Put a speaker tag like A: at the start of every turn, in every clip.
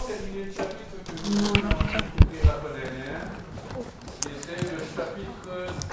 A: terminé le chapitre que nous avons découvert la fois dernière, qui était le chapitre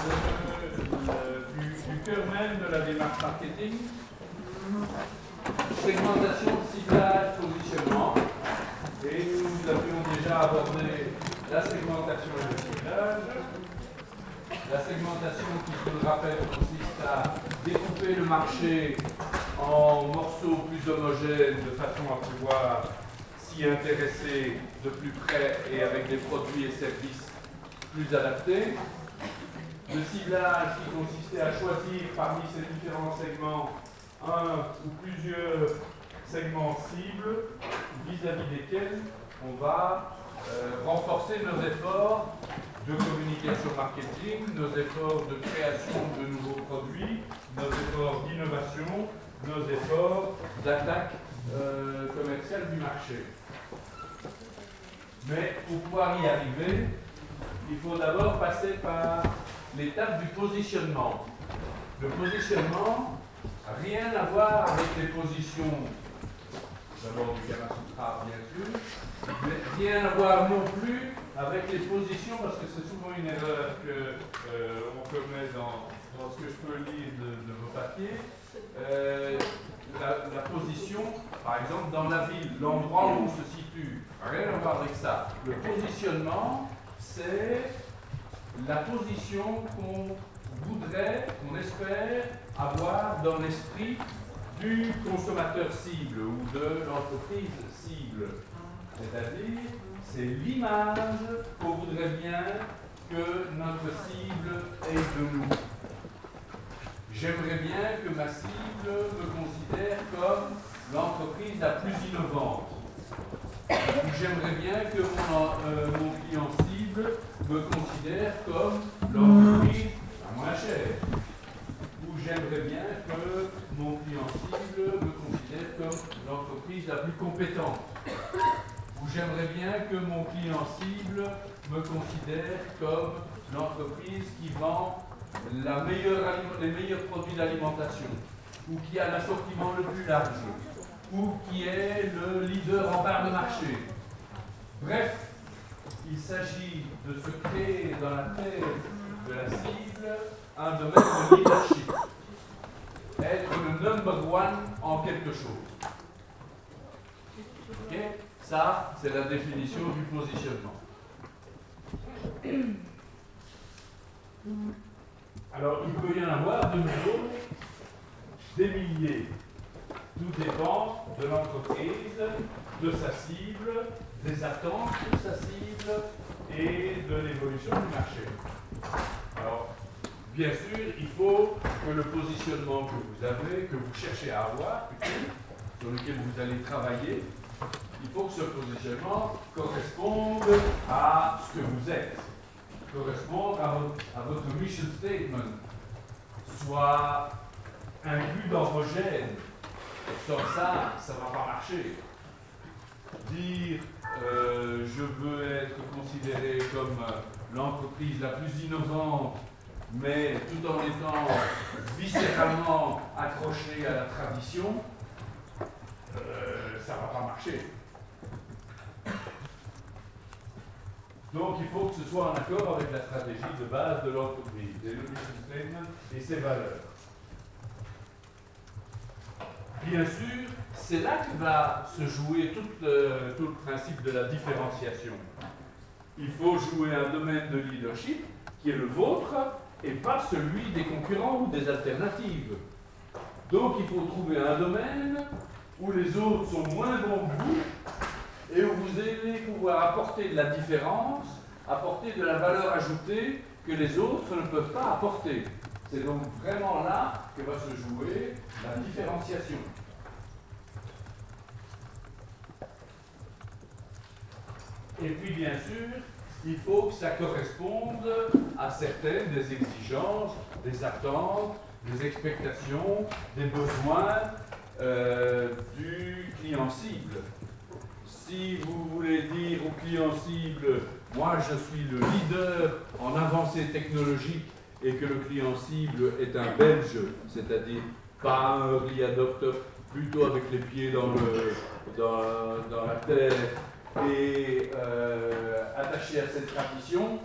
A: du cœur même de la démarche marketing. Segmentation, ciblage, positionnement. Et nous avions déjà abordé la segmentation et le ciblage. La segmentation, qui, je vous le rappelle, consiste à découper le marché en morceaux plus homogènes de façon à pouvoir s'y intéresser de plus près et avec des produits et services plus adaptés. Le ciblage qui consistait à choisir parmi ces différents segments un ou plusieurs segments cibles vis-à-vis desquels on va renforcer nos efforts de communication marketing, nos efforts de création de nouveaux produits, nos efforts d'innovation, nos efforts d'attaque commerciale du marché. Mais pour pouvoir y arriver, il faut d'abord passer par l'étape du positionnement. Le positionnement n'a rien à voir avec les positions, d'abord du Kama Sutra bien sûr, mais rien à voir non plus avec les positions, parce que c'est souvent une erreur qu'on commet dans ce que je peux lire de vos papiers. La position, par exemple, dans la ville, l'endroit où on se situe, rien à voir avec ça. Le positionnement, c'est la position qu'on voudrait, qu'on espère avoir dans l'esprit du consommateur cible ou de l'entreprise cible. C'est-à-dire, c'est l'image qu'on voudrait bien que notre cible ait de nous. J'aimerais bien que ma cible me considère comme l'entreprise la plus innovante. Ou j'aimerais bien que mon client cible me considère comme l'entreprise la moins chère. Ou j'aimerais bien que mon client cible me considère comme l'entreprise la plus compétente. Ou j'aimerais bien que mon client cible me considère comme l'entreprise qui vend les meilleurs produits d'alimentation, ou qui a l'assortiment le plus large, ou qui est le leader en part de marché. Bref, il s'agit de se créer dans la tête de la cible un domaine de leadership. Être le number one en quelque chose. Ok ? Ça, c'est la définition du positionnement. Alors, il peut y en avoir de nouveau des milliers. Tout dépend de l'entreprise, de sa cible, des attentes de sa cible et de l'évolution du marché. Alors, bien sûr, il faut que le positionnement que vous avez, que vous cherchez à avoir, sur lequel vous allez travailler, il faut que ce positionnement corresponde à ce que vous êtes, corresponde à votre mission statement, soit inclus dans vos gènes. Sans ça, ça ne va pas marcher. Dire je veux être considéré comme l'entreprise la plus innovante, mais tout en étant viscéralement accroché à la tradition, ça ne va pas marcher. Donc il faut que ce soit en accord avec la stratégie de base de l'entreprise, et le mission statement et ses valeurs. Bien sûr, c'est là que va se jouer tout le principe de la différenciation. Il faut jouer un domaine de leadership qui est le vôtre et pas celui des concurrents ou des alternatives. Donc il faut trouver un domaine où les autres sont moins bons que vous et où vous allez pouvoir apporter de la différence, apporter de la valeur ajoutée que les autres ne peuvent pas apporter. C'est donc vraiment là que va se jouer la différenciation. Et puis bien sûr, il faut que ça corresponde à certaines des exigences, des attentes, des expectations, des besoins du client cible. Si vous voulez dire au client cible, moi je suis le leader en avancée technologique et que le client cible est un Belge, c'est-à-dire pas un early adopter, plutôt avec les pieds dans la terre Et attaché à cette tradition,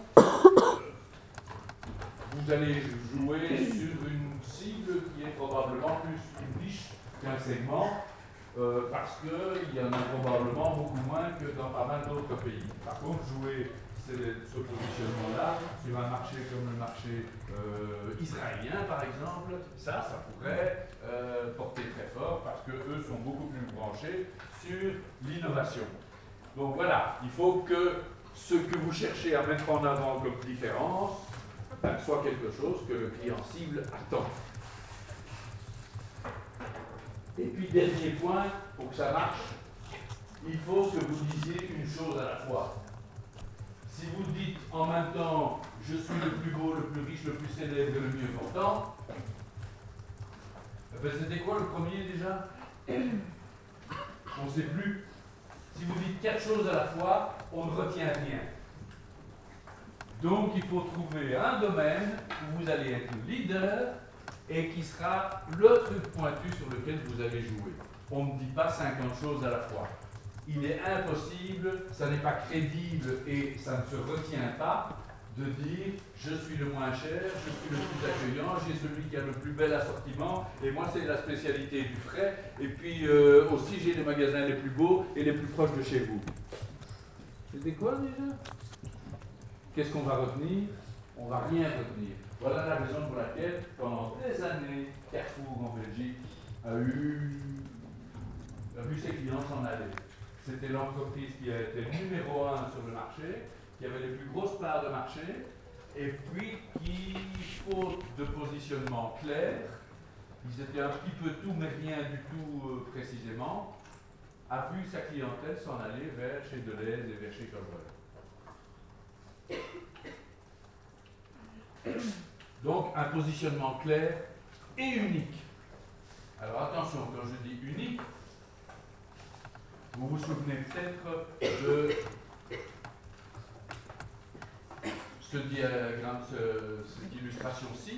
A: vous allez jouer sur une cible qui est probablement plus riche qu'un segment, parce qu'il y en a probablement beaucoup moins que dans pas mal d'autres pays. Par contre, jouer ce positionnement-là sur un marché comme le marché israélien, par exemple, ça pourrait porter très fort, parce qu'eux sont beaucoup plus branchés sur l'innovation. Donc voilà, il faut que ce que vous cherchez à mettre en avant comme différence soit quelque chose que le client cible attend. Et puis, dernier point, pour que ça marche, il faut que vous disiez une chose à la fois. Si vous dites en même temps « je suis le plus beau, le plus riche, le plus célèbre et le mieux portant », ben c'était quoi le premier déjà? On ne sait plus. Si vous dites 4 choses à la fois, on ne retient rien. Donc, il faut trouver un domaine où vous allez être leader et qui sera le truc pointu sur lequel vous allez jouer. On ne dit pas 50 choses à la fois. Il est impossible, ça n'est pas crédible et ça ne se retient pas de dire je suis le moins cher, je suis le plus accueillant, j'ai celui qui a le plus bel assortiment et moi c'est la spécialité du frais et puis aussi j'ai les magasins les plus beaux et les plus proches de chez vous. C'était quoi déjà? Qu'est-ce qu'on va retenir? On ne va rien retenir. Voilà la raison pour laquelle, pendant des années, Carrefour en Belgique a vu ses clients s'en aller. C'était l'entreprise qui a été numéro 1 sur le marché, qui avait les plus grosses parts de marché, et puis qui, faute de positionnement clair, ils étaient un petit peu tout, mais rien du tout précisément, a vu sa clientèle s'en aller vers chez Deleuze et vers chez Colruyt. Donc, un positionnement clair et unique. Alors attention, quand je dis unique, vous vous souvenez peut-être de ce diagramme, cette illustration-ci.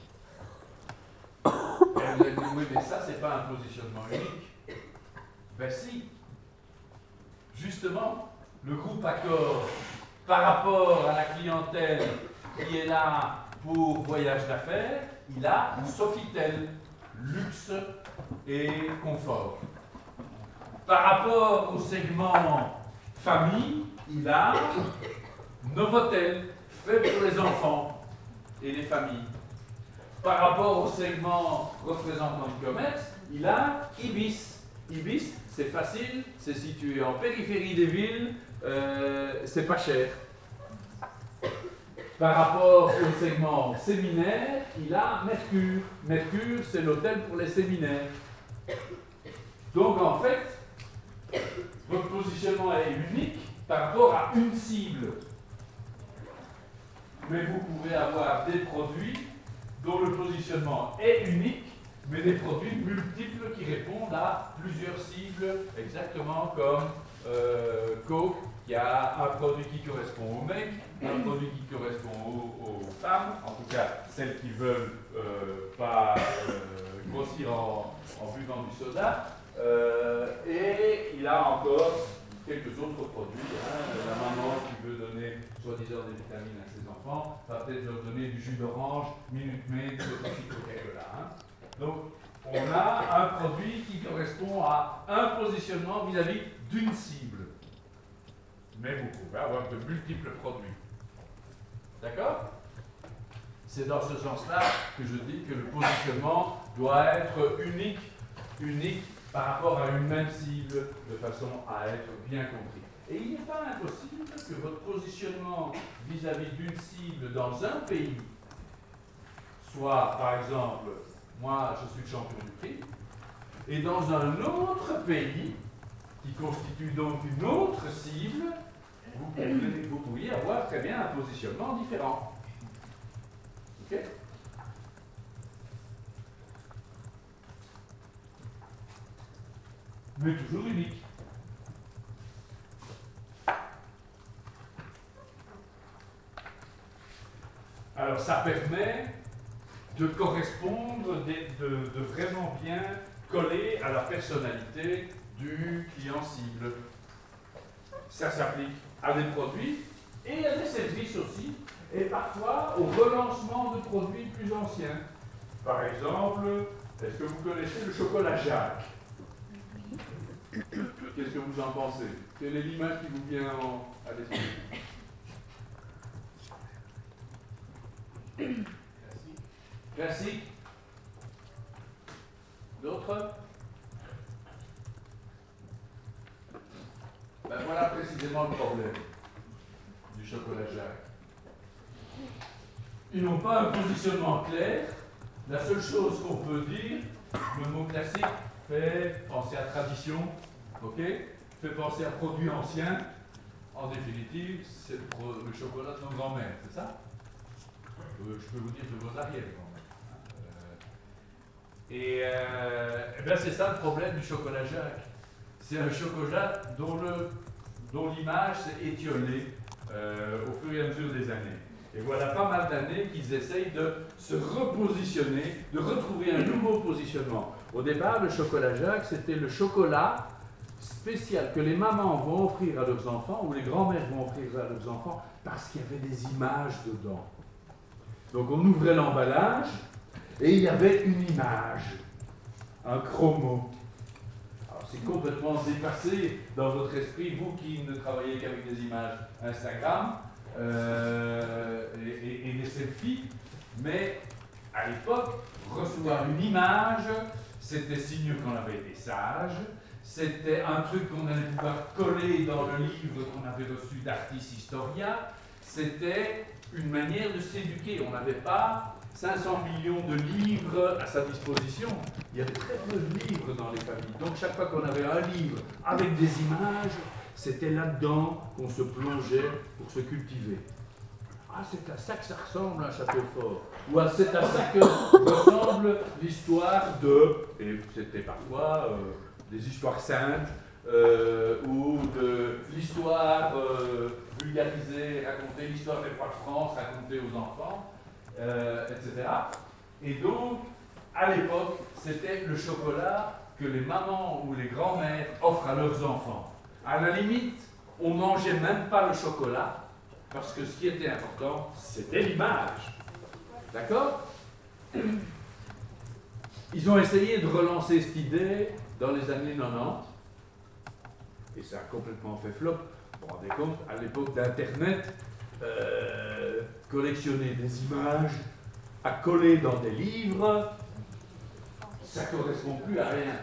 A: Et vous allez dire, oui, mais ça, c'est pas un positionnement unique. Ben si. Justement, le groupe Accor, par rapport à la clientèle qui est là pour voyage d'affaires, il a Sofitel, luxe et confort. Par rapport au segment famille, il a Novotel, fait pour les enfants et les familles. Par rapport au segment représentant du commerce, il a Ibis. Ibis, c'est facile, c'est situé en périphérie des villes, c'est pas cher. Par rapport au segment séminaire, il a Mercure. Mercure, c'est l'hôtel pour les séminaires. Donc en fait, votre positionnement est unique par rapport à une cible. Mais vous pouvez avoir des produits dont le positionnement est unique, mais des produits multiples qui répondent à plusieurs cibles, exactement comme Coke, qui a un produit qui correspond aux mecs, un produit qui correspond aux femmes, en tout cas celles qui veulent pas grossir en buvant du soda, et il a encore quelques autres produits. La maman qui veut donner soi-disant des vitamines à ses enfants va peut-être leur donner du jus d'orange, Minute Maid, aussi Coca-Cola. Donc on a un produit qui correspond à un positionnement vis-à-vis d'une cible. Mais vous pouvez avoir de multiples produits. D'accord? C'est dans ce sens-là que je dis que le positionnement doit être unique par rapport à une même cible, de façon à être bien compris. Et il n'est pas impossible que votre positionnement vis-à-vis d'une cible dans un pays soit, par exemple, moi je suis le champion du prix, et dans un autre pays, qui constitue donc une autre cible, vous pourriez avoir très bien un positionnement différent. Ok? Mais toujours unique. Alors ça permet de correspondre, de vraiment bien coller à la personnalité du client cible. ça s'applique à des produits et à des services aussi, et parfois au relancement de produits plus anciens. Par exemple, est-ce que vous connaissez le chocolat Jacques? Qu'est-ce que vous en pensez? Quelle est l'image qui vous vient à l'esprit? Classique. D'autres? Ben voilà précisément le problème du chocolat Jacques. Ils n'ont pas un positionnement clair. La seule chose qu'on peut dire, le mot classique fait penser à tradition, ok, fait penser à produit ancien. En définitive, c'est le chocolat de nos grands-mères, c'est ça? Je peux vous dire de vos arrière-grands-mères. Et bien c'est ça le problème du chocolat Jacques. C'est un chocolat dont l'image s'est étiolée au fur et à mesure des années. Et voilà pas mal d'années qu'ils essayent de se repositionner, de retrouver un nouveau positionnement. Au départ, le chocolat Jacques, c'était le chocolat spécial que les mamans vont offrir à leurs enfants, ou les grands-mères vont offrir à leurs enfants, parce qu'il y avait des images dedans. Donc on ouvrait l'emballage, et il y avait une image, un chromo. Alors c'est complètement dépassé dans votre esprit, vous qui ne travaillez qu'avec des images Instagram, et des selfies, mais à l'époque, recevoir une image, c'était signe qu'on avait été sage, c'était un truc qu'on allait pouvoir coller dans le livre qu'on avait reçu d'Artis Historia, c'était une manière de s'éduquer. On n'avait pas 500 millions de livres à sa disposition, il y avait très peu de livres dans les familles, donc chaque fois qu'on avait un livre avec des images, c'était là-dedans qu'on se plongeait pour se cultiver. Ah, c'est à ça que ça ressemble un château fort. Ou c'est à ça que ressemble l'histoire de... Et c'était parfois des histoires saintes, ou de l'histoire vulgarisée, racontée, l'histoire des rois de France racontée aux enfants, etc. Et donc, à l'époque, c'était le chocolat que les mamans ou les grands-mères offrent à leurs enfants. À la limite, on ne mangeait même pas le chocolat, parce que ce qui était important, c'était l'image. D'accord? Ils ont essayé de relancer cette idée dans les années 90, et ça a complètement fait flop. Vous vous rendez compte, à l'époque d'Internet, collectionner des images, à coller dans des livres, ça ne correspond plus à rien.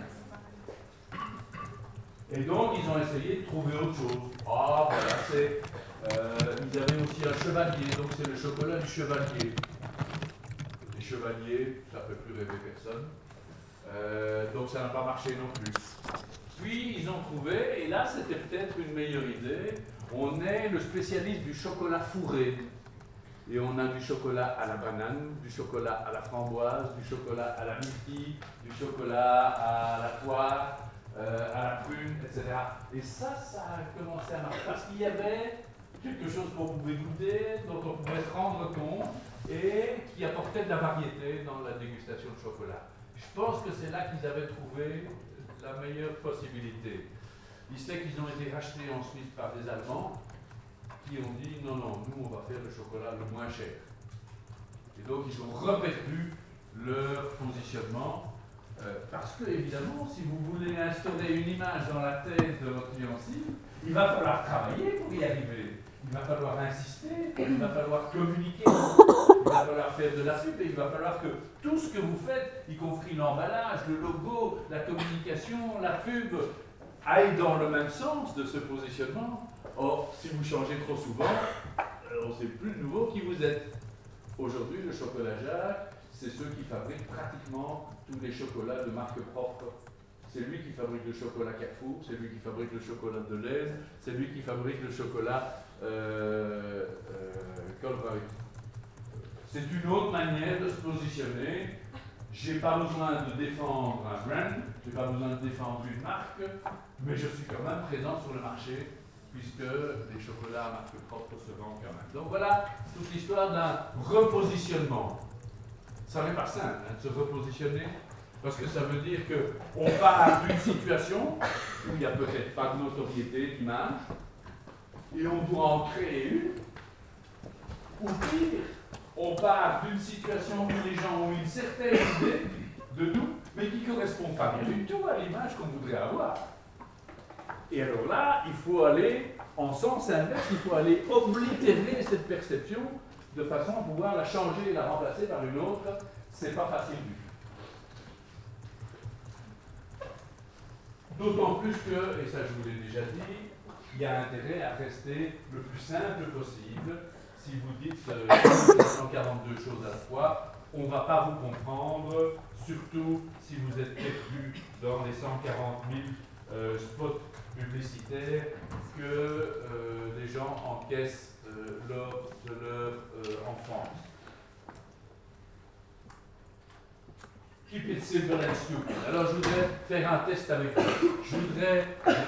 A: Et donc, ils ont essayé de trouver autre chose. Ah, voilà, c'est... ils avaient aussi un chevalier, donc c'est le chocolat du chevalier. Les chevaliers, ça ne peut plus rêver personne. Donc, ça n'a pas marché non plus. Puis, ils ont trouvé, et là, c'était peut-être une meilleure idée, on est le spécialiste du chocolat fourré. Et on a du chocolat à la banane, du chocolat à la framboise, du chocolat à la myrtille, du chocolat à la poire, à la prune, etc. Et ça a commencé à marcher parce qu'il y avait quelque chose qu'on pouvait goûter, dont on pouvait se rendre compte et qui apportait de la variété dans la dégustation de chocolat. Je pense que c'est là qu'ils avaient trouvé la meilleure possibilité. Il sait qu'ils ont été rachetés ensuite par des Allemands qui ont dit non, non, nous on va faire le chocolat le moins cher. Et donc ils ont reperdu leur positionnement. Parce que, évidemment, si vous voulez instaurer une image dans la tête de votre client cible, il va falloir travailler pour y arriver. Il va falloir insister, il va falloir communiquer, il va falloir faire de la pub, et il va falloir que tout ce que vous faites, y compris l'emballage, le logo, la communication, la pub, aille dans le même sens de ce positionnement. Or, si vous changez trop souvent, on ne sait plus de nouveau qui vous êtes. Aujourd'hui, le chocolat Jacques, c'est ceux qui fabriquent pratiquement tous les chocolats de marque propre. C'est lui qui fabrique le chocolat Carrefour, c'est lui qui fabrique le chocolat Deleuze, c'est lui qui fabrique le chocolat Colbruyt. C'est une autre manière de se positionner. Je n'ai pas besoin de défendre un brand, je n'ai pas besoin de défendre une marque, mais je suis quand même présent sur le marché, puisque les chocolats à marque propre se vendent quand même. Donc voilà toute l'histoire d'un repositionnement. Ça n'est pas simple de se repositionner, parce que ça veut dire qu'on part d'une situation où il n'y a peut-être pas de notoriété d'image, et on doit en créer une, ou pire, on part d'une situation où les gens ont une certaine idée de nous, mais qui ne correspond pas bien du tout à l'image qu'on voudrait avoir. Et alors là, il faut aller en sens inverse, il faut aller oblitérer cette perception de façon à pouvoir la changer et la remplacer par une autre. C'est pas facile du tout. D'autant plus que, et ça je vous l'ai déjà dit, il y a intérêt à rester le plus simple possible. Si vous dites 142 choses à la fois, on ne va pas vous comprendre, surtout si vous êtes perdu dans les 140 000 spots publicitaires que les gens encaissent lors de leur enfance. Keep it simple and stupid. Alors je voudrais faire un test avec vous. Je voudrais...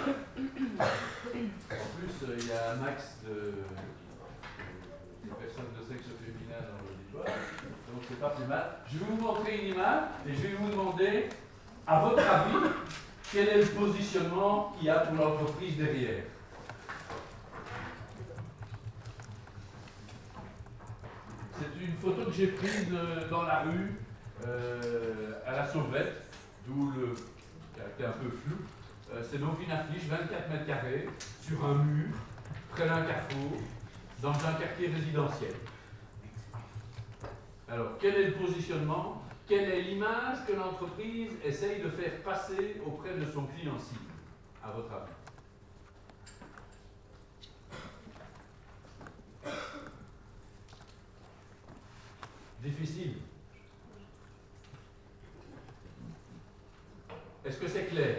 A: En plus, il y a un max de personnes de sexe féminin dans l'auditoire, donc c'est pas plus mal. Je vais vous montrer une image et je vais vous demander, à votre avis, quel est le positionnement qu'il y a pour l'entreprise derrière. C'est une photo que j'ai prise dans la rue, à la sauvette, d'où le caractère un peu flou. C'est donc une affiche 24 mètres carrés sur un mur, près d'un carrefour, dans un quartier résidentiel. Alors, quel est le positionnement? Quelle est l'image que l'entreprise essaye de faire passer auprès de son client cible, à votre avis? Difficile. Est-ce que c'est clair?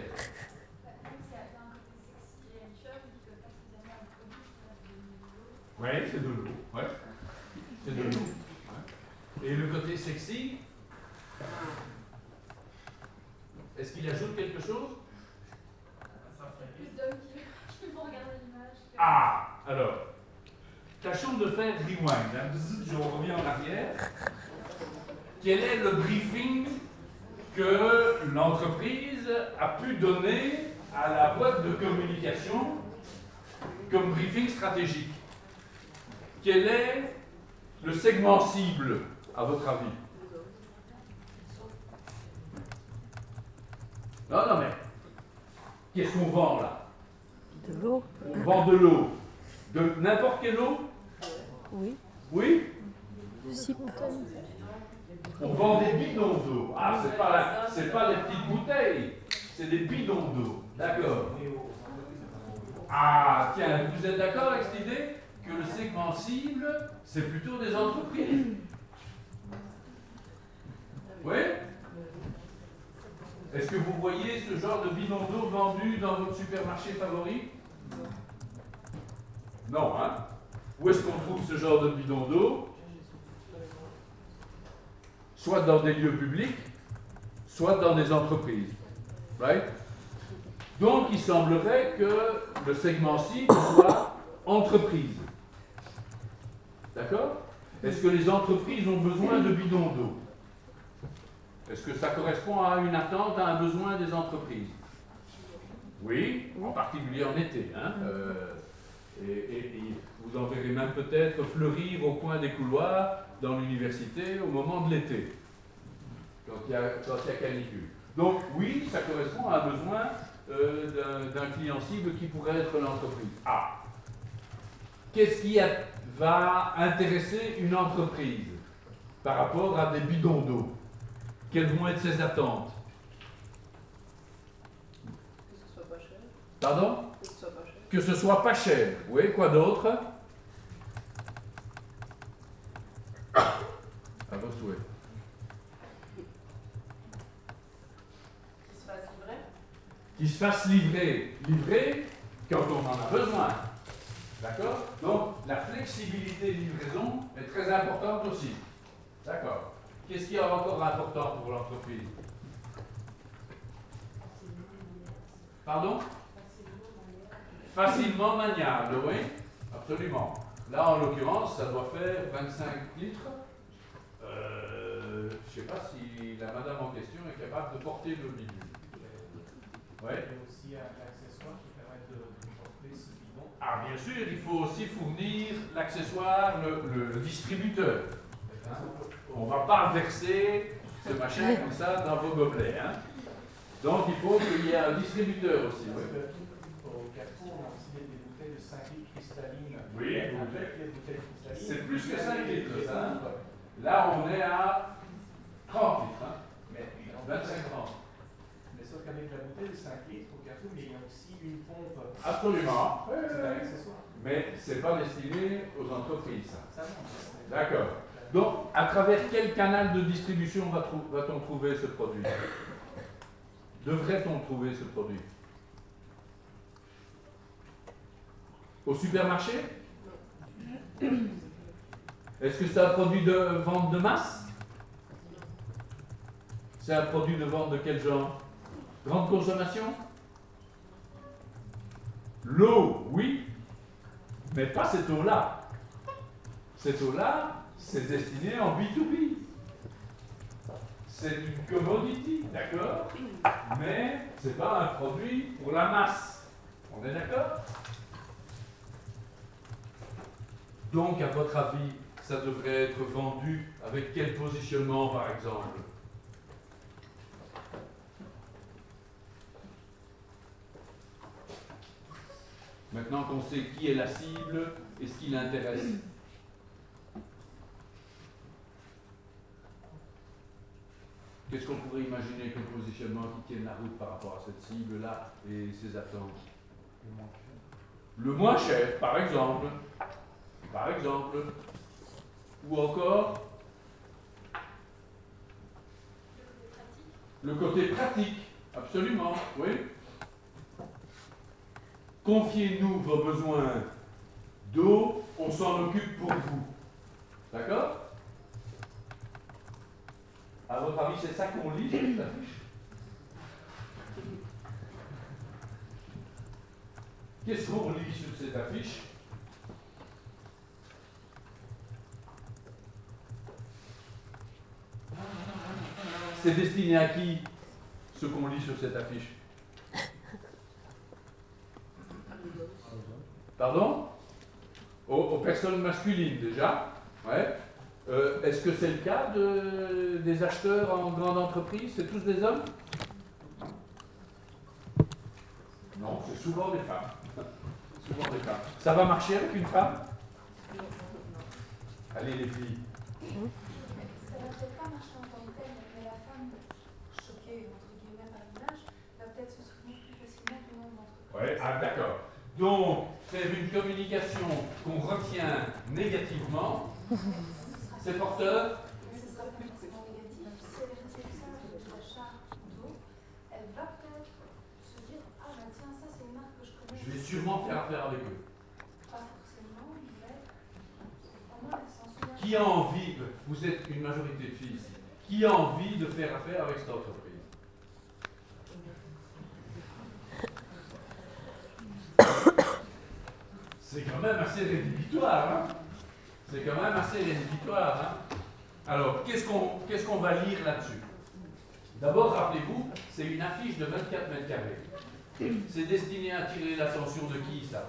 A: Oui, c'est de l'eau. Ouais. C'est de l'eau. Ouais. Et le côté sexy, est-ce qu'il ajoute quelque chose?
B: Plus d'hommes qui vont regarder l'image.
A: Ah, alors, tâchons de faire rewind. Hein. Je reviens en arrière. Quel est le briefing que l'entreprise a pu donner à la boîte de communication comme briefing stratégique? Quel est le segment cible, à votre avis? Non, non, mais qu'est-ce qu'on vend là?
C: De l'eau.
A: On vend de l'eau. De n'importe quelle eau?
C: Oui.
A: Oui?
C: Si.
A: On vend des bidons d'eau. Ah, c'est pas les petites bouteilles, c'est des bidons d'eau. D'accord. Ah, tiens, vous êtes d'accord avec cette idée que le segment cible, c'est plutôt des entreprises? Oui? Est-ce que vous voyez ce genre de bidon d'eau vendu dans votre supermarché favori? Non, hein? Où est-ce qu'on trouve ce genre de bidon d'eau? Soit dans des lieux publics, soit dans des entreprises. Right? Donc, il semblerait que le segment cible soit entreprise. D'accord? Est-ce que les entreprises ont besoin de bidons d'eau? Est-ce que ça correspond à une attente, à un besoin des entreprises? Oui, en particulier en été. Hein? Et vous en verrez même peut-être fleurir au coin des couloirs dans l'université au moment de l'été, quand il y a canicule. Donc oui, ça correspond à un besoin d'un client cible qui pourrait être l'entreprise. Ah, qu'est-ce qui va intéresser une entreprise par rapport à des bidons d'eau? Quelles vont être ses attentes?
D: Que ce soit pas cher.
A: Pardon?
D: Que ce soit pas cher.
A: Que ce soit pas cher. Oui, quoi d'autre? À vos souhaits.
D: Qu'il se fasse livrer.
A: Qu'il se fasse livrer. Livrer quand on en a besoin. D'accord? Donc, la flexibilité de livraison est très importante aussi. D'accord. Qu'est-ce qui est encore important pour l'entreprise? Pardon? Facilement maniable, oui, absolument. Là, en l'occurrence, ça doit faire 25 litres. Je ne sais pas si la madame en question est capable de porter le bidon.
E: Il y a aussi un accessoire qui permet de porter ce bidon
A: Ah, bien sûr, il faut aussi fournir l'accessoire, le distributeur. Hein? On ne va pas verser ce machin comme ça dans vos gobelets. Hein? Donc il faut qu'il y ait un distributeur aussi. Oui.
E: Au Carrefour, on a aussi des bouteilles de 5 litres cristallines.
A: Oui,
E: Avec les bouteilles cristallines.
A: c'est plus que 5 litres. Ça, hein? Là, on est à 30 litres. Hein?
E: Mais,
A: 25-30.
E: mais sauf qu'avec la bouteille de 5 litres au Carrefour, il y a aussi une pompe.
A: Absolument.
E: C'est un accessoire.
A: Mais ce n'est pas destiné aux entreprises. Ça.
E: Ça va.
A: D'accord. Donc, à travers quel canal de distribution va-t-on trouver ce produit? Devrait-on trouver ce produit? Au supermarché? Est-ce que c'est un produit de vente de masse? C'est un produit de vente de quel genre? Grande consommation? L'eau, oui, mais pas cette eau-là. Cette eau-là, c'est destiné en B2B. C'est une commodity, d'accord? Mais ce n'est pas un produit pour la masse. On est d'accord? Donc, à votre avis, ça devrait être vendu avec quel positionnement, par exemple? Maintenant qu'on sait qui est la cible et ce qui l'intéresse. Qu'est-ce qu'on pourrait imaginer comme positionnement qui tienne la route par rapport à cette cible-là et ses attentes? Le moins cher, par exemple. Par exemple. Ou encore le côté pratique. Absolument, oui. Confiez-nous vos besoins d'eau, on s'en occupe pour vous. D'accord? À votre avis, c'est ça qu'on lit sur cette affiche? Qu'est-ce qu'on lit sur cette affiche? C'est destiné à qui, ce qu'on lit sur cette affiche? Pardon? Aux personnes masculines, déjà. Ouais. Est-ce que c'est le cas des acheteurs en grande entreprise? C'est tous des hommes? Non, c'est souvent des femmes. Souvent des femmes. Ça va marcher avec une femme? Allez les filles.
B: Ça va peut-être pas marcher en tant que tel, mais la femme choquée, entre guillemets, par l'image, va peut-être se souvenir plus facilement du nom de l'entreprise.
A: Ouais, ah d'accord. Donc, faire une communication qu'on retient négativement, c'est porteur?
B: Ce sera pas forcément négatif. Si elle retient ça de l'achat d'eau, elle va peut-être se dire ah bah tiens, ça c'est une marque que je connais.
A: Je vais sûrement faire affaire avec eux.
B: Pas forcément, mais au moins elle s'en souvient.
A: Qui a envie, vous êtes une majorité de filles ici, qui a envie de faire affaire avec cette entreprise? C'est quand même assez rédhibitoire, hein? C'est quand même assez rédhibitoire, hein? Alors, qu'est-ce qu'on va lire là-dessus? D'abord, rappelez-vous, c'est une affiche de 24 mètres carrés. C'est destiné à attirer l'attention de qui, ça?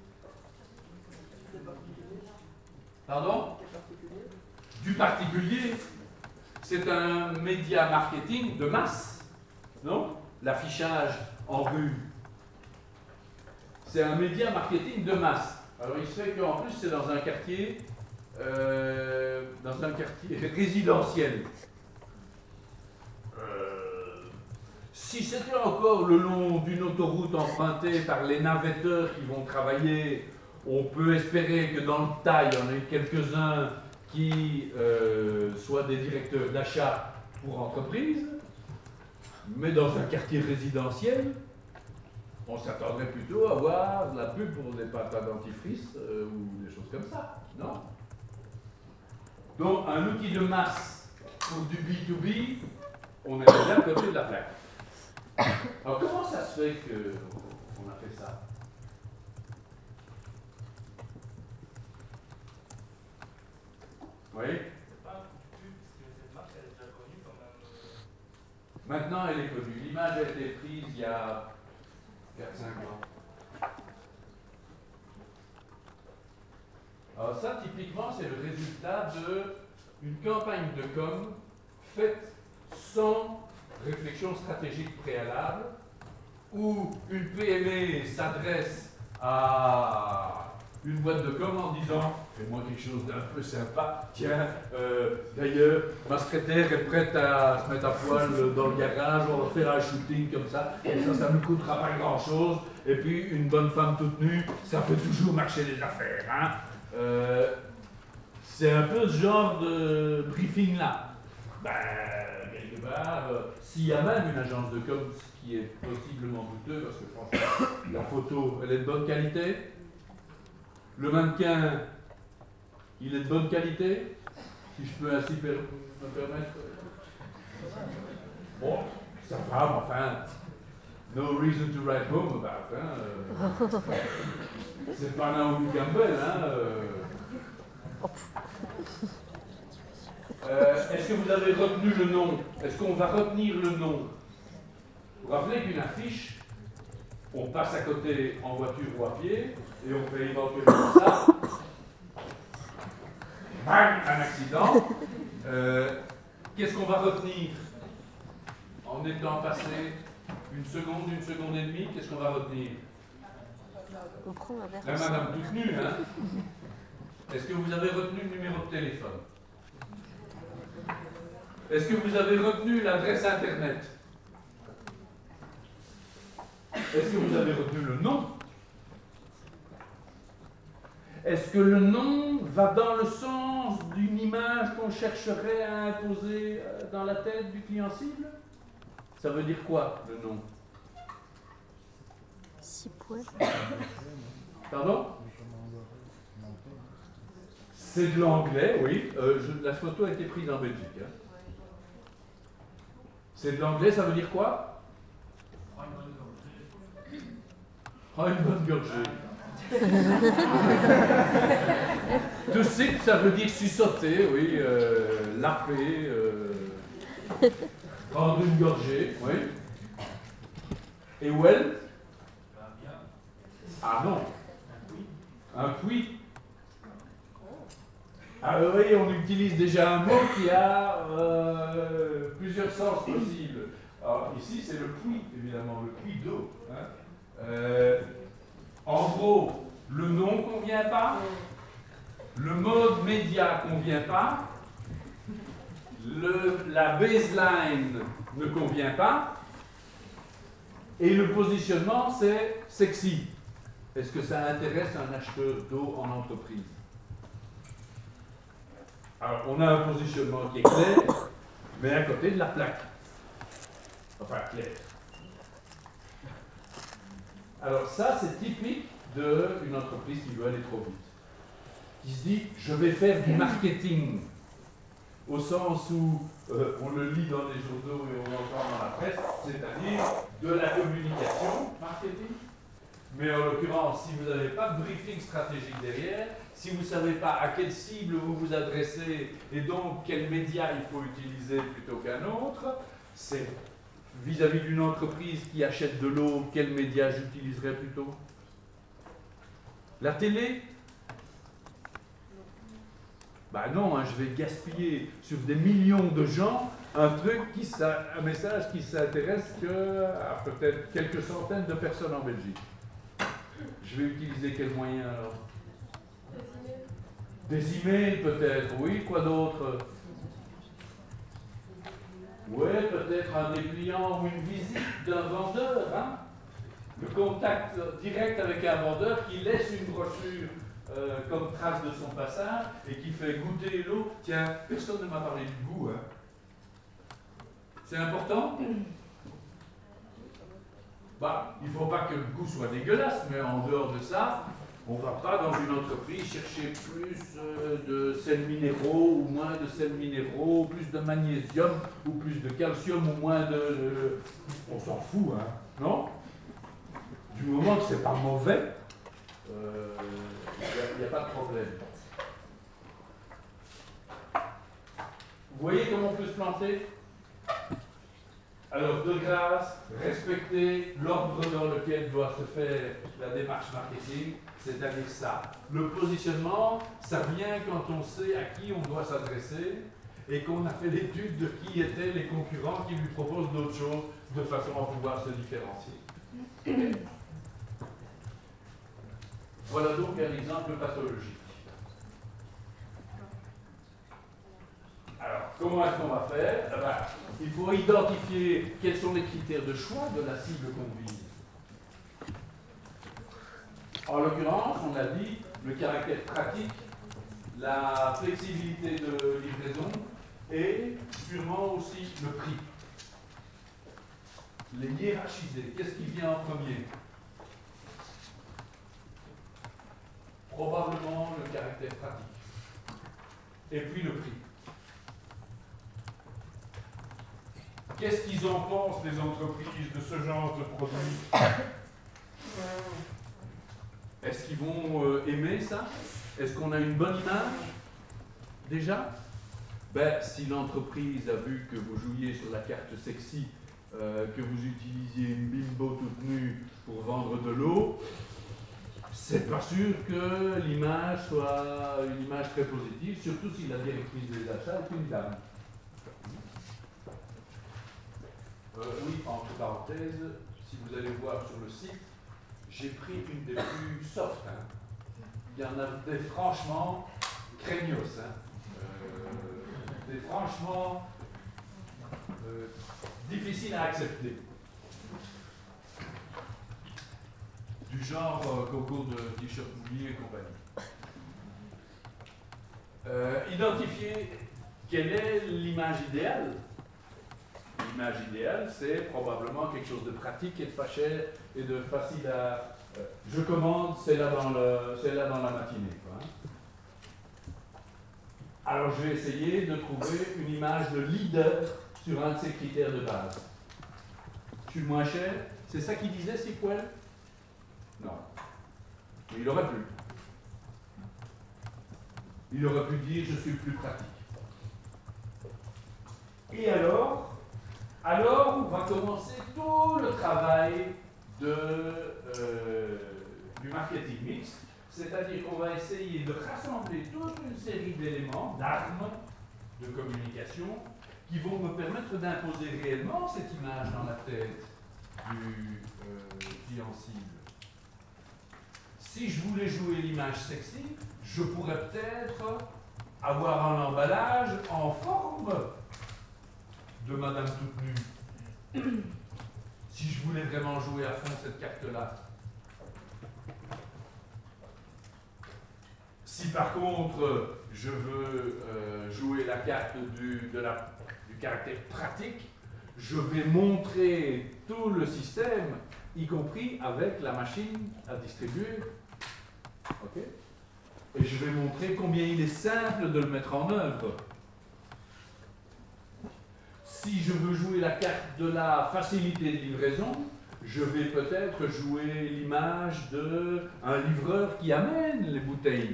A: Pardon? Du particulier. C'est un média marketing de masse, non? L'affichage en rue. C'est un média marketing de masse. Alors il se fait qu'en plus c'est dans un quartier résidentiel. Si c'était encore le long d'une autoroute empruntée par les navetteurs qui vont travailler, on peut espérer que dans le tas, il y en ait quelques-uns qui soient des directeurs d'achat pour entreprise. Mais dans un quartier résidentiel, on s'attendrait plutôt à voir de la pub pour des pâtes à dentifrice ou des choses comme ça, non? Donc, un outil de masse pour du B2B, on est déjà à côté de la plaque. Alors, comment ça se fait qu'on a fait ça? Oui?
E: C'est pas un pub, parce que cette marque, elle est déjà connue quand même.
A: Maintenant, elle est connue. L'image a été prise il y a 4-5 ans. Alors ça, typiquement, c'est le résultat d'une campagne de com faite sans réflexion stratégique préalable, où une PME s'adresse à une boîte de com en disant « Fais-moi quelque chose d'un peu sympa, tiens, d'ailleurs, ma secrétaire est prête à se mettre à poil dans le garage, on va faire un shooting comme ça ne nous coûtera pas grand-chose, et puis une bonne femme toute nue, ça fait toujours marcher les affaires. Hein. C'est un peu ce genre de briefing-là. Ben, quelque part, s'il y a même une agence de com, ce qui est possiblement douteux, parce que franchement, la photo, elle est de bonne qualité. Le mannequin, il est de bonne qualité, si je peux ainsi me permettre. Bon, ça va, mais enfin, no reason to write home about. Hein, c'est pas Naomi Campbell. Hein, Est-ce que vous avez retenu le nom? Est-ce qu'on va retenir le nom? Vous vous rappelez qu'une affiche, on passe à côté en voiture ou à pied, et on fait éventuellement ça. Bang, un accident. Qu'est-ce qu'on va retenir en étant passé une seconde et demie? Qu'est-ce qu'on va retenir?
C: On prend un verre.
A: La madame toute nue, hein? Est-ce que vous avez retenu le numéro de téléphone? Est-ce que vous avez retenu l'adresse internet? Est-ce que vous avez retenu le nom? Est-ce que le nom va dans le sens d'une image qu'on chercherait à imposer dans la tête du client cible? Ça veut dire quoi, le nom?
C: 6 points.
A: Pardon? C'est de l'anglais, oui. La photo a été prise en Belgique. Hein. C'est de l'anglais, ça veut dire quoi? Oh, une bonne gorgée. De sip, ça veut dire suçoter, oui. Laper. Prendre une gorgée, oui. Et well? Ah non. Un puits. Ah oui, on utilise déjà un mot qui a plusieurs sens possibles. Alors ici, c'est le puits, évidemment, le puits d'eau. Hein. En gros, le nom ne convient pas, le mode média ne convient pas, la baseline ne convient pas, et le positionnement, c'est sexy. Est-ce que ça intéresse un acheteur d'eau en entreprise? Alors, on a un positionnement qui est clair, mais à côté de la plaque. Enfin, clair. Alors ça, c'est typique d'une entreprise qui veut aller trop vite. Qui se dit, je vais faire du marketing, au sens où on le lit dans les journaux et on l'entend dans la presse, c'est-à-dire de la communication marketing. Mais en l'occurrence, si vous n'avez pas de briefing stratégique derrière, si vous ne savez pas à quelle cible vous vous adressez et donc quel média il faut utiliser plutôt qu'un autre, c'est vis-à-vis d'une entreprise qui achète de l'eau, quel média j'utiliserais plutôt? La télé? Ben non, hein, je vais gaspiller sur des millions de gens un message qui s'intéresse à peut-être quelques centaines de personnes en Belgique. Je vais utiliser quel moyen alors? Des emails peut-être, oui, quoi d'autre? Oui, peut-être un dépliant ou une visite d'un vendeur, hein? Le contact direct avec un vendeur qui laisse une brochure comme trace de son passage et qui fait goûter l'eau. Tiens, personne ne m'a parlé du goût, hein? C'est important? Bah, il ne faut pas que le goût soit dégueulasse, mais en dehors de ça, on ne va pas dans une entreprise chercher plus de sels minéraux ou moins de sels minéraux, plus de magnésium ou plus de calcium ou moins de... On s'en fout, hein, non? Du moment que c'est pas mauvais, il n'y a pas de problème. Vous voyez comment on peut se planter? Alors, de grâce, respectez l'ordre dans lequel doit se faire la démarche marketing, c'est-à-dire ça. Le positionnement, ça vient quand on sait à qui on doit s'adresser et qu'on a fait l'étude de qui étaient les concurrents qui lui proposent d'autres choses de façon à pouvoir se différencier. Voilà donc un exemple pathologique. Alors, comment est-ce qu'on va faire? Eh ben, il faut identifier quels sont les critères de choix de la cible qu'on vise. En l'occurrence, on a dit le caractère pratique, la flexibilité de livraison et sûrement aussi le prix. Les hiérarchiser. Qu'est-ce qui vient en premier? Probablement le caractère pratique. Et puis le prix. Qu'est-ce qu'ils en pensent, les entreprises, de ce genre de produit? Est-ce qu'ils vont aimer ça? Est-ce qu'on a une bonne image? Déjà? Ben, si l'entreprise a vu que vous jouiez sur la carte sexy, que vous utilisiez une bimbo toute nue pour vendre de l'eau, c'est pas sûr que l'image soit une image très positive, surtout si la directrice des achats est une dame. Oui, entre parenthèses, si vous allez voir sur le site, j'ai pris une des plus soft. Hein. Il y en a des franchement craignos. Hein. Des franchement difficiles à accepter. Du genre concours de t-shirt mouillé et compagnie. Identifier quelle est l'image idéale. L'image idéale, c'est probablement quelque chose de pratique et de pas cher et de facile à... je commande, c'est là dans la matinée. Quoi, hein. Alors je vais essayer de trouver une image de leader sur un de ces critères de base. Je suis le moins cher, c'est ça qu'il disait, Sipwell? Non. Mais il aurait pu. Il aurait pu dire je suis le plus pratique. Et alors, on va commencer tout le travail du marketing mixte, c'est-à-dire qu'on va essayer de rassembler toute une série d'éléments, d'armes de communication qui vont me permettre d'imposer réellement cette image dans la tête du client cible. Si je voulais jouer l'image sexy, je pourrais peut-être avoir un emballage en forme de Madame toute nue. Si je voulais vraiment jouer à fond cette carte-là. Si par contre je veux jouer la carte du caractère pratique, je vais montrer tout le système, y compris avec la machine à distribuer. Okay. Et je vais montrer combien il est simple de le mettre en œuvre. Si je veux jouer la carte de la facilité de livraison, je vais peut-être jouer l'image d'un livreur qui amène les bouteilles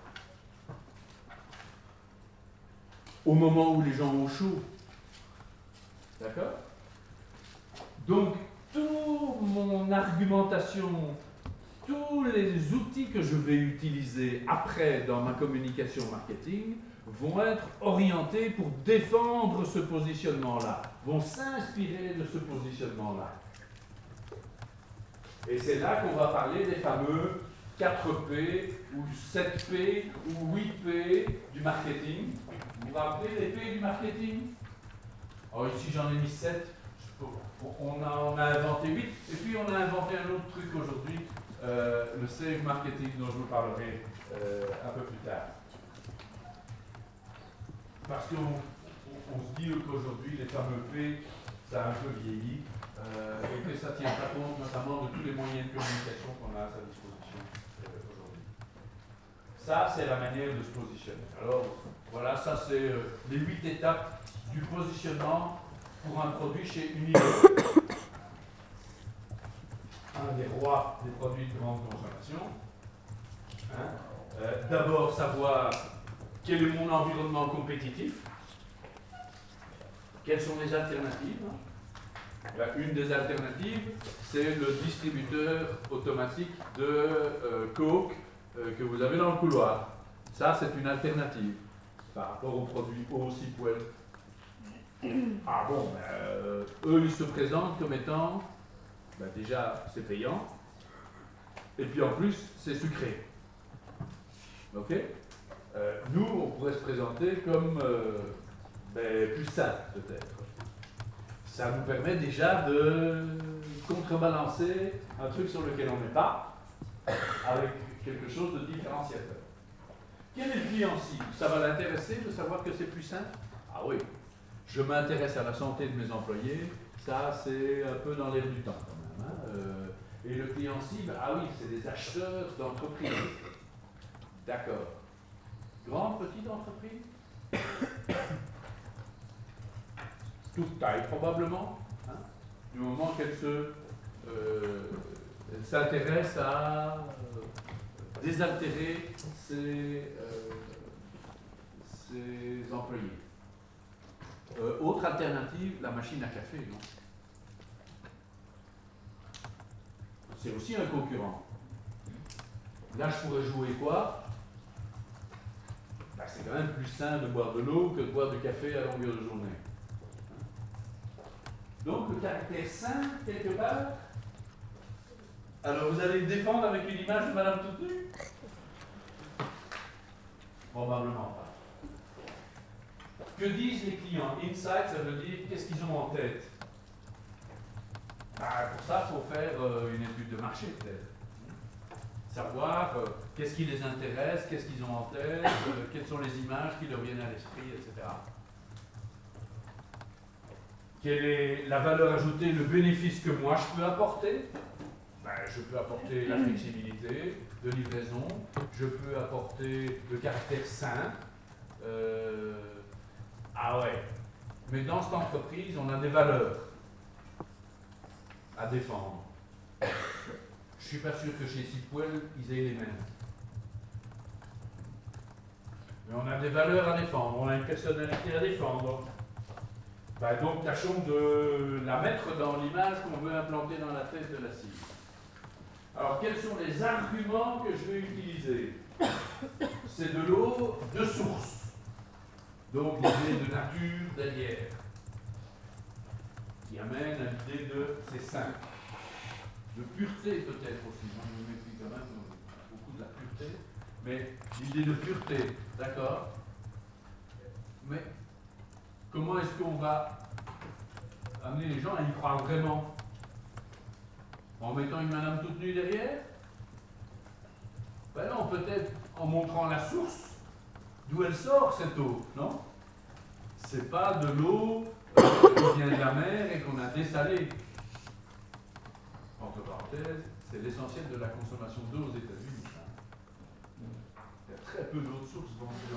A: au moment où les gens ont chaud. D'accord? Donc, toute mon argumentation, tous les outils que je vais utiliser après dans ma communication marketing vont être orientés pour défendre ce positionnement-là, vont s'inspirer de ce positionnement-là. Et c'est là qu'on va parler des fameux 4P ou 7P ou 8P du marketing. Vous vous rappelez les P du marketing? Alors ici j'en ai mis 7, on en a inventé 8, et puis on a inventé un autre truc aujourd'hui, le Save Marketing dont je vous parlerai un peu plus tard. Parce qu'on se dit qu'aujourd'hui les fameux P, ça a un peu vieilli, et que ça ne tient pas compte notamment de tous les moyens de communication qu'on a à sa disposition aujourd'hui. Ça, c'est la manière de se positionner. Alors, voilà, ça c'est les 8 étapes du positionnement pour un produit chez Unilever. Un des rois des produits de grande consommation. Hein? D'abord, savoir quel est mon environnement compétitif, quelles sont les alternatives, hein? Une des alternatives, c'est le distributeur automatique de Coke que vous avez dans le couloir. Ça, c'est une alternative par rapport aux produits eau Sipwell. Ah bon, eux, ils se présentent comme étant, déjà, c'est payant, et puis en plus, c'est sucré. Ok? Nous, on pourrait se présenter comme plus sain, peut-être. Ça nous permet déjà de contrebalancer un truc sur lequel on n'est pas, avec quelque chose de différenciateur. Quel est le client cible? Ça va l'intéresser de savoir que c'est plus sain? Ah oui, je m'intéresse à la santé de mes employés, ça c'est un peu dans l'air du temps quand même. Hein. Et le client cible, ah oui, c'est des acheteurs d'entreprises. D'accord. Grande, petite entreprise? Toute taille probablement, hein, du moment qu'elle s'intéresse à désaltérer ses employés. Autre alternative, la machine à café, non? C'est aussi un concurrent. Là, je pourrais jouer quoi? C'est quand même plus sain de boire de l'eau que de boire du café à longueur de journée. Donc, le caractère sain, quelque part. Alors, vous allez le défendre avec une image de Madame toute nue? Probablement pas. Que disent les clients? Insight, ça veut dire qu'est-ce qu'ils ont en tête? Pour ça, il faut faire une étude de marché, peut-être. Savoir qu'est-ce qui les intéresse, qu'est-ce qu'ils ont en tête, quelles sont les images qui leur viennent à l'esprit, etc. Quelle est la valeur ajoutée, le bénéfice que moi je peux apporter? Je peux apporter la flexibilité de livraison, je peux apporter le caractère sain. Ah ouais, mais dans cette entreprise, on a des valeurs à défendre. Je ne suis pas sûr que chez Sipwell, ils aient les mêmes. Mais on a des valeurs à défendre, on a une personnalité à défendre. Donc tâchons de la mettre dans l'image qu'on veut implanter dans la tête de la cible. Alors quels sont les arguments que je vais utiliser? C'est de l'eau de source. Donc l'idée de nature derrière. Qui amène à l'idée de c'est sain. De pureté peut-être aussi. Moi je me méfie quand même beaucoup de la pureté. Mais l'idée de pureté, d'accord? Mais comment est-ce qu'on va amener les gens à y croire vraiment? En mettant une madame toute nue derrière? Ben non, peut-être en montrant la source, d'où elle sort cette eau, non? C'est pas de l'eau qui vient de la mer et qu'on a dessalée. Entre parenthèses, c'est l'essentiel de la consommation d'eau aux États-Unis. Il y a très peu d'eau de source vendue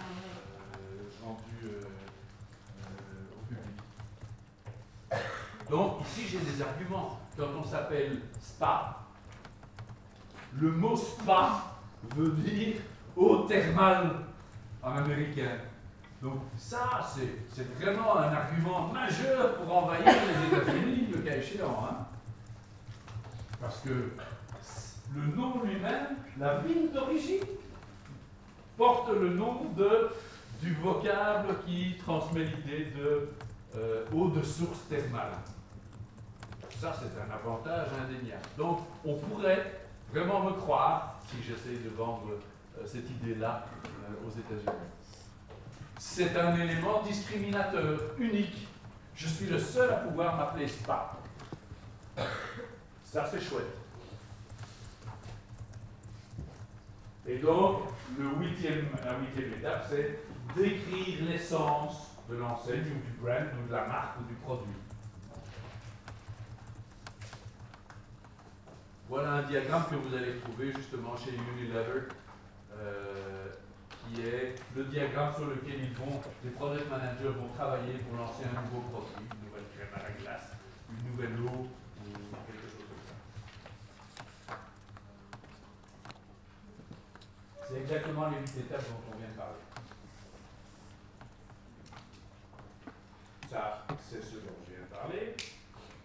A: au public. Donc, ici, j'ai des arguments. Quand on s'appelle spa, le mot spa veut dire eau thermale en américain. Donc, ça, c'est vraiment un argument majeur pour envahir les États-Unis, le cas échéant. Hein? Parce que le nom lui-même, la ville d'origine, porte le nom du vocable qui transmet l'idée de eau de source thermale. Ça, c'est un avantage indéniable. Donc, on pourrait vraiment me croire, si j'essaye de vendre cette idée-là aux États-Unis. C'est un élément discriminateur, unique. Je suis le seul à pouvoir m'appeler spa. Ça, c'est chouette. Et donc, la huitième étape, c'est décrire l'essence de l'enseigne ou du brand ou de la marque ou du produit. Voilà un diagramme que vous allez trouver justement chez Unilever, qui est le diagramme sur lequel les product managers vont travailler pour lancer un nouveau produit, une nouvelle crème à la glace, une nouvelle eau ou quelque chose comme ça. C'est exactement les 8 étapes dont on vient de parler. Ça, c'est ce dont je viens de parler.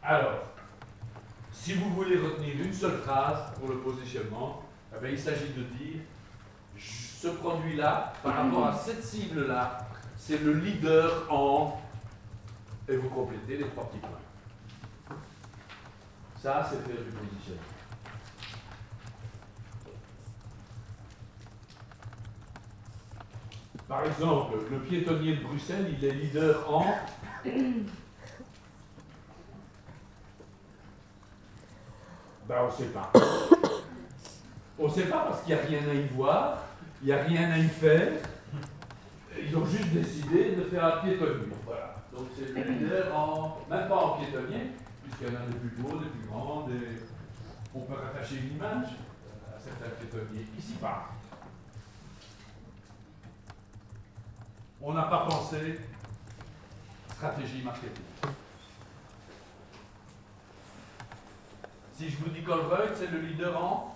A: Alors, si vous voulez retenir une seule phrase pour le positionnement, eh bien, il s'agit de dire ce produit-là, par rapport à cette cible-là, c'est le leader en... Et vous complétez les 3 petits points. Ça, c'est faire du positionnement. Par exemple, le piétonnier de Bruxelles, il est leader en... Ben, on ne sait pas. On ne sait pas parce qu'il n'y a rien à y voir, il n'y a rien à y faire. Ils ont juste décidé de faire un piétonnier. Voilà. Donc c'est le leader en... même pas en piétonnier, puisqu'il y en a des plus beaux, des plus grands, on peut rattacher une image à certains piétonniers. Ici pas. On n'a pas pensé stratégie marketing. Si je vous dis Colruyt, c'est le leader en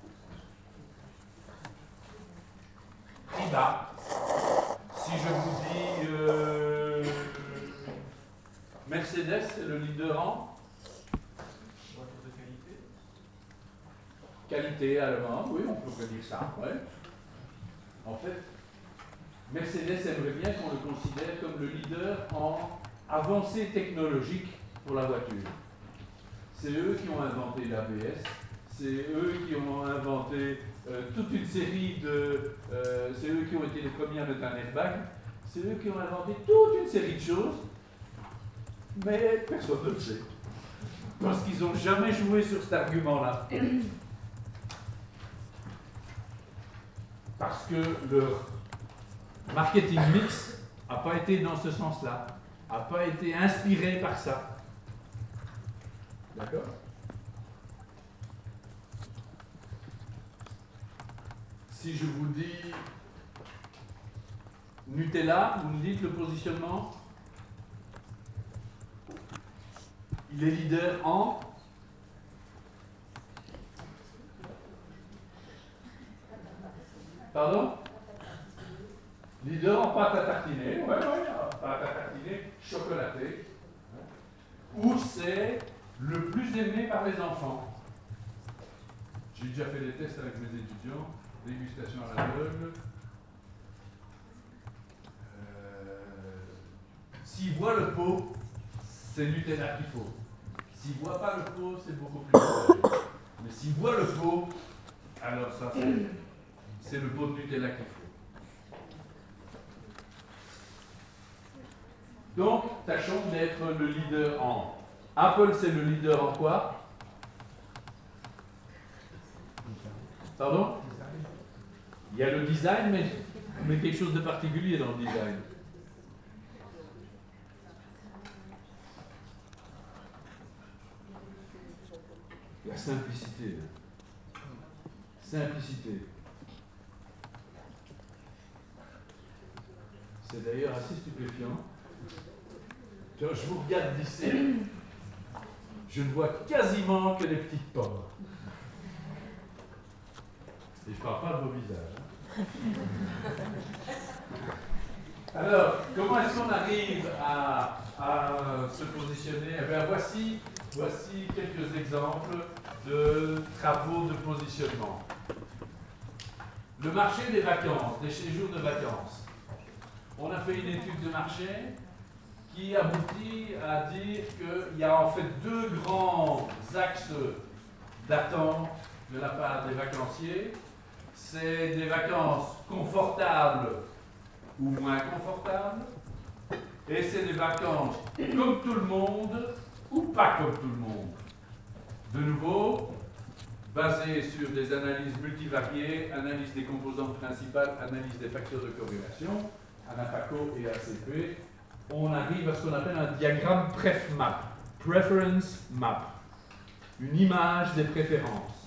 A: prix bas. Si je vous dis Mercedes, c'est le leader en
E: Voiture de qualité.
A: qualité allemande, oui, on pourrait dire ça. Ouais. En fait, Mercedes aimerait bien qu'on le considère comme le leader en avancée technologique pour la voiture. C'est eux qui ont inventé l'ABS, c'est eux qui ont inventé toute une série de... c'est eux qui ont été les premiers à mettre un airbag, c'est eux qui ont inventé toute une série de choses, mais personne ne le sait. Parce qu'ils n'ont jamais joué sur cet argument-là. Parce que leur marketing mix n'a pas été dans ce sens-là, n'a pas été inspiré par ça. D'accord? Si je vous dis Nutella, vous me dites le positionnement? Il est leader en? Pardon? Leader en pâte à tartiner, ouais, pâte à tartiner chocolatée. Ou c'est le plus aimé par les enfants. J'ai déjà fait des tests avec mes étudiants, dégustation à l'aveugle. S'ils voient le pot, c'est Nutella qu'il faut. S'ils ne voient pas le pot, c'est beaucoup plus compliqué. Mais s'ils voient le pot, alors ça c'est le pot de Nutella qu'il faut. Donc, tâchons d'être le leader en... Apple, c'est le leader en quoi? Pardon? Il y a le design, mais quelque chose de particulier dans le design. La simplicité. Simplicité. C'est d'ailleurs assez stupéfiant. Quand je vous regarde d'ici, je ne vois quasiment que des petites pommes. Et je ne parle pas de vos visages. Alors, comment est-ce qu'on arrive à se positionner? Eh bien, voici quelques exemples de travaux de positionnement. Le marché des vacances, des séjours de vacances. On a fait une étude de marché qui aboutit à dire qu'il y a en fait 2 grands axes d'attente de la part des vacanciers. C'est des vacances confortables ou moins confortables, et c'est des vacances comme tout le monde ou pas comme tout le monde. De nouveau, basé sur des analyses multivariées, analyse des composantes principales, analyse des facteurs de corrélation, ANAPACO et ACP, on arrive à ce qu'on appelle un diagramme PrefMap, Preference Map, une image des préférences.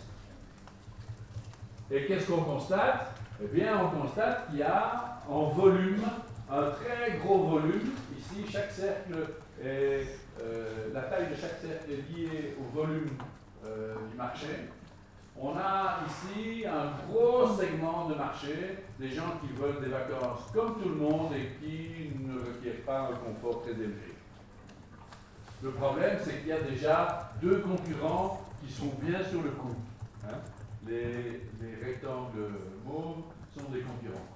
A: Et qu'est-ce qu'on constate? Eh bien, on constate qu'il y a en volume, un très gros volume. Ici, chaque cercle est, la taille de chaque cercle est liée au volume du marché. On a ici un gros segment de marché, des gens qui veulent des vacances comme tout le monde et qui ne requièrent pas un confort très élevé. Le problème, c'est qu'il y a déjà deux concurrents qui sont bien sur le coup. Hein. Les rectangles mauves sont des concurrents.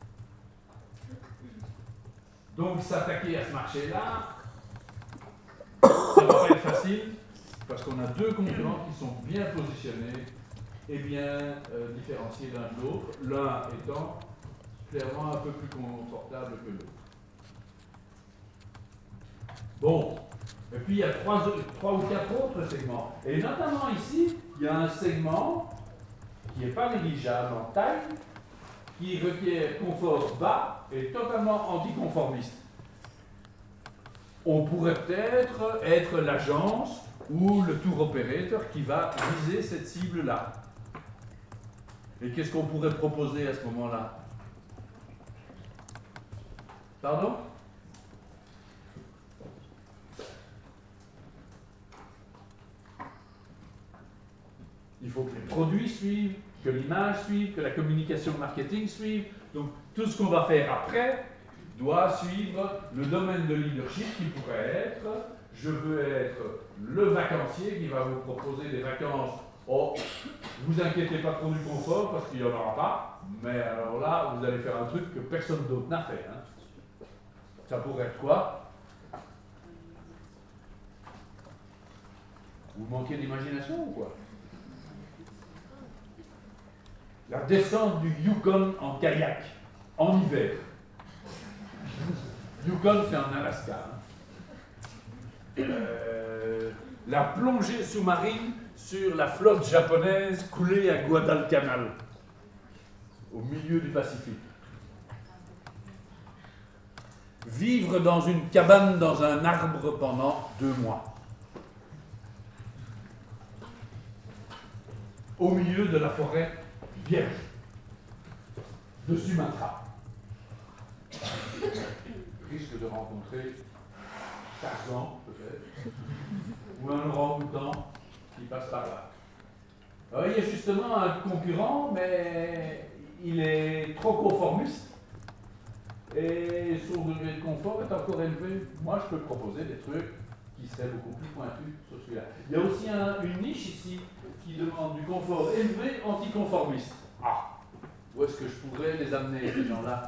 A: Donc s'attaquer à ce marché-là, ça ne va pas être facile, parce qu'on a deux concurrents qui sont bien positionnés et bien différenciés l'un de l'autre, l'un étant clairement un peu plus confortable que l'autre. Bon, et puis il y a trois ou quatre autres segments. Et notamment ici, il y a un segment qui n'est pas négligeable en taille, qui requiert confort bas et totalement anticonformiste. On pourrait peut-être être l'agence ou le tour operator qui va viser cette cible-là. Et qu'est-ce qu'on pourrait proposer à ce moment-là? Pardon? Il faut que les produits suivent, que l'image suive, que la communication marketing suive. Donc tout ce qu'on va faire après doit suivre le domaine de leadership qui pourrait être: je veux être le vacancier qui va vous proposer des vacances. Oh, vous inquiétez pas trop du confort parce qu'il n'y en aura pas, mais alors là, vous allez faire un truc que personne d'autre n'a fait. Hein. Ça pourrait être quoi? Vous manquez d'imagination ou quoi? La descente du Yukon en kayak, en hiver. Yukon, c'est en Alaska. Hein. La plongée sous-marine sur la flotte japonaise coulée à Guadalcanal, au milieu du Pacifique. Vivre dans une cabane dans un arbre pendant 2 mois. Au milieu de la forêt vierge de Sumatra. Risque de rencontrer Tarzan, peut-être, ou un orang-outan qui passe par là. Alors, il y a justement un concurrent, mais il est trop conformiste et son degré de confort est encore élevé. Moi, je peux proposer des trucs qui seraient beaucoup plus pointus sur celui-là. Il y a aussi une niche ici qui demande du confort élevé anticonformiste. Ah, où est-ce que je pourrais les amener, ces gens-là?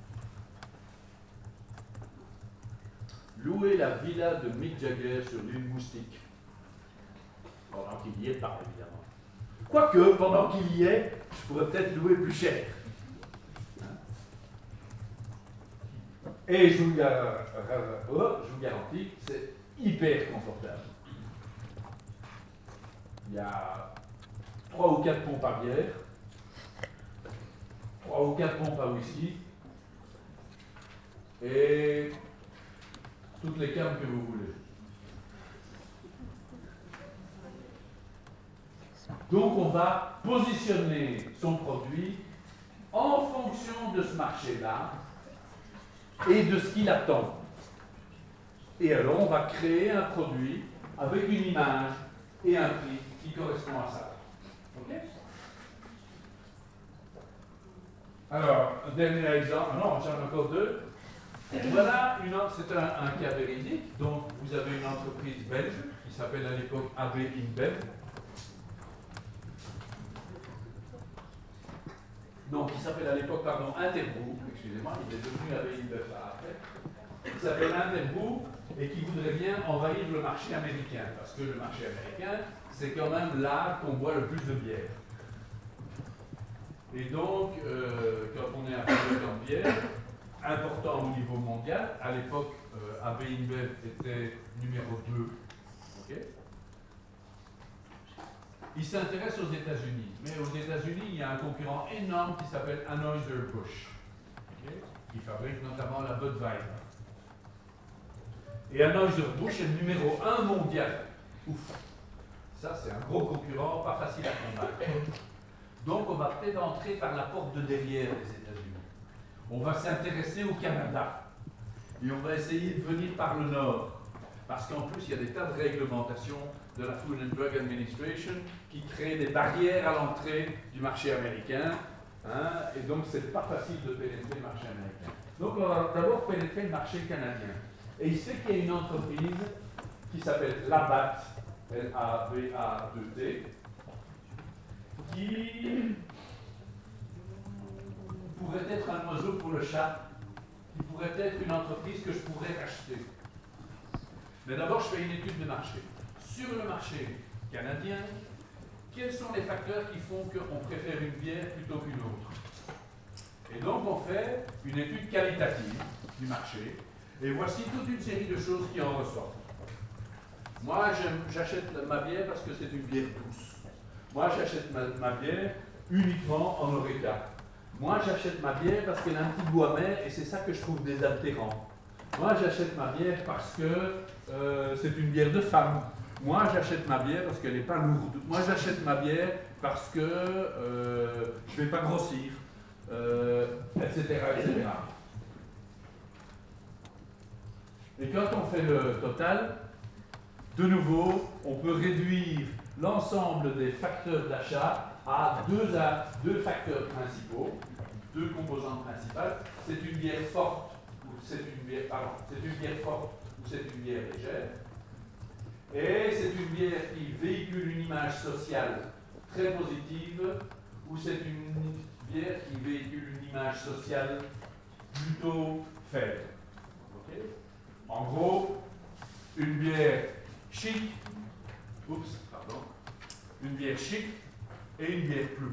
A: Louer la villa de Mick Jagger sur l'île Moustique. Pendant qu'il y est pas, évidemment. Quoique, pendant qu'il y est, je pourrais peut-être louer plus cher. Et je vous garantis, c'est hyper confortable. Il y a 3 ou 4 pompes à bière, 3 ou 4 pompes à whisky, et toutes les câbles que vous voulez. Donc on va positionner son produit en fonction de ce marché-là et de ce qu'il attend. Et alors on va créer un produit avec une image et un prix qui correspond à ça. Ok? Alors, un dernier exemple. Non, j'en ai encore 2. Voilà, c'est un cas véridique. Donc, vous avez une entreprise belge qui s'appelle à l'époque AB InBev. Non, qui s'appelle à l'époque, pardon, Interbrew. Excusez-moi, il est devenu AB InBev là après. Qui s'appelle Interbrew et qui voudrait bien envahir le marché américain. Parce que le marché américain, c'est quand même là qu'on boit le plus de bière. Et donc, quand on est un producteur de bière, important au niveau mondial, à l'époque, AB InBev était numéro 2. Okay. Il s'intéresse aux États-Unis. Mais aux États-Unis, il y a un concurrent énorme qui s'appelle Anheuser-Busch, okay, qui fabrique notamment la Budweiser. Et Anheuser-Busch est le numéro 1 mondial. Ouf. Ça, c'est un gros concurrent, pas facile à combattre. Donc, on va peut-être entrer par la porte de derrière des États-Unis. On va s'intéresser au Canada. Et on va essayer de venir par le nord. Parce qu'en plus, il y a des tas de réglementations de la Food and Drug Administration qui créent des barrières à l'entrée du marché américain. Hein, et donc, c'est pas facile de pénétrer le marché américain. Donc, on va d'abord pénétrer le marché canadien. Et il se fait qu'il y a une entreprise qui s'appelle Labatt, L-A-B-A-2-T, qui pourrait être un oiseau pour le chat, qui pourrait être une entreprise que je pourrais acheter. Mais d'abord, je fais une étude de marché. Sur le marché canadien, quels sont les facteurs qui font qu'on préfère une bière plutôt qu'une autre? Et donc, on fait une étude qualitative du marché, et voici toute une série de choses qui en ressortent. Moi, j'achète ma bière parce que c'est une bière douce. Moi, j'achète ma bière uniquement en Oreca. Moi, j'achète ma bière parce qu'elle a un petit goût amer et c'est ça que je trouve désaltérant. Moi, j'achète ma bière parce que c'est une bière de femme. Moi, j'achète ma bière parce qu'elle n'est pas lourde. Moi, j'achète ma bière parce que je ne vais pas grossir, etc., etc. Et quand on fait le total, de nouveau, on peut réduire l'ensemble des facteurs d'achat à deux facteurs principaux, deux composantes principales. C'est une bière forte ou c'est une bière, forte ou c'est une bière légère. Et c'est une bière qui véhicule une image sociale très positive ou c'est une bière qui véhicule une image sociale plutôt faible. Okay? En gros, une bière chic, une bière chic et une bière plus.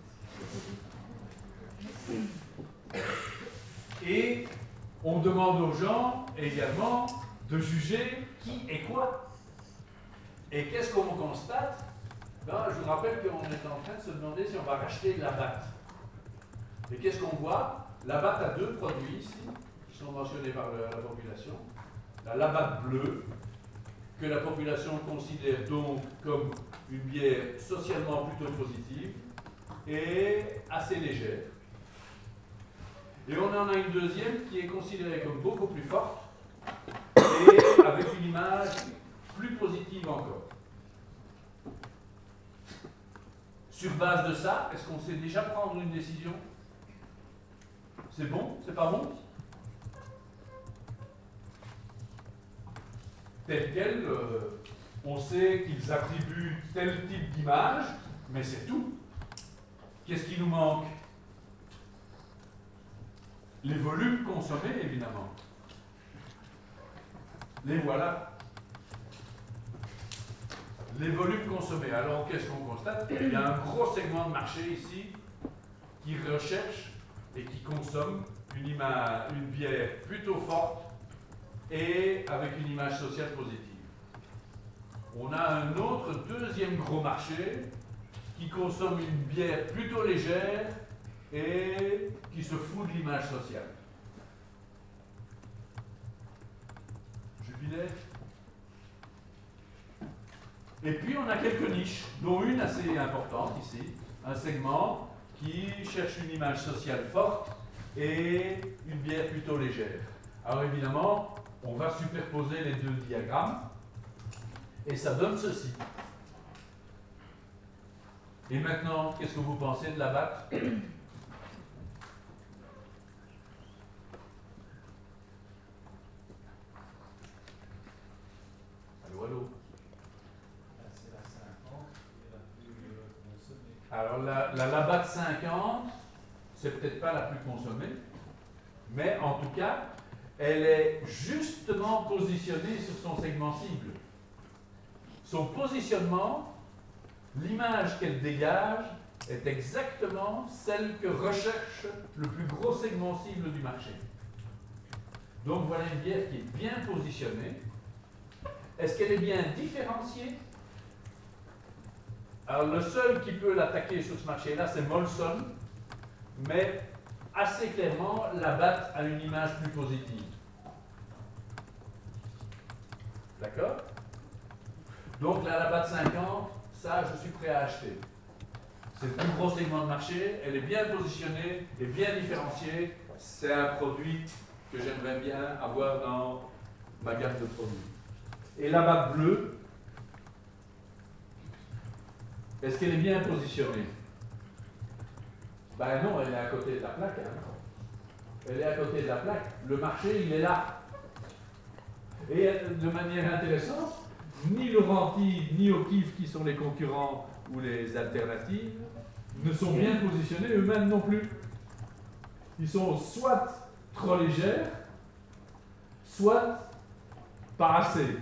A: Et on demande aux gens également de juger qui est quoi. Et qu'est-ce qu'on constate? Ben, je vous rappelle qu'on est en train de se demander si on va racheter de Labatt. Et qu'est-ce qu'on voit? Labatt a deux produits ici, qui sont mentionnés par la population. La Labatt bleue, que la population considère donc comme une bière socialement plutôt positive et assez légère. Et on en a une deuxième qui est considérée comme beaucoup plus forte et avec une image plus positive encore. Sur base de ça, est-ce qu'on sait déjà prendre une décision? C'est bon? C'est pas bon? Tel quel, on sait qu'ils attribuent tel type d'image, mais c'est tout. Qu'est-ce qui nous manque? Les volumes consommés, évidemment. Les voilà. Les volumes consommés. Alors, qu'est-ce qu'on constate? Il y a un gros segment de marché ici qui recherche et qui consomme une bière plutôt forte et avec une image sociale positive. On a un autre deuxième gros marché qui consomme une bière plutôt légère et qui se fout de l'image sociale. Jubilé. Et puis on a quelques niches, dont une assez importante ici, un segment qui cherche une image sociale forte et une bière plutôt légère. Alors évidemment, on va superposer les deux diagrammes et ça donne ceci. Et maintenant, qu'est-ce que vous pensez de Labatt? Allô, allô?
E: C'est la 50 qui est la plus consommée.
A: Alors la Labatt 50, c'est peut-être pas la plus consommée, mais en tout cas, elle est justement positionnée sur son segment cible. Son positionnement, l'image qu'elle dégage, est exactement celle que recherche le plus gros segment cible du marché. Donc voilà une bière qui est bien positionnée. Est-ce qu'elle est bien différenciée? Alors le seul qui peut l'attaquer sur ce marché-là, c'est Molson, mais assez clairement, Labatt a une image plus positive. D'accord? Donc la Labatt 50, ça je suis prêt à acheter. C'est le plus gros segment de marché, elle est bien positionnée et bien différenciée. C'est un produit que j'aimerais bien avoir dans ma gamme de produits. Et Labatt bleue, est-ce qu'elle est bien positionnée? Ben non, elle est à côté de la plaque. Hein. Elle est à côté de la plaque. Le marché, il est là.
F: Et de manière intéressante, ni Laurentide ni O'Keeffe, qui sont les concurrents ou les alternatives, ne sont bien positionnés eux-mêmes non plus. Ils sont soit trop légers, soit pas assez.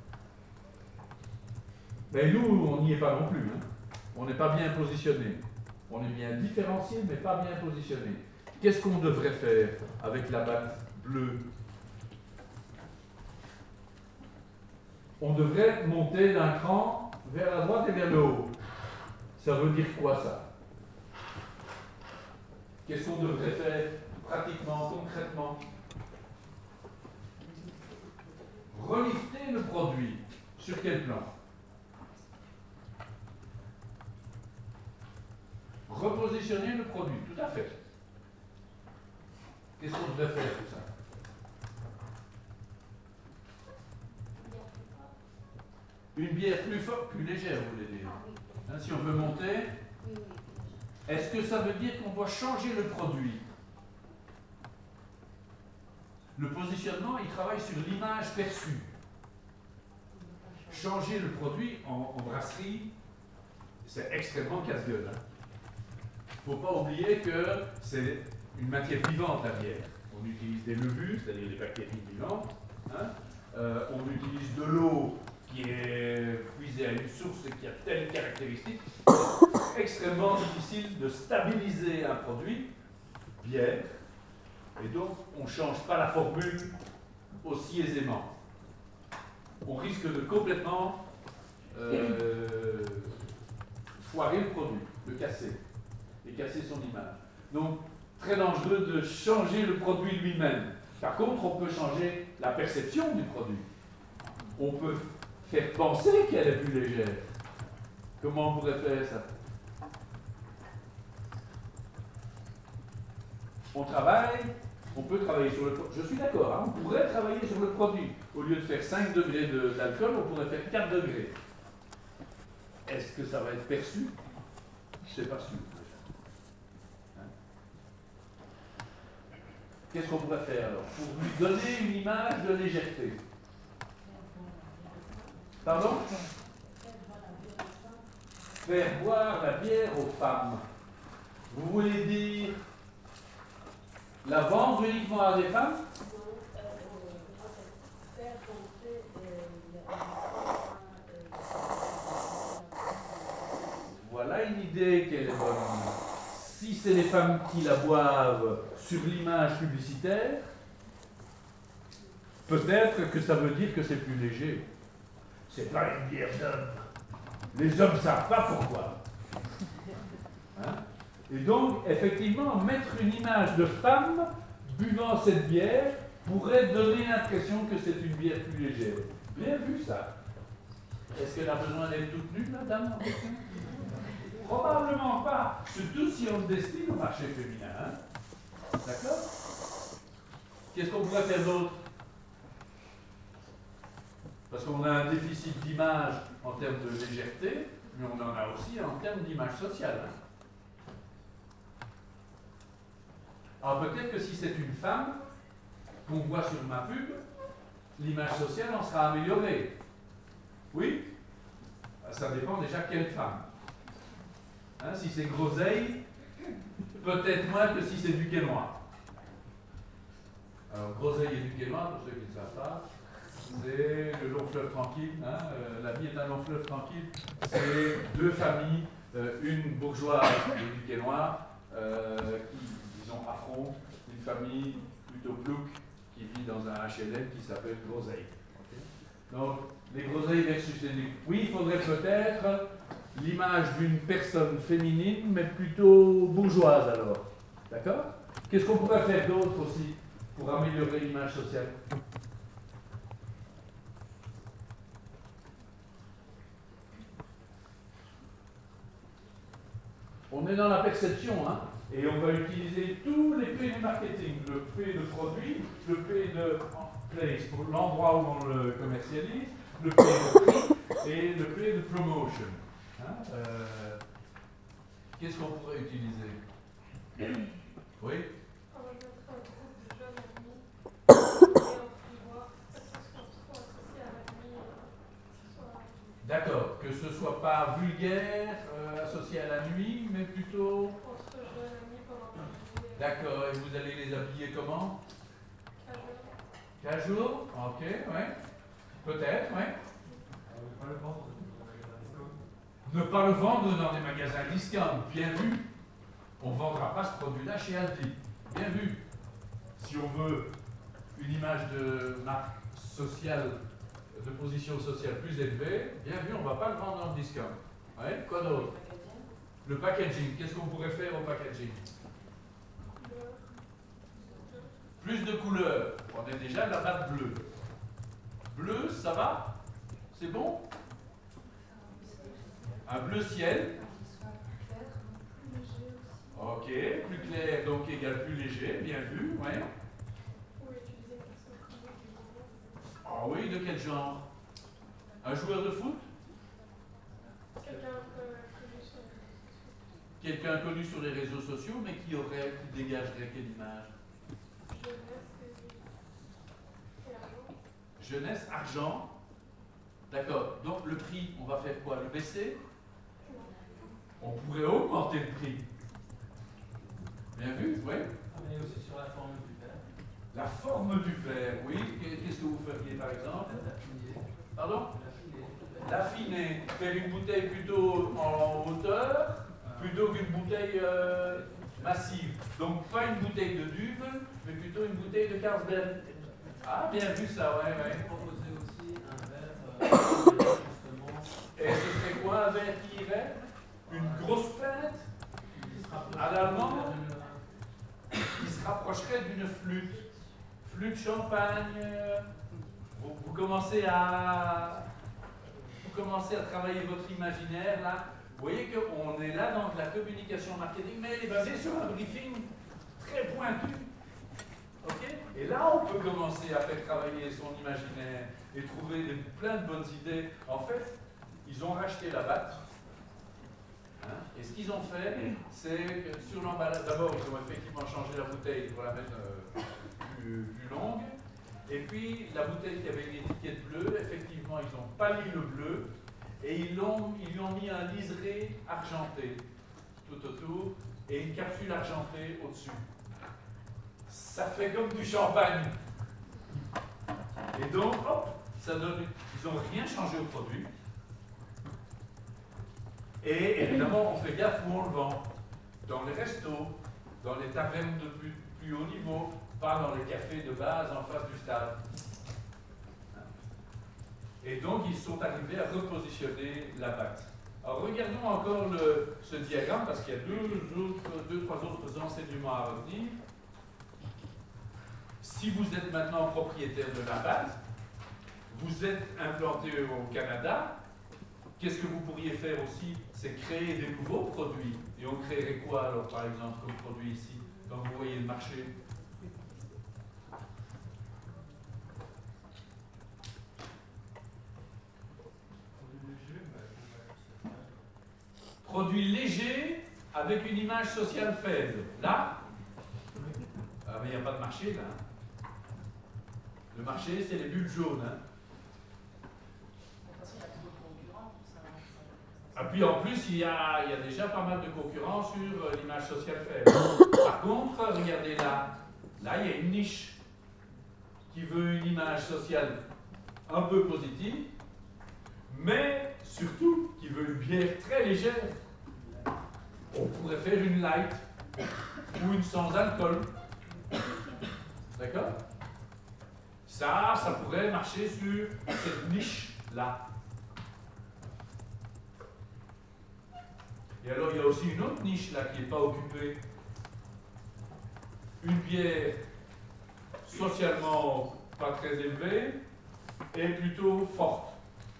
F: Mais nous, on n'y est pas non plus. Hein. On n'est pas bien positionné. On est bien différencié, mais pas bien positionné. Qu'est-ce qu'on devrait faire avec la batte bleue? On devrait monter d'un cran vers la droite et vers le haut. Ça veut dire quoi, ça? Qu'est-ce qu'on devrait faire pratiquement, concrètement? Relifter le produit. Sur quel plan? Repositionner le produit, tout à fait. Qu'est-ce qu'on devrait faire, tout ça? Une bière plus forte, plus légère, vous voulez dire. Hein, si on veut monter, est-ce que ça veut dire qu'on doit changer le produit? Le positionnement, il travaille sur l'image perçue. Changer le produit en brasserie, c'est extrêmement casse-gueule. Il ne faut pas oublier que c'est une matière vivante, la bière. On utilise des levures, c'est-à-dire des bactéries vivantes. Hein. On utilise de l'eau qui est puisée à une source et qui a telle caractéristique. C'est extrêmement difficile de stabiliser un produit, bière, et donc on ne change pas la formule aussi aisément. On risque de complètement foirer le produit, le casser, et casser son image. Donc, très dangereux de changer le produit lui-même. Par contre, on peut changer la perception du produit. On peut faire penser qu'elle est plus légère. Comment on pourrait faire ça? On peut travailler sur le produit. Je suis d'accord, hein, on pourrait travailler sur le produit. Au lieu de faire 5 degrés d'alcool, on pourrait faire 4 degrés. Est-ce que ça va être perçu? Je ne sais pas sûr. Hein? Qu'est-ce qu'on pourrait faire alors pour lui donner une image de légèreté? Pardon? Faire boire la bière aux femmes. Vous voulez dire la vendre uniquement à des femmes? Voilà une idée qu'elle est bonne. Si c'est les femmes qui la boivent sur l'image publicitaire, peut-être que ça veut dire que c'est plus léger. C'est pas une bière d'homme. Les hommes ne savent pas pourquoi. Hein? Et donc, effectivement, mettre une image de femme buvant cette bière pourrait donner l'impression que c'est une bière plus légère. Bien vu ça. Est-ce qu'elle a besoin d'être toute nue, la dame? Probablement pas, surtout si on le destine au marché féminin. Hein? D'accord? Qu'est-ce qu'on pourrait faire d'autre? Parce qu'on a un déficit d'image en termes de légèreté, mais on en a aussi en termes d'image sociale. Hein? Alors peut-être que si c'est une femme qu'on voit sur ma pub, l'image sociale en sera améliorée. Oui? Ça dépend déjà quelle femme. Hein, si c'est groseille, peut-être moins que si c'est du Quénois. Alors groseille et du Quénois, pour ceux qui ne savent pas, c'est le long fleuve tranquille. Hein, la vie est un long fleuve tranquille. C'est deux familles, une bourgeoise et du Quénois, qui, disons, affrontent une famille plutôt plouc qui vit dans un HLM qui s'appelle Groseille. Okay. Donc, les groseilles versus les ducs. Oui, il faudrait peut-être l'image d'une personne féminine, mais plutôt bourgeoise alors. D'accord? Qu'est-ce qu'on pourrait faire d'autre aussi pour améliorer l'image sociale? On est dans la perception, hein, et on va utiliser tous les P du marketing, le P de produit, le P de place, pour l'endroit où on le commercialise, le P de prix et le P de promotion. Hein, qu'est-ce qu'on pourrait utiliser? Oui?
B: On va mettre un groupe de jeunes amis et on prévoit 463
F: D'accord, que ce soit pas vulgaire, associé à la nuit, mais plutôt...
G: Entre jeunes amis pendant que je
F: D'accord, et vous allez les habiller comment?
G: casual.
F: Casual, ok, ouais. Peut-être, ouais. Ne pas le vendre dans des magasins discount, bien vu. On ne vendra pas ce produit-là chez Aldi, bien vu. Si on veut une image de marque sociale, de position sociale plus élevée, bien vu, on ne va pas le vendre en discount. Ouais, quoi d'autre? Le packaging, qu'est-ce qu'on pourrait faire au packaging? Plus de couleurs. On a déjà la batte bleue. Bleu, ça va? C'est bon? Un bleu ciel. Ok, plus clair, donc égale plus léger, bien vu, ouais.
G: Ou utiliser personne connue du moment.
F: Ah oui, de quel genre? Un joueur de foot?
G: Quelqu'un connu sur les réseaux sociaux.
F: Quelqu'un connu sur les réseaux sociaux, mais qui dégagerait quelle image?
G: Jeunesse et argent.
F: Jeunesse, argent. D'accord, donc le prix, on va faire quoi? Le baisser? On pourrait augmenter le prix. Bien vu, oui.
E: Mais aussi sur la forme du verre.
F: La forme du verre, oui. Qu'est-ce que vous feriez par exemple? Pardon? L'affiner. Faire une bouteille plutôt en hauteur, plutôt qu'une bouteille massive. Donc pas une bouteille de Duve, mais plutôt une bouteille de Carlsberg. Ah, bien vu ça, ouais, ouais.
E: Proposer aussi un verre justement.
F: Et ce serait quoi un verre qui irait? Une grosse pinte à l'allemand qui se rapprocherait d'une flûte. Flûte champagne. Vous commencez à travailler votre imaginaire là. Vous voyez qu'on est là dans de la communication marketing, mais elle est basée sur un briefing très pointu. Okay? Et là, on peut commencer à faire travailler son imaginaire et trouver plein de bonnes idées. En fait, ils ont racheté la batte. Hein? Et ce qu'ils ont fait, c'est que sur l'emballage, d'abord, ils ont effectivement changé la bouteille pour la mettre plus longue. Et puis, la bouteille qui avait une étiquette bleue, effectivement, ils ont pâli le bleu et ils lui ont mis un liseré argenté tout autour et une capsule argentée au-dessus. Ça fait comme du champagne. Et donc, hop, ça donne. Ils n'ont rien changé au produit. Et évidemment, on fait gaffe où on le vend. Dans les restos, dans les tavernes de plus haut niveau, pas dans les cafés de base en face du stade. Et donc, ils sont arrivés à repositionner la batte. Alors, regardons encore ce diagramme, parce qu'il y a deux, trois autres enseignements à retenir. Si vous êtes maintenant propriétaire de la batte, vous êtes implanté au Canada, qu'est-ce que vous pourriez faire aussi? C'est créer des nouveaux produits. Et on créerait quoi alors, par exemple, comme produit ici, quand vous voyez le marché? Produit léger avec une image sociale faible. Là, mais il n'y a pas de marché là. Le marché, c'est les bulles jaunes. Hein. Et puis en plus, il y a déjà pas mal de concurrents sur l'image sociale faible. Par contre, regardez là. Là, il y a une niche qui veut une image sociale un peu positive, mais surtout qui veut une bière très légère. On pourrait faire une light ou une sans alcool. D'accord? Ça pourrait marcher sur cette niche-là. Et alors, il y a aussi une autre niche là qui n'est pas occupée. Une bière socialement pas très élevée et plutôt forte.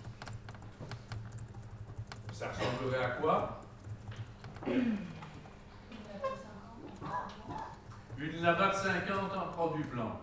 F: Ça ressemblerait à quoi? Une Labatt 50 en produit blanc.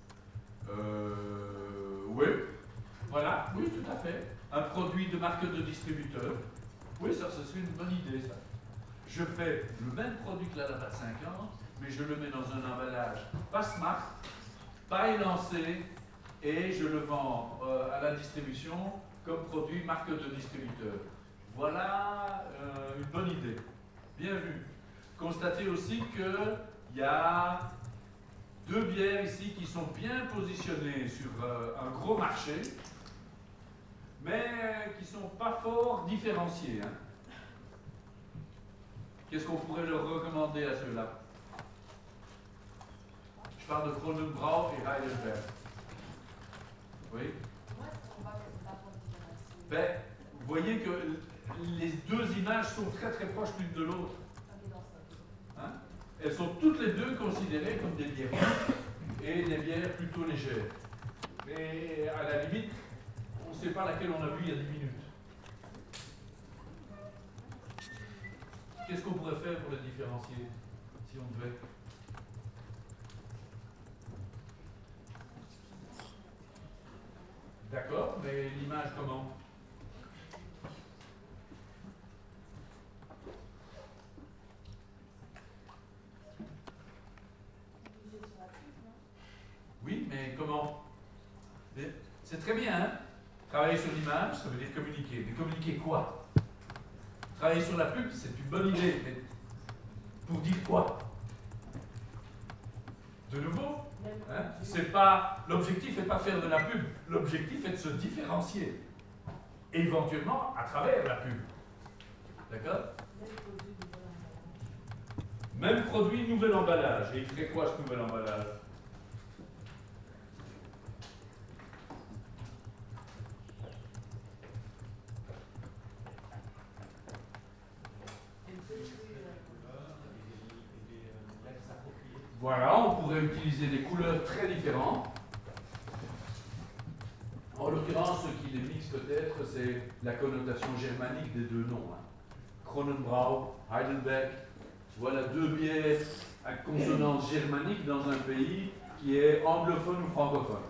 F: Oui. Voilà, oui, tout à fait. Un produit de marque de distributeur. Oui, ça serait une bonne idée, ça. Je fais le même produit que la Labatt 50, mais je le mets dans un emballage pas smart, pas élancé, et je le vends à la distribution comme produit marque de distributeur. Voilà une bonne idée. Bien vu. Constatez aussi qu'il y a deux bières ici qui sont bien positionnées sur un gros marché, mais qui ne sont pas fort différenciées. Hein. Qu'est-ce qu'on pourrait leur recommander à ceux-là? Je parle de Kronenbrau et Heidelberg. Oui?
D: Comment est-ce qu'on va faire la différencier?
F: Ben, vous voyez que les deux images sont très très proches l'une de l'autre. Hein? Elles sont toutes les deux considérées comme des bières et des bières plutôt légères. Mais à la limite, on ne sait pas laquelle on a vu il y a 10 minutes. Qu'est-ce qu'on pourrait faire pour les différencier, si on devait? D'accord, mais l'image comment? Oui, mais comment? C'est très bien, hein? Travailler sur l'image, ça veut dire communiquer. Mais communiquer quoi? Travailler sur la pub, c'est une bonne idée, mais pour dire quoi? De nouveau, hein? C'est pas, l'objectif n'est pas de faire de la pub, l'objectif est de se différencier. Éventuellement à travers la pub. D'accord? Même produit, nouvel emballage. Et il ferait quoi ce nouvel emballage? Voilà, on pourrait utiliser des couleurs très différentes. En l'occurrence, ce qui les mixe peut-être, c'est la connotation germanique des deux noms. Hein. Kronenbrau, Heidelberg, voilà deux bières à consonance germanique dans un pays qui est anglophone ou francophone.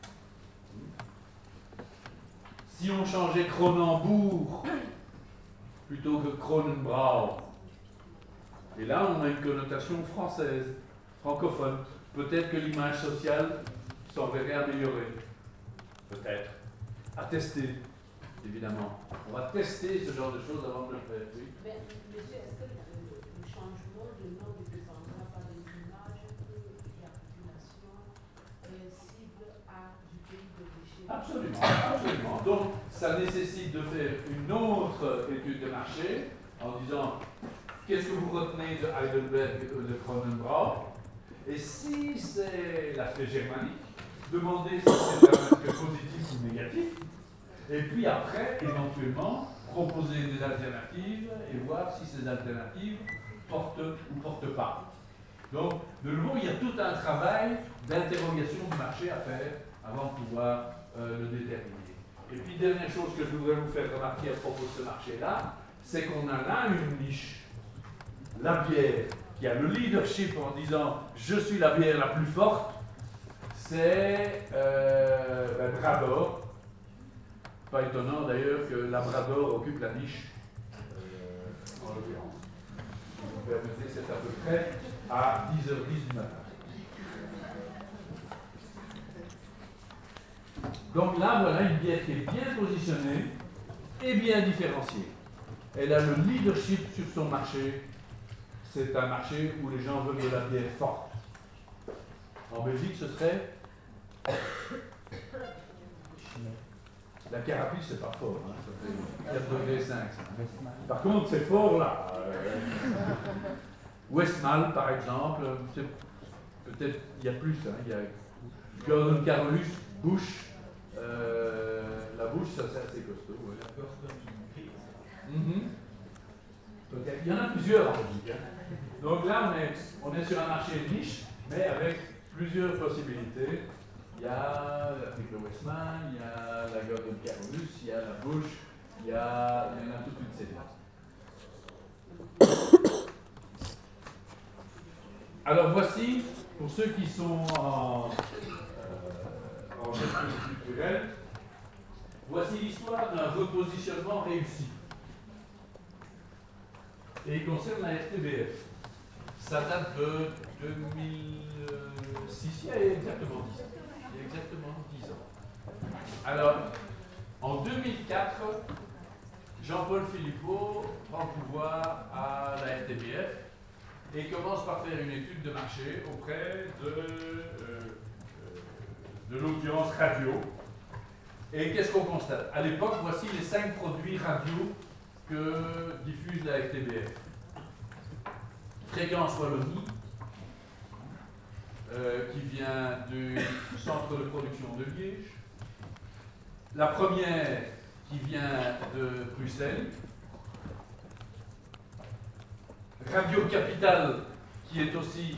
F: Si on changeait Kronenbourg plutôt que Kronenbrau, et là on a une connotation française, francophone. Peut-être que l'image sociale s'en verrait améliorée. Peut-être. À tester, évidemment. On va tester ce genre de choses avant de le faire. Oui.
H: Mais, monsieur, est-ce que le changement de nom ne dépendra pas des images que la population cible du pays d'origine?
F: Absolument, absolument. Donc, ça nécessite de faire une autre étude de marché en disant qu'est-ce que vous retenez de Heidelberg et de Kronenbrau? Et si c'est l'aspect germanique, demandez si c'est un aspect positif ou négatif. Et puis après, éventuellement, proposer des alternatives et voir si ces alternatives portent ou portent pas. Donc, de nouveau, il y a tout un travail d'interrogation du marché à faire avant de pouvoir le déterminer. Et puis, dernière chose que je voudrais vous faire remarquer à propos de ce marché-là, c'est qu'on a là une niche. La bière qui a le leadership en disant « je suis la bière la plus forte », c'est Brador. Pas étonnant d'ailleurs que Labrador occupe la niche, en l'occurrence. Si vous me permettez, c'est à peu près à 10h10 du matin. Donc là, voilà une bière qui est bien positionnée et bien différenciée. Elle a le leadership sur son marché. C'est un marché où les gens veulent de la bière forte. En Belgique, ce serait... La carapace, c'est pas fort. Hein. Ça fait 4,5 degrés. Par contre, c'est fort là. Westmalle, par exemple, peut-être il y a plus. Hein. Il y a Gordon Carolus, Bush. La Bush, ça c'est assez costaud. Ouais. Peut-être. Il y en a plusieurs en Belgique. Hein. Donc là, on est sur un marché niche, mais avec plusieurs possibilités. Il y a l'Afrique de Westman, il y a la Gordon Carolus, il y a la Bush, il y en a toute une série. Alors voici, pour ceux qui sont en gestion culturelle, voici l'histoire d'un repositionnement réussi. Et il concerne la RTBF. Ça date de 2006, il y a exactement 10 ans. Alors, En 2004, Jean-Paul Philippot prend le pouvoir à la RTBF et commence par faire une étude de marché auprès de l'audience radio. Et qu'est-ce qu'on constate? À l'époque, voici les 5 produits radio que diffuse la RTBF. Fréquence Wallonie, qui vient du centre de production de Liège. La première qui vient de Bruxelles. Radio Capitale, qui est aussi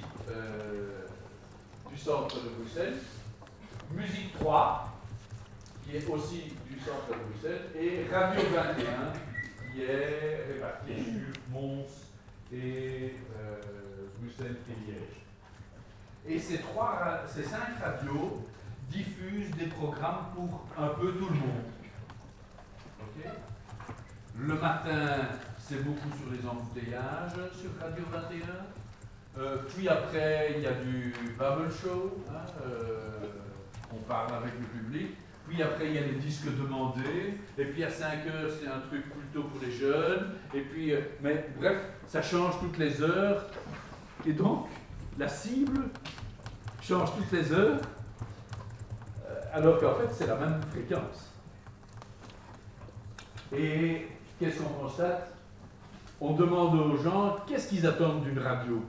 F: du centre de Bruxelles. Musique 3, qui est aussi du centre de Bruxelles. Et Radio 21, qui est répartie sur Mons et Bruxelles et Liège. Et ces 5 radios diffusent des programmes pour un peu tout le monde. Okay. Le matin, c'est beaucoup sur les embouteillages sur Radio 21. Puis après, il y a du Bubble Show, hein, on parle avec le public. Puis après, il y a les disques demandés. Et puis à 5 heures, c'est un truc plutôt pour les jeunes. Et puis, mais bref, ça change toutes les heures. Et donc, la cible change toutes les heures, alors qu'en fait, c'est la même fréquence. Et qu'est-ce qu'on constate? On demande aux gens qu'est-ce qu'ils attendent d'une radio.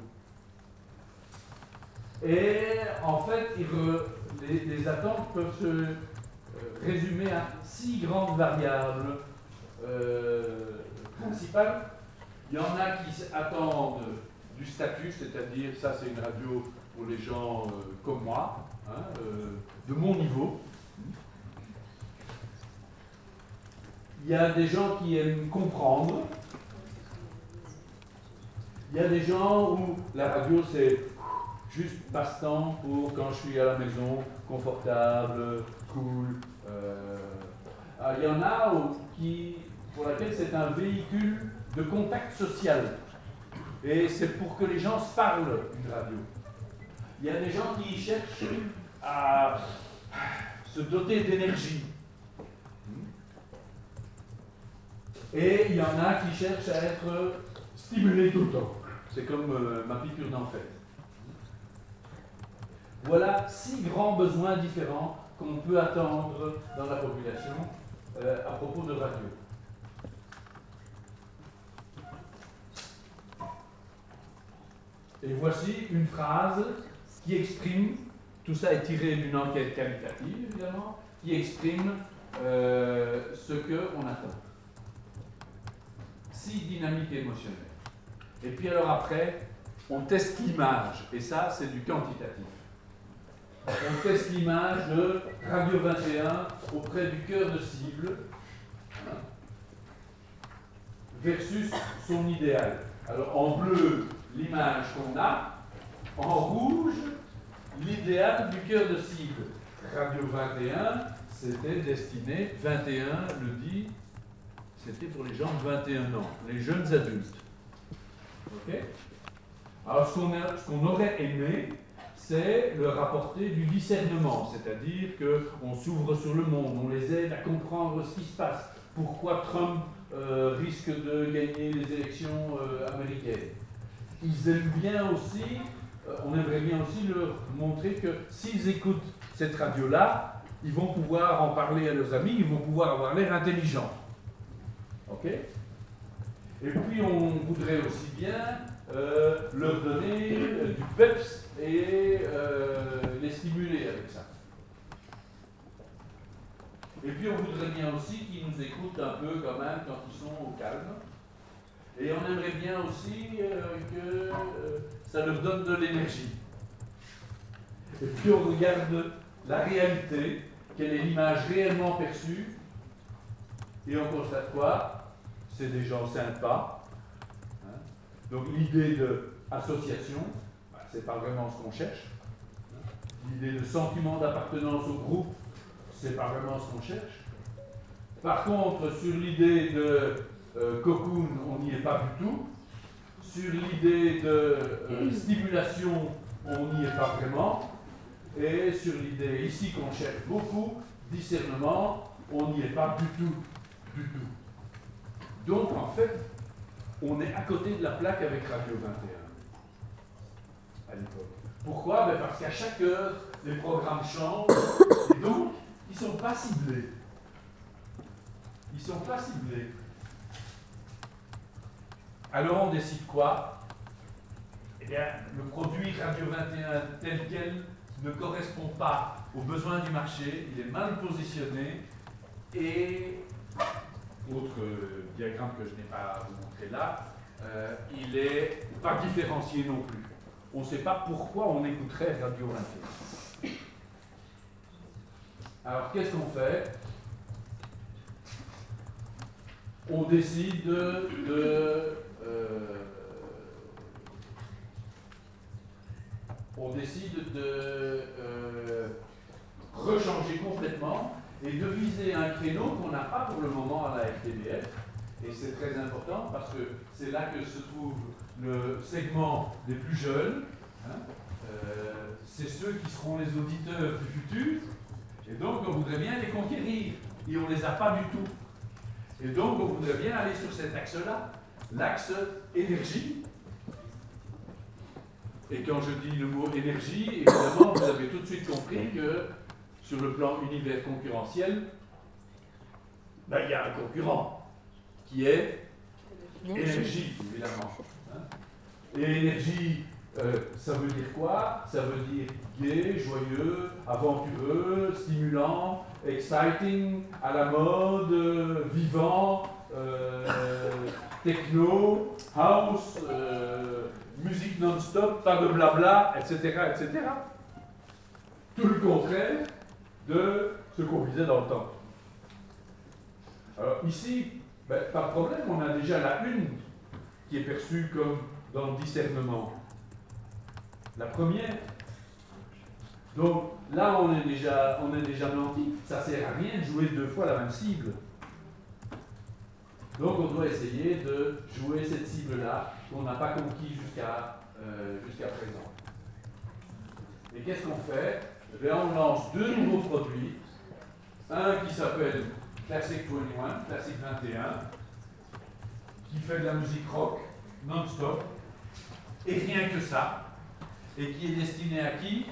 F: Et en fait, les attentes peuvent se résumer à 6 grandes variables principales. Il y en a qui attendent du statut, c'est-à-dire, ça c'est une radio pour les gens comme moi, hein, de mon niveau. Il y a des gens qui aiment comprendre. Il y a des gens où la radio c'est juste passe-temps pour quand je suis à la maison, confortable, cool. Il y en a pour laquelle c'est un véhicule de contact social. Et c'est pour que les gens se parlent, une radio. Il y a des gens qui cherchent à se doter d'énergie. Et il y en a qui cherchent à être stimulés tout le temps. C'est comme ma piqûre d'enfer. Voilà 6 grands besoins différents qu'on peut attendre dans la population à propos de radio. Et voici une phrase qui exprime, tout ça est tiré d'une enquête qualitative évidemment, qui exprime ce qu'on attend. 6 dynamiques émotionnelles. Et puis alors après, on teste l'image, et ça c'est du quantitatif. On teste l'image de Radio 21 auprès du cœur de cible versus son idéal. Alors en bleu, l'image qu'on a, en rouge, l'idéal du cœur de cible. Radio 21, c'était destiné, 21 le dit, c'était pour les gens de 21 ans, les jeunes adultes. Ok? Alors ce qu'on aurait aimé, c'est leur apporter du discernement, c'est-à-dire qu'on s'ouvre sur le monde, on les aide à comprendre ce qui se passe, pourquoi Trump risque de gagner les élections américaines. Ils aiment bien aussi, on aimerait bien aussi leur montrer que s'ils écoutent cette radio-là, ils vont pouvoir en parler à leurs amis, ils vont pouvoir avoir l'air intelligents. Ok? Et puis on voudrait aussi bien leur donner du peps et les stimuler avec ça. Et puis on voudrait bien aussi qu'ils nous écoutent un peu quand même quand ils sont au calme. Et on aimerait bien aussi que ça leur donne de l'énergie. Et puis on regarde la réalité, quelle est l'image réellement perçue, et on constate quoi? C'est des gens sympas. Hein? Donc l'idée d'association, c'est pas vraiment ce qu'on cherche. L'idée de sentiment d'appartenance au groupe, c'est pas vraiment ce qu'on cherche. Par contre, sur l'idée de cocoon, on n'y est pas du tout. Sur l'idée de stimulation, on n'y est pas vraiment. Et sur l'idée ici qu'on cherche beaucoup, discernement, on n'y est pas du tout, du tout. Donc en fait, on est à côté de la plaque avec Radio 21 à l'époque. Pourquoi? Ben parce qu'à chaque heure, les programmes changent et donc ils ne sont pas ciblés. Ils ne sont pas ciblés. Alors on décide quoi? Eh bien, le produit Radio 21 tel quel ne correspond pas aux besoins du marché, il est mal positionné et, autre diagramme que je n'ai pas à vous montrer là, il n'est pas différencié non plus. On ne sait pas pourquoi on écouterait Radio 21. Alors qu'est-ce qu'on fait? On décide de rechanger complètement et de viser un créneau qu'on n'a pas pour le moment à la RTBF. Et c'est très important parce que c'est là que se trouve le segment des plus jeunes. Hein. C'est ceux qui seront les auditeurs du futur. Et donc on voudrait bien les conquérir. Et on ne les a pas du tout. Et donc on voudrait bien aller sur cet axe-là, l'axe énergie. Et quand je dis le mot énergie, évidemment, vous avez tout de suite compris que sur le plan univers concurrentiel, ben, il y a un concurrent qui est énergie, évidemment. Hein. Et énergie, ça veut dire quoi? Ça veut dire gai, joyeux, aventureux, stimulant, exciting, à la mode, vivant, techno, house, musique non-stop, pas de blabla, etc., etc. Tout le contraire de ce qu'on visait dans le temps. Alors ici, ben, pas de problème, on a déjà la une qui est perçue comme dans le discernement. La première. Donc là, on est déjà nanti. Ça ne sert à rien de jouer deux fois la même cible. Donc on doit essayer de jouer cette cible-là qu'on n'a pas conquis jusqu'à présent. Et qu'est-ce qu'on fait? Eh bien, on lance deux nouveaux produits. Un qui s'appelle Classic 21, Classic 21, qui fait de la musique rock non-stop, et rien que ça, et qui est destiné à qui?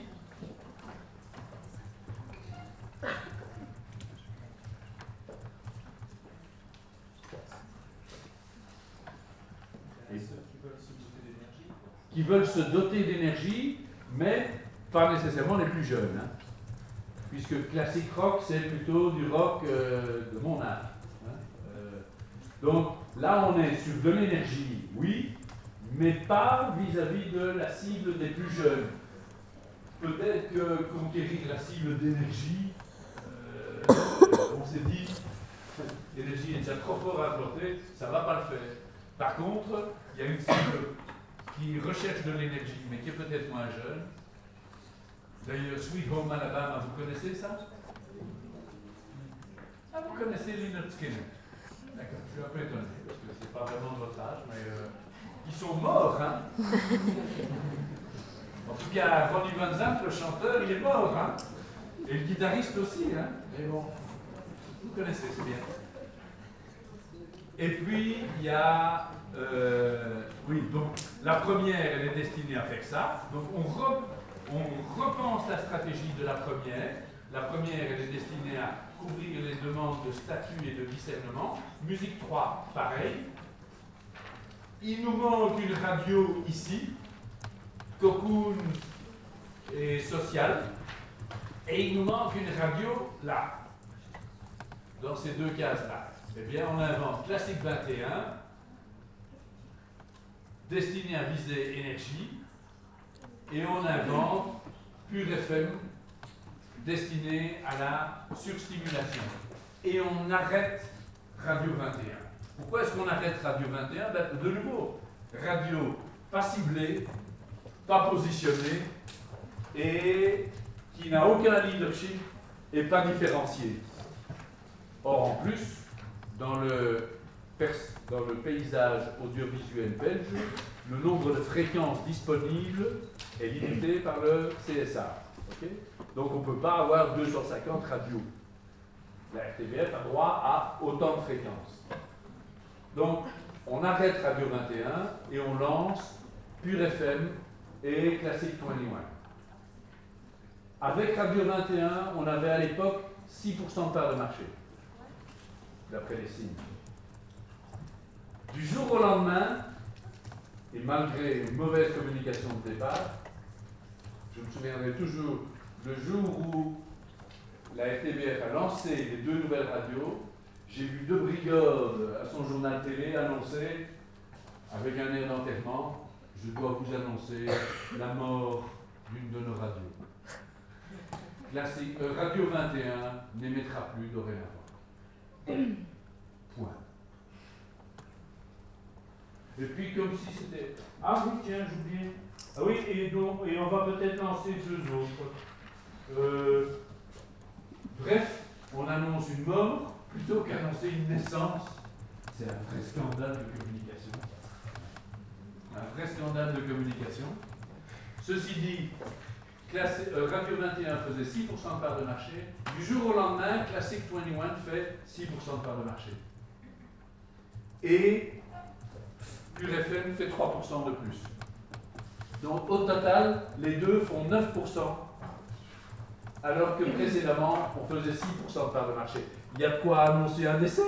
F: Qui veulent se doter d'énergie, mais pas nécessairement les plus jeunes. Hein. Puisque classique rock, c'est plutôt du rock de mon âge. Hein. Donc là, on est sur de l'énergie, oui, mais pas vis-à-vis de la cible des plus jeunes. Peut-être que conquérir la cible d'énergie, on s'est dit, l'énergie est déjà trop fort à implanter, ça ne va pas le faire. Par contre, il y a une cible qui recherche de l'énergie, mais qui est peut-être moins jeune. D'ailleurs, Sweet Home Alabama, vous connaissez ça? Ah, vous connaissez Lynyrd Skynyrd? D'accord, je suis un peu étonné, parce que c'est pas vraiment de votre âge, mais ils sont morts, hein? En tout cas, Ronnie Van Zant, le chanteur, il est mort, hein? Et le guitariste aussi, hein? Mais bon, vous connaissez, c'est bien. Et puis, il y a... oui, donc, la première, elle est destinée à faire ça. Donc, on repense la stratégie de la première. La première, elle est destinée à couvrir les demandes de statut et de discernement. Musique 3, pareil. Il nous manque une radio ici, cocoon et social. Et il nous manque une radio là, dans ces deux cases-là. Eh bien, on invente Classic 21, destiné à viser énergie, et on invente Pure FM, destiné à la surstimulation. Et on arrête Radio 21. Pourquoi est-ce qu'on arrête Radio 21? Ben, de nouveau, radio pas ciblée, pas positionnée, et qui n'a aucun leadership et pas différencié. Or, en plus, dans le paysage audiovisuel belge, le nombre de fréquences disponibles est limité par le CSA. Okay? Donc on ne peut pas avoir 250 radios. La RTBF a droit à autant de fréquences. Donc, on arrête Radio 21 et on lance Pure FM et Classic 21. Avec Radio 21, on avait à l'époque 6% de part de marché, d'après les signes. Du jour au lendemain, et malgré une mauvaise communication de départ, je me souviendrai toujours, le jour où la RTBF a lancé les 2 nouvelles radios, j'ai vu De Brigode à son journal télé annoncer, avec un air d'enterrement, je dois vous annoncer la mort d'une de nos radios. Radio 21 n'émettra plus dorénavant. Point. Et puis comme si c'était... Ah oui, tiens, j'oubliais. Ah oui, et on va peut-être lancer 2 autres. Bref, on annonce une mort plutôt qu'annoncer une naissance. C'est un vrai scandale de communication. Un vrai scandale de communication. Ceci dit, Radio 21 faisait 6% de part de marché. Du jour au lendemain, Classic 21 fait 6% de part de marché. Et Pure FM fait 3% de plus. Donc au total, les deux font 9%, alors que précédemment, on faisait 6% de part de marché. Il y a de quoi annoncer un décès.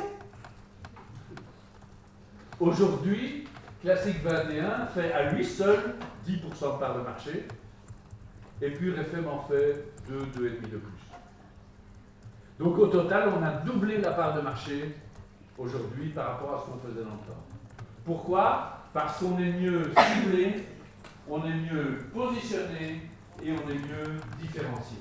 F: Aujourd'hui, Classic 21 fait à lui seul 10% de part de marché, et Pure FM en fait 2,5 de plus. Donc au total, on a doublé la part de marché aujourd'hui par rapport à ce qu'on faisait dans le temps. Pourquoi? Parce qu'on est mieux ciblé, on est mieux positionné et on est mieux différencié.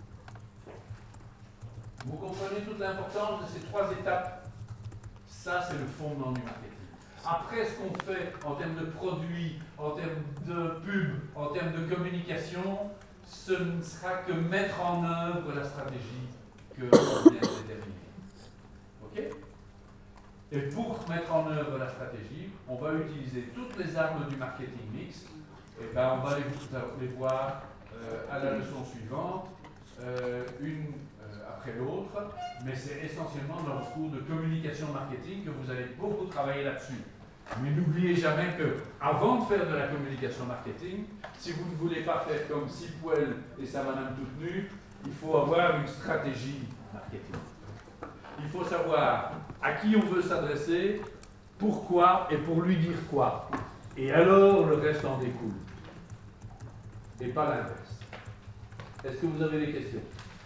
F: Vous comprenez toute l'importance de ces 3 étapes? Ça, c'est le fondement du marketing. Après, ce qu'on fait en termes de produits, en termes de pub, en termes de communication, ce ne sera que mettre en œuvre la stratégie que l'on vient de déterminer. OK? Et pour mettre en œuvre la stratégie, on va utiliser toutes les armes du marketing mix. Et ben, on va les voir à la leçon suivante, une après l'autre, mais c'est essentiellement dans le cours de communication marketing que vous allez beaucoup travailler là-dessus. Mais n'oubliez jamais que, avant de faire de la communication marketing, si vous ne voulez pas faire comme Sipwell et sa madame toute nue, il faut avoir une stratégie marketing. Il faut savoir à qui on veut s'adresser, pourquoi et pour lui dire quoi. Et alors, le reste en découle. Et pas l'inverse. Est-ce que vous avez des questions?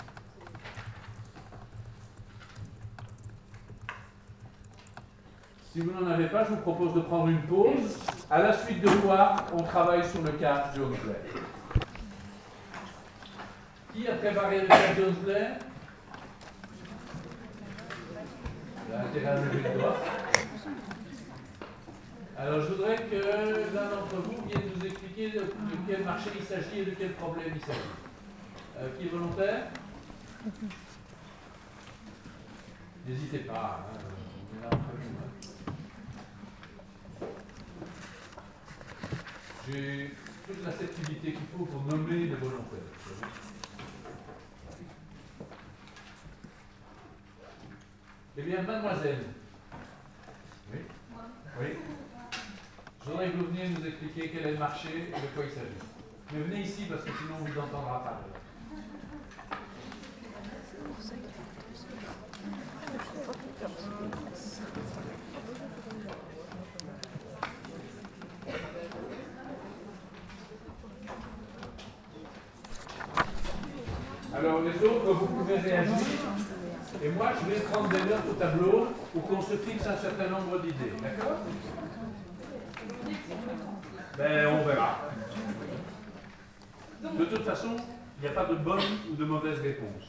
F: Si vous n'en avez pas, je vous propose de prendre une pause, à la suite de quoi on travaille sur le cas Jones Blair. Qui a préparé le cas Jones Blair? Il a intérêt à lever le doigt. Alors je voudrais que l'un d'entre vous vienne nous expliquer de quel marché il s'agit et de quel problème il s'agit. Qui est volontaire? N'hésitez pas, hein, on est là entre nous. J'ai toute la sensibilité qu'il faut pour nommer les volontaires. Eh bien, mademoiselle. Oui? Oui? Je voudrais que vous veniez nous expliquer quel est le marché et de quoi il s'agit. Mais venez ici parce que sinon on ne vous entendra pas. Alors les autres, vous pouvez réagir. Et moi, je vais prendre des notes au tableau pour qu'on se fixe un certain nombre d'idées. D'accord? Ben, on verra. De toute façon, il n'y a pas de bonne ou de mauvaise réponse.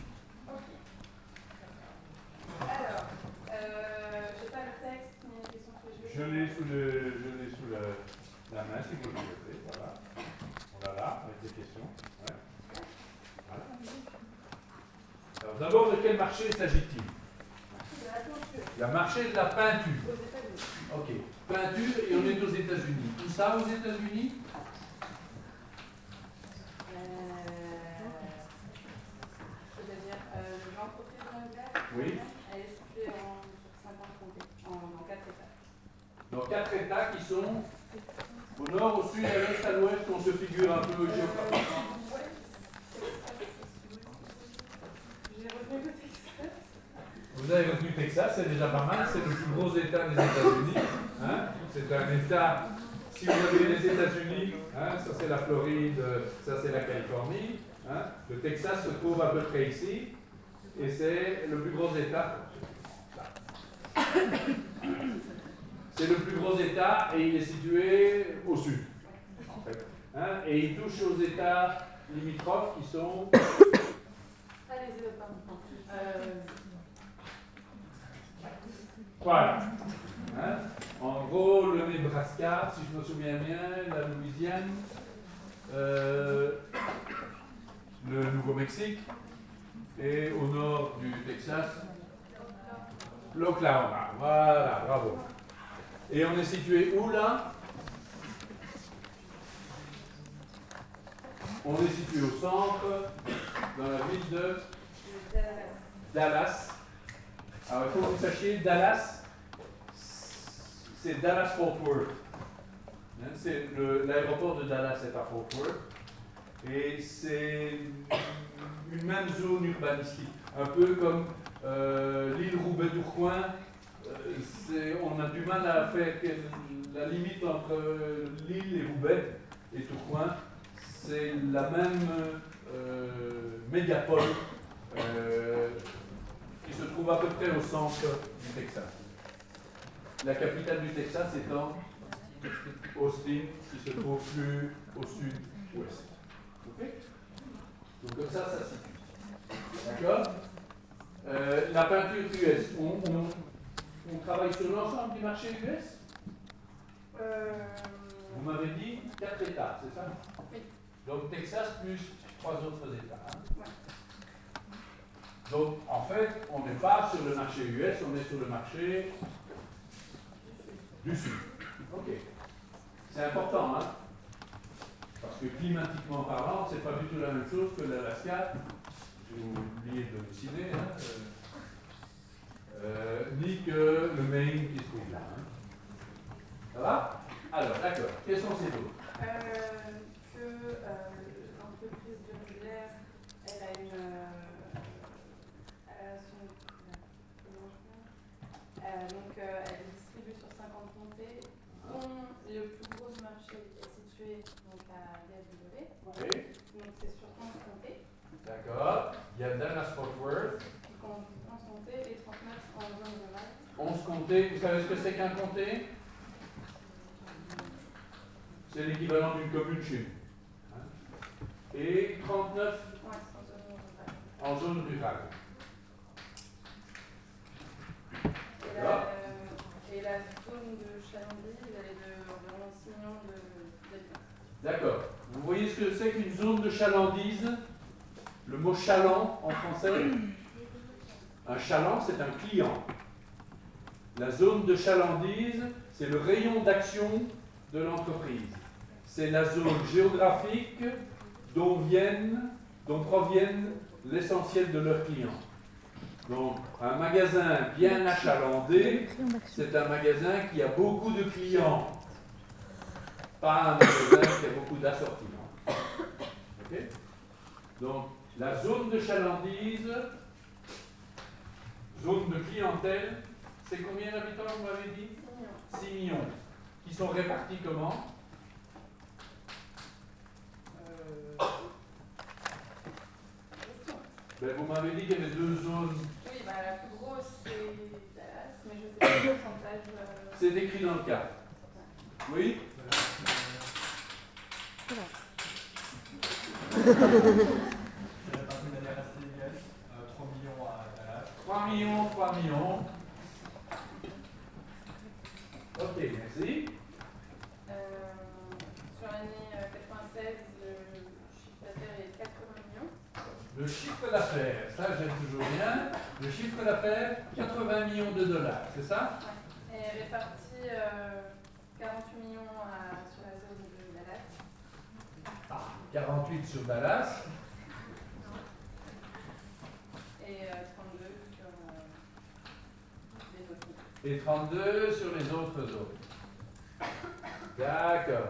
D: Alors, j'ai pas le texte, mais il y a une question que
F: Je l'ai sous la main, si vous le souhaitez. Voilà. Voilà, avec des questions. Ouais. Voilà. Alors, d'abord, de quel marché s'agit-il? Le marché de la peinture. Ok. Peinture, et on est aux États-Unis. Où ça, aux États-Unis?
D: C'est-à-dire l'entreprise anglaise?
F: Oui.
D: Elle est située sur 50 comtés, en 4 États.
F: Dans 4 États qui sont au nord, au sud, à l'est, à l'ouest, on se figure un peu géographiquement.
D: J'ai retenu le Texas.
F: Vous avez retenu Texas, c'est déjà pas mal, c'est le plus gros État des États-Unis. Hein? C'est un État, si vous avez les États-Unis, hein, ça c'est la Floride, ça c'est la Californie. Hein? Le Texas se trouve à peu près ici, et c'est le plus gros État. C'est le plus gros État et il est situé au sud, en fait. Hein? Et il touche aux États limitrophes qui sont.
D: Allez-y, pardon.
F: Voilà. Hein? En gros, le Nebraska, si je me souviens bien, la Louisiane, le Nouveau-Mexique, et au nord du Texas, l'Oklahoma. Voilà, bravo. Et on est situé où là? On est situé au centre, dans la ville de Dallas. Alors il faut que vous sachiez, Dallas, c'est Dallas-Fort Worth. Hein, c'est l'aéroport de Dallas est à Fort Worth. Et c'est une même zone urbanistique. Un peu comme l'île Roubaix-Tourcoing. On a du mal à faire la limite entre l'île et Roubaix et Tourcoing. C'est la même mégapole qui se trouve à peu près au centre du Texas. La capitale du Texas étant Austin, qui se trouve plus au sud-ouest. Okay? Donc comme ça se situe. D'accord? La peinture US, on travaille sur l'ensemble du marché US? Vous m'avez dit 4 États, c'est ça?
D: Oui.
F: Donc Texas plus 3 autres États. Hein?
D: Ouais.
F: Donc en fait, on n'est pas sur le marché US, on est sur le marché du Sud. Ok. C'est important, hein? Parce que climatiquement parlant, c'est pas du tout la même chose que l'Alaska. J'ai oublié de le citer, hein? Ni que le Maine qui se trouve là. Hein? Ça va? Alors, d'accord. Quels sont ces autres?
D: Que l'entreprise d'Urbière, elle a une. Elle a son. Donc, elle distribue sur 50 comtés. Le plus gros marché est situé donc, à Gainesville.
F: Okay.
D: Donc, c'est sur 11 comtés.
F: D'accord. Il y a Dallas-Fort Worth.
D: 11 comtés et 39 en zone rurale.
F: 11 comtés. Vous savez ce que c'est qu'un comté? C'est l'équivalent d'une commune chez nous. Hein? Et 39
D: Ouais, c'est en zone rurale.
F: en zone rurale.
D: Et la zone de Chalandise, elle est d'environ 6 millions d'habitants.
F: D'accord. Vous voyez ce que c'est qu'une zone de chalandise? Le mot chaland en français? Un chaland, c'est un client. La zone de chalandise, c'est le rayon d'action de l'entreprise. C'est la zone géographique dont proviennent l'essentiel de leurs clients. Donc, un magasin bien achalandé, c'est un magasin qui a beaucoup de clients. Pas un magasin qui a beaucoup d'assortiments. Ok? Donc, la zone de chalandise, zone de clientèle, c'est combien d'habitants, vous m'avez dit? 6 millions. Qui sont répartis comment? Ben, vous m'avez dit qu'il y avait 2 zones.
D: Oui, bah, la plus grosse, c'est Dallas, mais je ne sais pas le pourcentage.
F: C'est écrit dans le cas. Oui?
E: C'est réparti de manière assez égale. 3 millions à Dallas.
F: 3 millions, 3 millions. Ok, merci.
D: Sur l'année 96, le chiffre d'affaires est 80 millions.
F: Le chiffre d'affaires, ça j'aime toujours bien. Le chiffre d'affaires, 80 millions de dollars, c'est ça?
D: Ouais. Et réparti 48 millions sur la zone de Dallas.
F: Ah, 48 sur Dallas.
D: Et 32 sur
F: et 32 sur les autres zones. D'accord.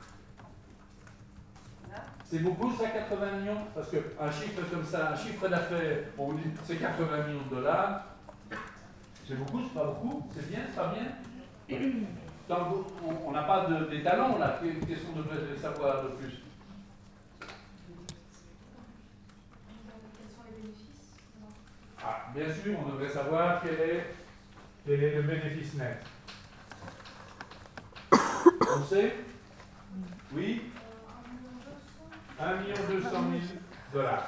F: C'est beaucoup ça, 80 millions? Parce qu'un chiffre comme ça, un chiffre d'affaires, on vous dit c'est 80 millions de dollars. C'est beaucoup, c'est pas beaucoup? C'est bien, c'est pas bien? Tant on n'a pas des talents là. Qu'est-ce qu'on devrait savoir de plus?
B: Quels sont les bénéfices? Non.
F: Ah, bien sûr, on devrait savoir quel est le bénéfice net. On sait? Oui? 1 200 000 dollars.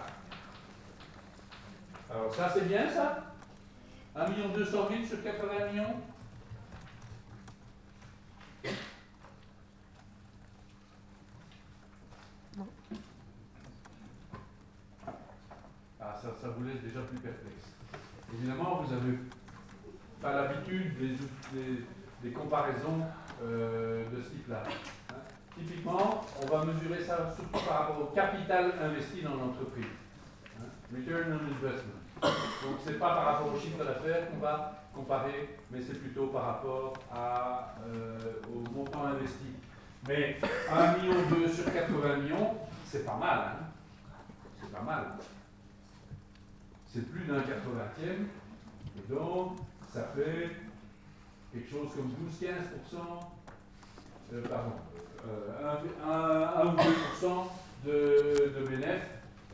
F: Alors ça c'est bien ça? 1 200 000 sur 80 millions?
C: Non.
F: Ah, ça vous laisse déjà plus perplexe. Évidemment, vous n'avez pas l'habitude des comparaisons de ce type-là. Hein. Typiquement, on va mesurer ça surtout par rapport au capital investi dans l'entreprise. Hein. Return on investment. Donc, ce n'est pas par rapport au chiffre d'affaires qu'on va comparer, mais c'est plutôt par rapport au montant investi. Mais 1,2 million sur 80 millions, c'est pas mal. Hein. C'est pas mal. C'est plus d'un 80e. Et donc, ça fait quelque chose comme 12-15%, pardon, 1 ou 2% de bénéfices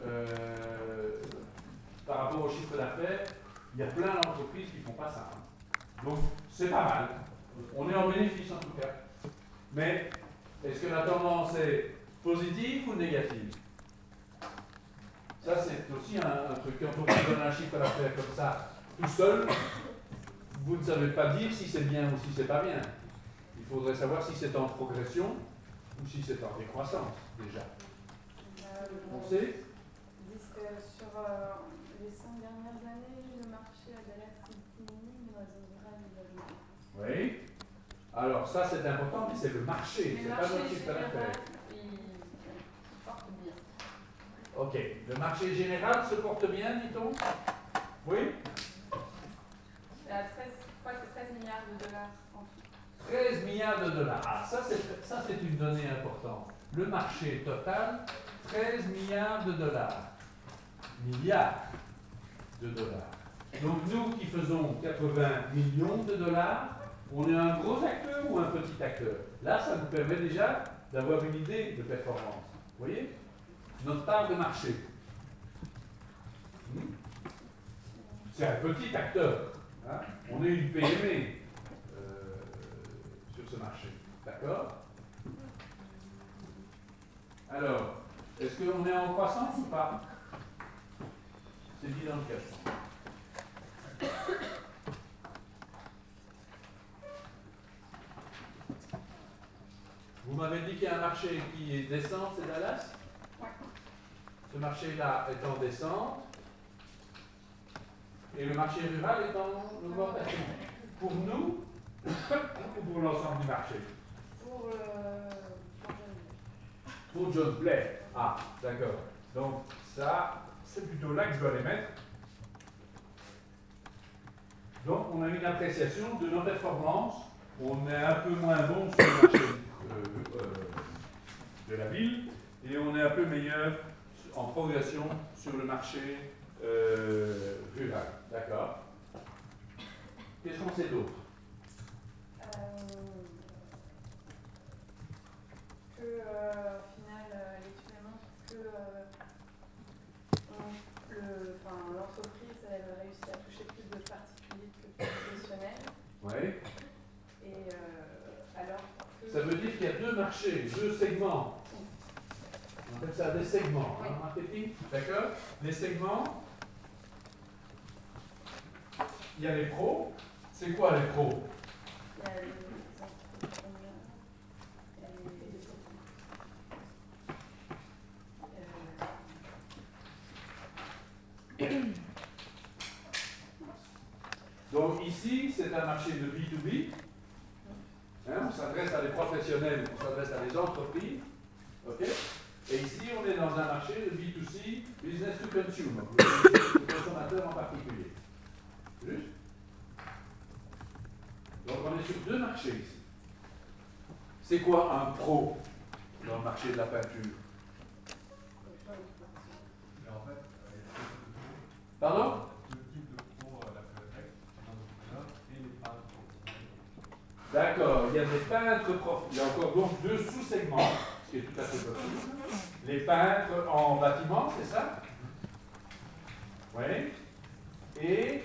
F: par rapport au chiffre d'affaires. Il y a plein d'entreprises qui ne font pas ça. Hein. Donc, c'est pas mal. On est en bénéfice en tout cas. Mais, est-ce que la tendance est positive ou négative? Ça, c'est aussi un truc. Quand on vous donne un chiffre d'affaires comme ça, tout seul, vous ne savez pas dire si c'est bien ou si c'est pas bien. Il faudrait savoir si c'est en progression ou si c'est en décroissance, déjà. On sait?
D: Ils disent que sur les 5 dernières années, le marché a Dallas diminue, mais dans les autres zones, il a augmenté.
F: Oui. Alors, ça, c'est important, mais c'est le marché,
D: Le
F: c'est pas
D: marché
F: notre chiffre
D: général,
F: d'affaires.
D: il porte bien.
F: Ok. Le marché général se porte bien, dit-on? Oui?
D: Il y a 13, je crois que c'est 13 milliards de dollars en tout.
F: 13 milliards de dollars. Ah, ça, c'est une donnée importante. Le marché total, 13 milliards de dollars. Milliards de dollars. Donc, nous qui faisons 80 millions de dollars, on est un gros acteur ou un petit acteur? Là, ça nous permet déjà d'avoir une idée de performance. Vous voyez? Notre part de marché. C'est un petit acteur. Hein? On est une PME sur ce marché. D'accord? Alors, est-ce qu'on est en croissance ou pas? C'est dit dans le cachot. Vous m'avez dit qu'il y a un marché qui est descend, c'est Dallas?
D: Ouais.
F: Ce marché-là est en descente. Et le marché rural est en augmentation. Pour nous ou pour l'ensemble du marché? Pour John Blair. Ah, d'accord. Donc, ça, c'est plutôt là que je dois les mettre. Donc, on a une appréciation de nos performances. On est un peu moins bon sur le marché de la ville et on est un peu meilleur en progression sur le marché rural. D'accord. Qu'est-ce qu'on sait d'autre?
D: Que, au final, l'étude montre que l'entreprise elle réussit à toucher plus de particuliers que de professionnels.
F: Oui.
D: Et alors que...
F: Ça veut dire qu'il y a deux marchés, deux segments. On appelle ça des segments
D: Oui.
F: en marketing. D'accord? Les segments, il y a les pros. C'est quoi les pros?
D: Il y a les entrepreneurs, il y a
F: Donc ici, c'est un marché de B2B. Hein, on s'adresse à des professionnels, on s'adresse à des entreprises. OK? Et ici, on est dans un marché de B2C, business to consumer, le consommateur en particulier. Juste? sur deux marchés ici. C'est quoi un pro dans le marché de la peinture?
E: Mais en fait,
F: Pardon?
E: deux types de pros la bibliothèque, les entrepreneurs et les peintres professionnels.
F: D'accord, il y a des peintres professionnels. Il y a encore donc deux sous-segments, ce qui est tout à fait possible. Les peintres en bâtiment, c'est ça? Oui. Et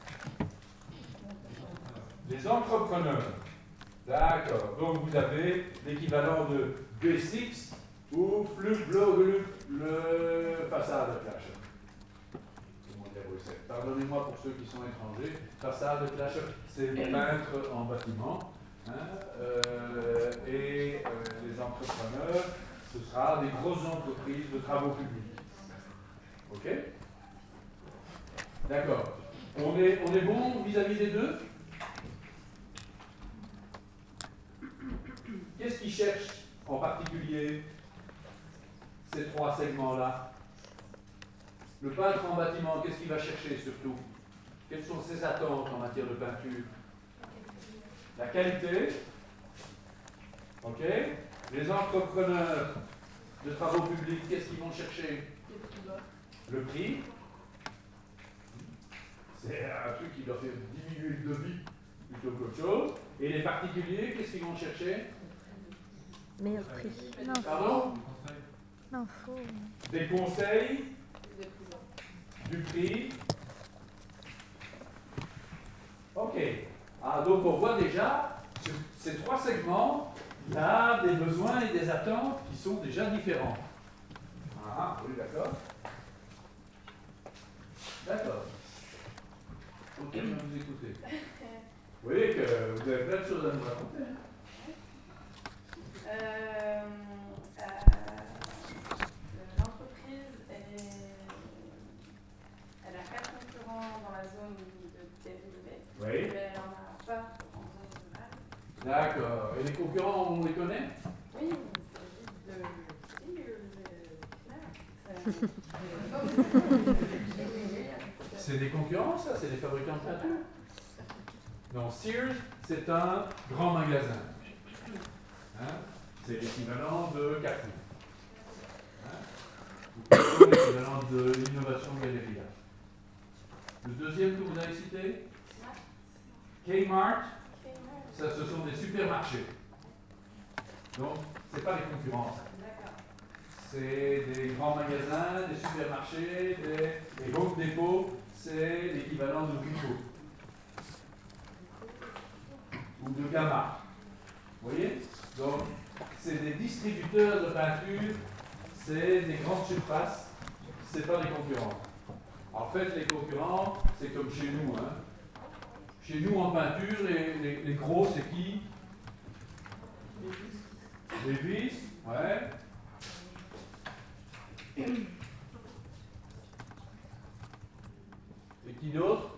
F: les entrepreneurs. D'accord. Donc vous avez l'équivalent de B6 ou Flugblog, le façade clasher. Pardonnez-moi pour ceux qui sont étrangers. Façade clasher, c'est les peintres en bâtiment. Hein, et les entrepreneurs, ce sera des grosses entreprises de travaux publics. Ok? D'accord. On est bon vis-à-vis des deux? Qu'est-ce qu'ils cherchent en particulier, ces trois segments-là? Le peintre en bâtiment, qu'est-ce qu'il va chercher surtout? Quelles sont ses attentes en matière de peinture? La qualité. Ok. Les entrepreneurs de travaux publics, qu'est-ce qu'ils vont chercher? Le prix. C'est un truc qui doit faire diminuer le devis plutôt qu'autre chose. Et les particuliers, qu'est-ce qu'ils vont chercher?
C: Meilleur prix.
F: Pardon?
C: L'info.
F: Des conseils, du prix. Ok. Ah, donc on voit déjà, sur ces trois segments, il y a des besoins et des attentes qui sont déjà différents. Ah, oui, d'accord. D'accord. Ok, je vais vous écouter. Vous voyez que vous avez plein de choses à nous raconter.
D: L'entreprise, elle a 4 concurrents dans la zone de développée,
F: Oui.
D: mais elle n'en a pas en zone rurale.
F: D'accord. Et les concurrents, on les connaît?
D: Oui, il s'agit de
F: C'est des concurrents, ça? C'est des fabricants de peinture? Non, Sears, c'est un grand magasin. Hein? C'est l'équivalent de Carrefour. Hein? Ou l'équivalent de l'innovation Galeria. Le deuxième que vous avez cité? Kmart. Ça, ce sont des supermarchés. Donc, ce n'est pas les concurrents. C'est des grands magasins, des supermarchés, des Home Depot, c'est l'équivalent de Rico ou de Gamma. Vous voyez? Donc, c'est des distributeurs de peinture, c'est des grandes surfaces, ce n'est pas des concurrents. En fait, les concurrents, c'est comme chez nous. Hein. Chez nous, en peinture, les gros, c'est qui? Les vis, ouais. Et qui d'autre?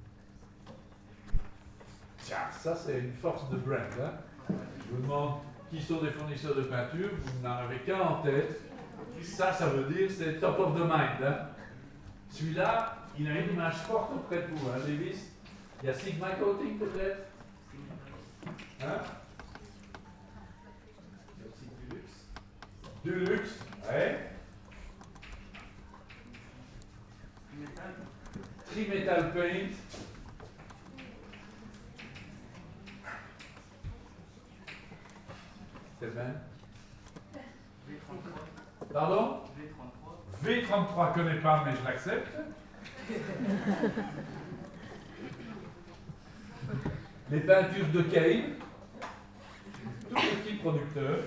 F: Tiens, ça c'est une force de brand. Hein. Je vous demande qui sont des fournisseurs de peinture, vous n'en avez qu'un en tête. Ça veut dire c'est top of the mind. Hein. Celui-là, il a une image forte auprès de vous. Hein, Davis. Il y a Sigma Coating peut-être? Hein? Il y a aussi Dulux. Dulux, ouais. Trimetal Paint. C'est bien. Pardon? V33 connais pas, mais je l'accepte. Les peintures de Kane, tout petit producteur.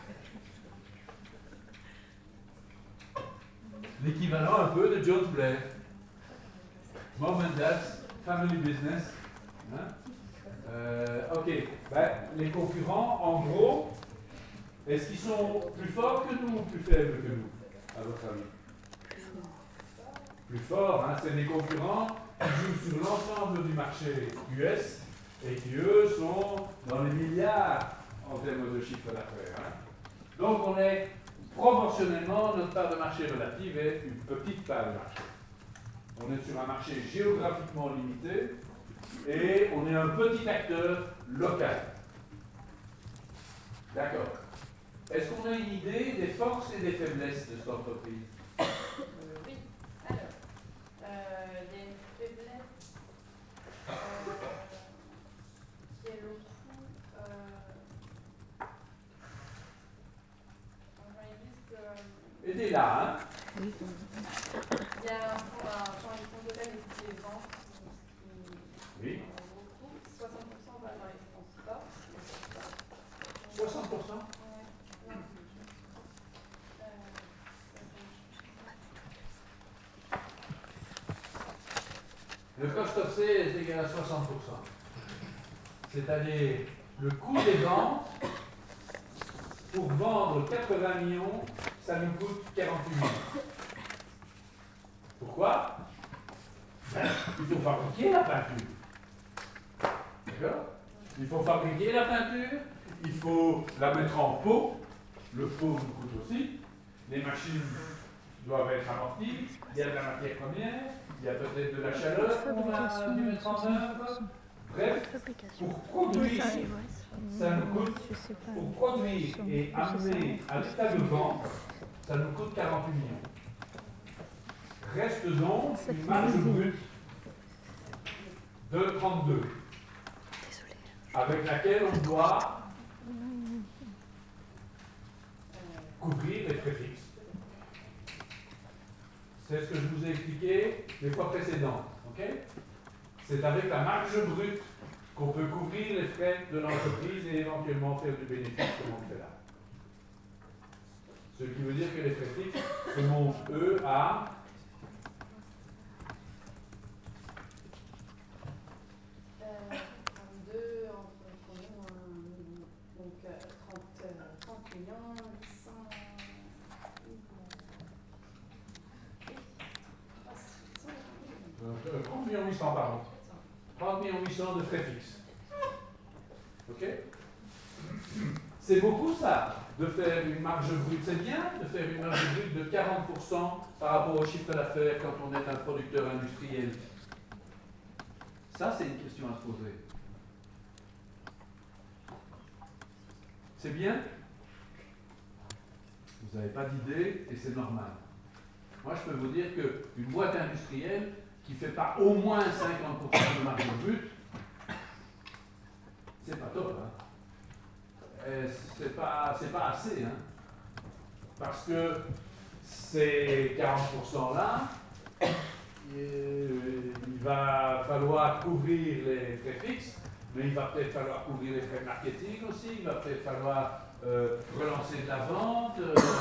F: L'équivalent un peu de Jones Blair. Mom and Dad's Family Business. Hein? Ok, ben, les concurrents, en gros, est-ce qu'ils sont plus forts que nous ou plus faibles que nous, à votre avis? Plus forts, hein? C'est des concurrents qui jouent sur l'ensemble du marché US et qui, eux, sont dans les milliards en termes de chiffre d'affaires. Hein? Donc, on est proportionnellement, notre part de marché relative est une petite part de marché. On est sur un marché géographiquement limité, et on est un petit acteur local. D'accord. Est-ce qu'on a une idée des forces et des faiblesses de cette entreprise?
D: Oui. Alors, il y a une faiblesse qui est le coût. Enfin, ils disent que.
F: Aidez-la, hein?
D: Il y a quand ils font total les coûts des ventes,
F: Oui.
D: beaucoup, 60% va dans les transports.
F: 60%? Le cost of sales est égal à 60%. C'est-à-dire le coût des ventes, pour vendre 80 millions, ça nous coûte 48 millions. Pourquoi? Il faut fabriquer la peinture. D'accord? Il faut fabriquer la peinture, il faut la mettre en pot. Le pot nous coûte aussi. Les machines doivent être amorties. Il y a de la matière première, il y a peut-être de la chaleur qu'on a dû mettre en œuvre. Bref, pour produire, ça nous coûte, pour produire et amener à l'état de vente, ça nous coûte 48 millions. Reste donc une marge brute de 32, avec laquelle on doit couvrir les frais fixes. C'est ce que je vous ai expliqué les fois précédentes. Okay? C'est avec la marge brute qu'on peut couvrir les frais de l'entreprise et éventuellement faire du bénéfice comme on fait là. Ce qui veut dire que les frais fixes se montent, eux, à
D: 32 entre combien, donc 30 millions, 800.
F: 30 millions 800 par an. 30 millions 800 de frais fixes. Ok? C'est beaucoup ça, de faire une marge brute. C'est bien de faire une marge brute de 40% par rapport au chiffre d'affaires quand on est un producteur industriel. Ça, c'est une question à se poser. C'est bien? Vous n'avez pas d'idée et c'est normal. Moi, je peux vous dire qu'une boîte industrielle qui ne fait pas au moins 50% de marge brute, c'est pas top. Hein? C'est pas assez. Hein? Parce que ces 40% là, il va falloir couvrir les frais fixes, mais il va peut-être falloir couvrir les frais marketing aussi, il va peut-être falloir relancer de la vente,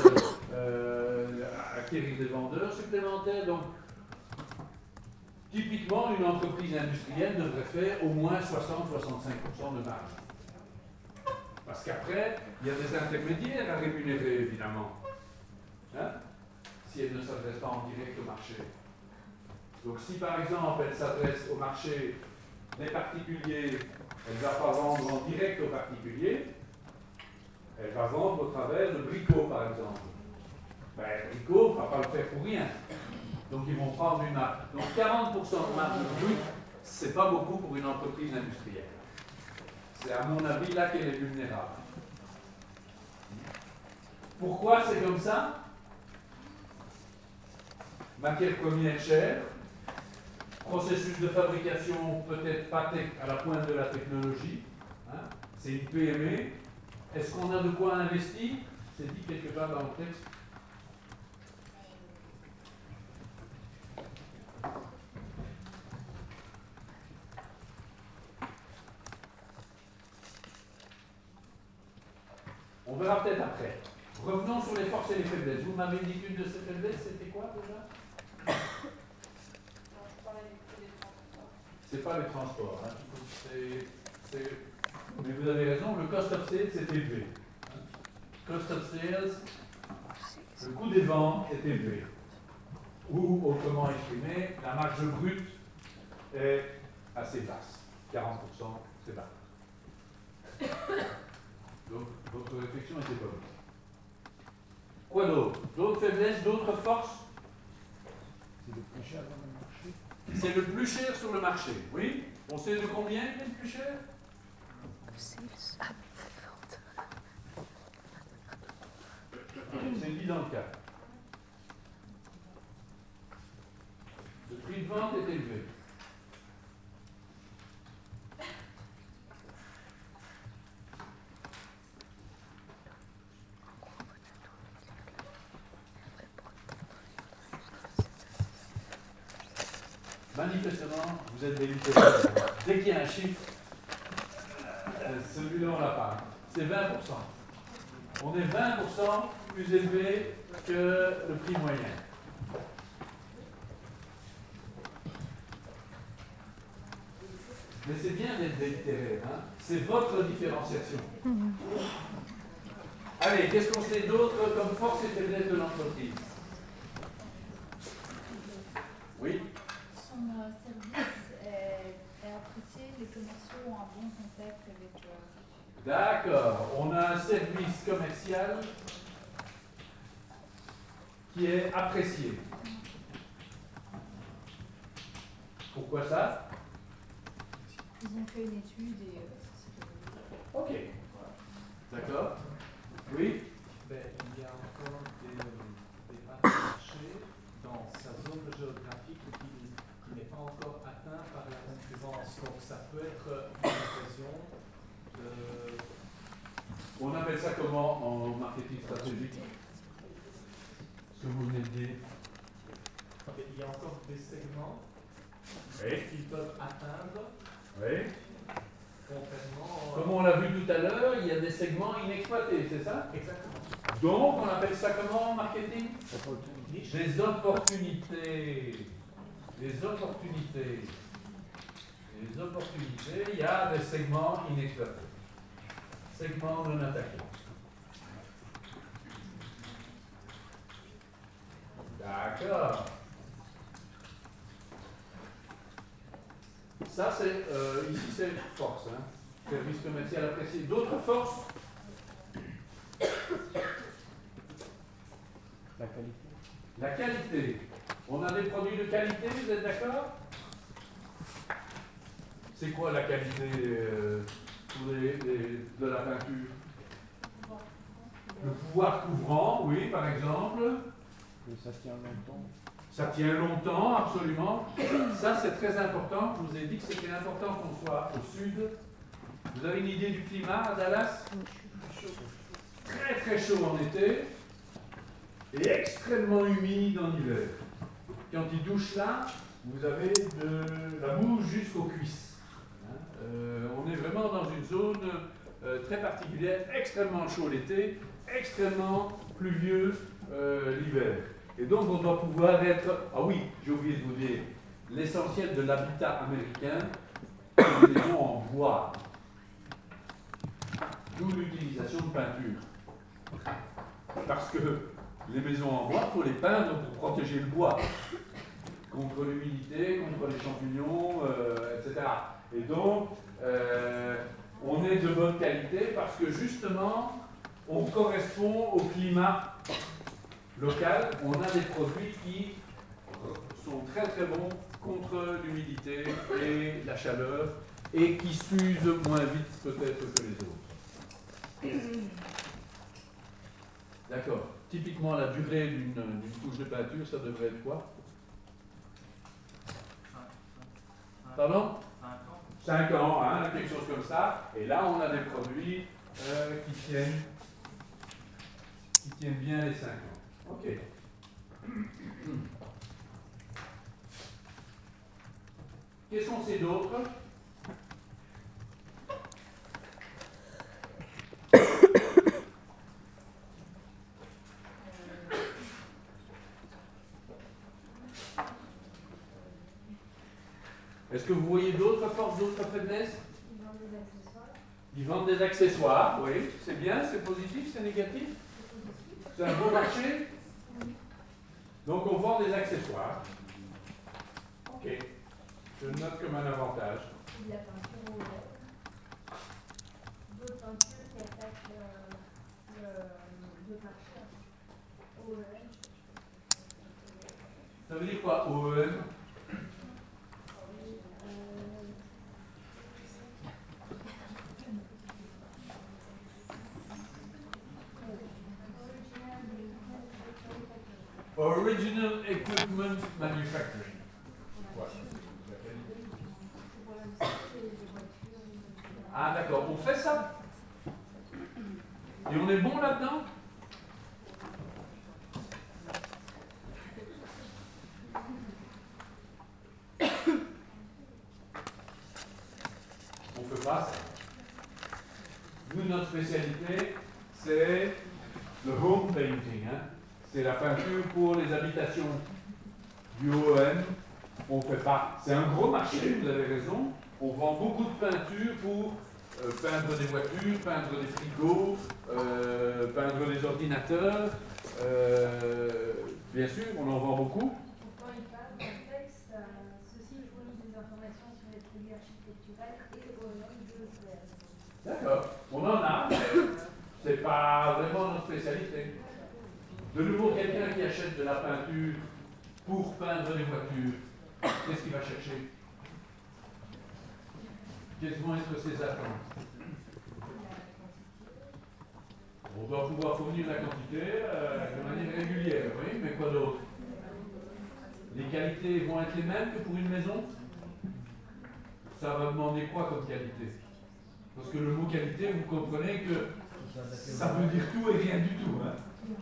F: acquérir des vendeurs supplémentaires. Donc, typiquement, une entreprise industrielle devrait faire au moins 60-65% de marge. Parce qu'après, il y a des intermédiaires à rémunérer, évidemment. Hein? Si elle ne s'adresse pas en direct au marché. Donc si par exemple elle s'adresse au marché des particuliers, elle ne va pas vendre en direct aux particuliers, elle va vendre au travers de Brico par exemple. Ben, Brico ne va pas le faire pour rien. Donc ils vont prendre une marge. Donc 40% de marge brute, c'est pas beaucoup pour une entreprise industrielle. C'est à mon avis là qu'elle est vulnérable. Pourquoi c'est comme ça? Matière première chère, processus de fabrication peut-être pas à la pointe de la technologie, hein? C'est une PME. Est-ce qu'on a de quoi investir? C'est dit quelque part dans le texte. On verra peut-être après. Revenons sur les forces et les faiblesses. Vous m'avez dit qu'une de ces faiblesses, c'était quoi déjà? C'est pas les transports. Hein. Mais vous avez raison, le cost of sales est élevé. Cost of sales, le coût des ventes est élevé. Ou, autrement exprimé, la marge brute est assez basse. 40%, c'est bas. Donc, votre réflexion était bonne. Quoi d'autre? D'autres faiblesses, d'autres forces? C'est le plus cher dans le marché. C'est le plus cher sur le marché, oui. On sait de combien il est le plus cher? C'est dit dans le cas. Le prix de vente est élevé. Manifestement, vous êtes des littéraires. Dès qu'il y a un chiffre, celui-là on l'a pas. C'est 20%. On est 20% plus élevé que le prix moyen. Mais c'est bien d'être des littéraires, hein? C'est votre différenciation. Allez, qu'est-ce qu'on sait d'autre comme force et faiblesse de l'entreprise? Oui?
I: Son service est apprécié, les commerciaux ont un bon contact avec.
F: D'accord. On a un service commercial qui est apprécié. Pourquoi ça?
I: Ils ont fait une étude et
F: Ok. D'accord. Oui?
E: Ben, il y a encore des parts de marché dans sa zone géographique qui n'est pas encore atteinte par la concurrence. Donc ça peut être une occasion de...
F: On appelle ça comment en marketing stratégique? Ce que vous venez de dire.
E: Il y a encore des segments
F: Oui.
E: qui peuvent atteindre,
F: Oui.
E: contrairement...
F: Comme on l'a vu tout à l'heure, il y a des segments inexploités, c'est ça?
E: Exactement.
F: Donc, on appelle ça comment en marketing?
E: Niche.
F: Des opportunités. Des opportunités. Les opportunités, il y a des segments inexploités. Segments non attaqués. D'accord. Ça, c'est, ici, c'est force. Hein. Service commercial apprécié. D'autres forces?
E: La qualité.
F: La qualité. On a des produits de qualité, vous êtes d'accord? C'est quoi la qualité de la peinture? Le pouvoir couvrant, oui, par exemple.
E: Ça tient longtemps.
F: Ça tient longtemps, absolument. Ça, c'est très important. Je vous ai dit que c'était important qu'on soit au sud. Vous avez une idée du climat à Dallas? Très très chaud en été et extrêmement humide en hiver. Quand il douche là, vous avez de la mousse jusqu'aux cuisses. On est vraiment dans une zone très particulière, extrêmement chaud l'été, extrêmement pluvieux l'hiver. Et donc on doit pouvoir être... Ah oui, j'ai oublié de vous dire, l'essentiel de l'habitat américain, c'est des maisons en bois. D'où l'utilisation de peinture. Parce que les maisons en bois, il faut les peindre pour protéger le bois. Contre l'humidité, contre les champignons, etc. Et donc, on est de bonne qualité parce que justement, on correspond au climat local. On a des produits qui sont très très bons contre l'humidité et la chaleur et qui s'usent moins vite peut-être que les autres. D'accord. Typiquement, la durée d'une couche de peinture, ça devrait être quoi? Pardon? 5 ans, hein, quelque chose comme ça. Et là, on a des produits qui tiennent bien les 5 ans. Ok. Qu'est-ce qu'on sait d'autre? Est-ce que vous voyez d'autres forces, d'autres faiblesses? Ils vendent des accessoires, oui. C'est bien, c'est positif, c'est négatif? C'est un beau marché? Donc on vend des accessoires. Ok. Je le note comme un avantage.
H: De la peinture au lait. D'autres peintures qui attaquent le marché au lait.
F: Ça veut dire quoi, OEM? Original Equipment Manufacturing. Voilà. Ah d'accord, on fait ça? Et on est bon là-dedans? On ne fait pas ça. Nous, notre spécialité, c'est le home painting. Hein. C'est la peinture pour les habitations du OM. On ne fait pas. C'est un gros marché, vous avez raison. On vend beaucoup de peinture pour peindre des voitures, peindre des frigos, peindre des ordinateurs. Bien sûr, on en vend beaucoup.
I: Quand il parle dans le texte, ceci fournit des informations sur les produits architecturels et OEM de
F: D'accord, on en a, mais c'est pas vraiment notre spécialité. De nouveau, quelqu'un qui achète de la peinture pour peindre des voitures, qu'est-ce qu'il va chercher? Quelles vont être ses attentes? On doit pouvoir fournir la quantité de manière régulière, oui, mais quoi d'autre? Les qualités vont être les mêmes que pour une maison? Ça va demander quoi comme qualité? Parce que le mot qualité, vous comprenez que ça veut dire tout et rien du tout. Hein.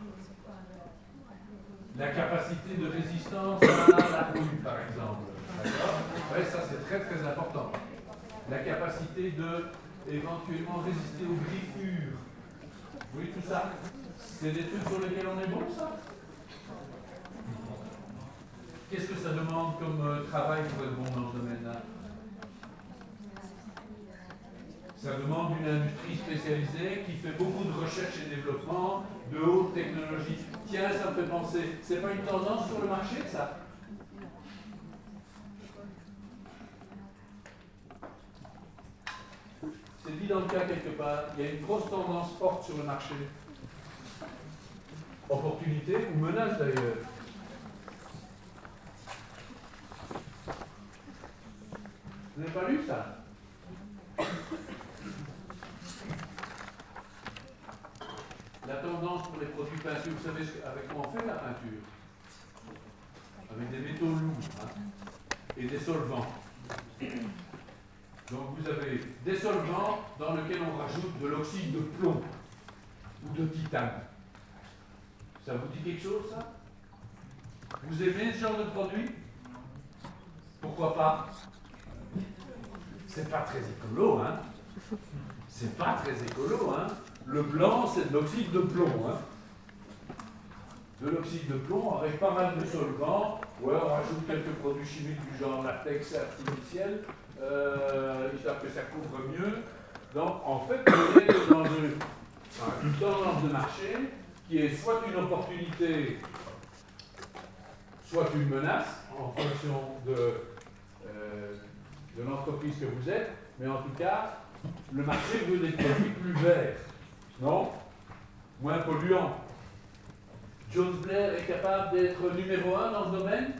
F: La capacité de résistance à la rouille, par exemple. D'accord? Ouais, ça c'est très très important. La capacité de éventuellement résister aux griffures. Oui, tout ça. C'est des trucs sur lesquels on est bon, ça? Qu'est-ce que ça demande comme travail pour être bon dans ce domaine-là? Ça demande une industrie spécialisée qui fait beaucoup de recherche et développement, de haute technologie. Tiens, ça me fait penser, c'est pas une tendance sur le marché, ça? C'est dit dans le cas quelque part, il y a une grosse tendance forte sur le marché. Opportunité ou menace d'ailleurs. Vous n'avez pas lu ça? La tendance pour les produits peinture, vous savez avec quoi on fait la peinture? Avec des métaux lourds hein, et des solvants. Donc vous avez des solvants dans lesquels on rajoute de l'oxyde de plomb ou de titane. Ça vous dit quelque chose, ça? Vous aimez ce genre de produit? Pourquoi pas? C'est pas très écolo, hein? C'est pas très écolo, hein? Le blanc, c'est de l'oxyde de plomb, hein? De l'oxyde de plomb avec pas mal de solvants. Ouais, on rajoute quelques produits chimiques du genre latex artificiel, histoire que ça couvre mieux. Donc, en fait, on est dans une tendance de marché qui est soit une opportunité, soit une menace, en fonction de l'entreprise que vous êtes, mais en tout cas, le marché veut des produits plus verts, non? Moins polluants. Jones Blair est capable d'être numéro 1 dans ce domaine?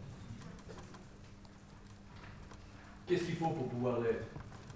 F: Qu'est-ce qu'il faut pour pouvoir l'être?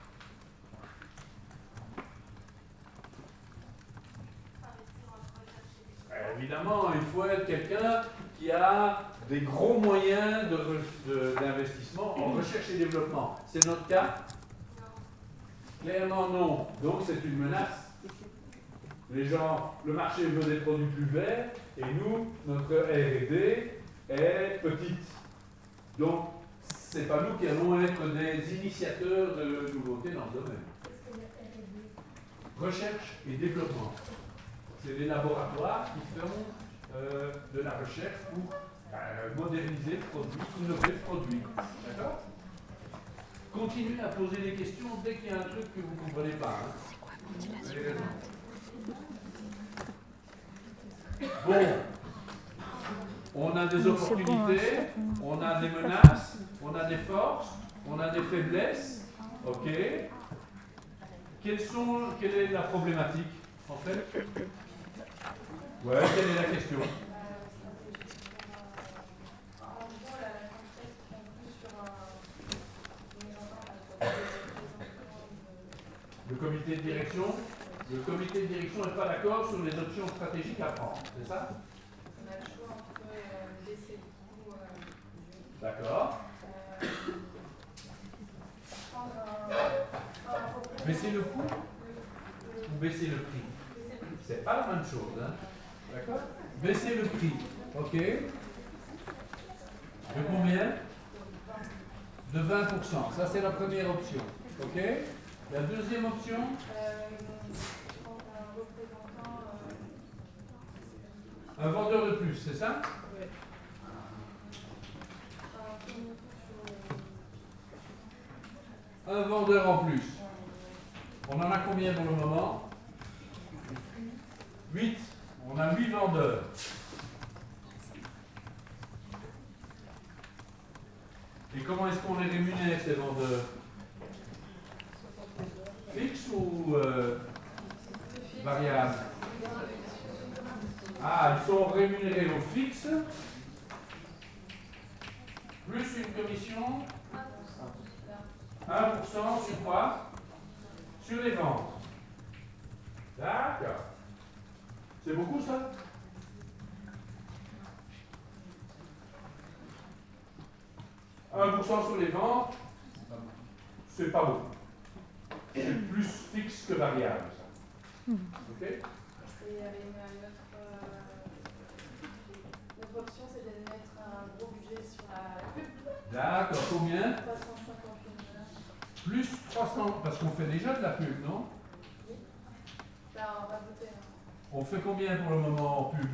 F: Évidemment, il faut être quelqu'un qui a des gros moyens d'investissement en recherche et développement. C'est notre cas? Clairement non. Donc c'est une menace. Les gens, le marché veut des produits plus verts et nous, notre R&D est petite. Donc c'est pas nous qui allons être des initiateurs de nouveautés dans ce domaine. Recherche et développement. C'est les laboratoires qui font de la recherche pour moderniser le produit, innover le produit. D'accord? Continuez à poser des questions dès qu'il y a un truc que vous ne comprenez pas. Hein. Vous avez raison. Bon, on a des opportunités, on a des menaces, on a des forces, on a des faiblesses. Ok. Quelle est la problématique, en fait? Ouais, quelle est la question? Le comité de direction n'est pas d'accord sur les options stratégiques à prendre, c'est ça?
D: On a le choix entre
F: baissez le prix. C'est pas la même chose. Hein? D'accord? Baissez le prix. OK? De combien? De 20%. Ça, c'est la première option. OK? La deuxième option? Un vendeur de plus, c'est ça?
D: Oui.
F: Un vendeur en plus. On en a combien pour le moment? 8. On a 8 vendeurs. Et comment est-ce qu'on les rémunère, ces vendeurs? Fixe ou variable? Ah, ils sont rémunérés au fixe, plus une commission, 1% sur quoi? Sur les ventes. D'accord. C'est beaucoup ça? « 1% sur les ventes, c'est pas beaucoup. C'est plus fixe que variable, ça. OK?
D: Et il y avait une autre option, c'était de mettre un gros budget sur la pub.
F: D'accord, combien?
D: 350 000 $.
F: Plus 300, parce qu'on fait déjà de la pub, non?
D: Oui. Ben, on va voter. Hein.
F: On fait combien pour le moment en pub?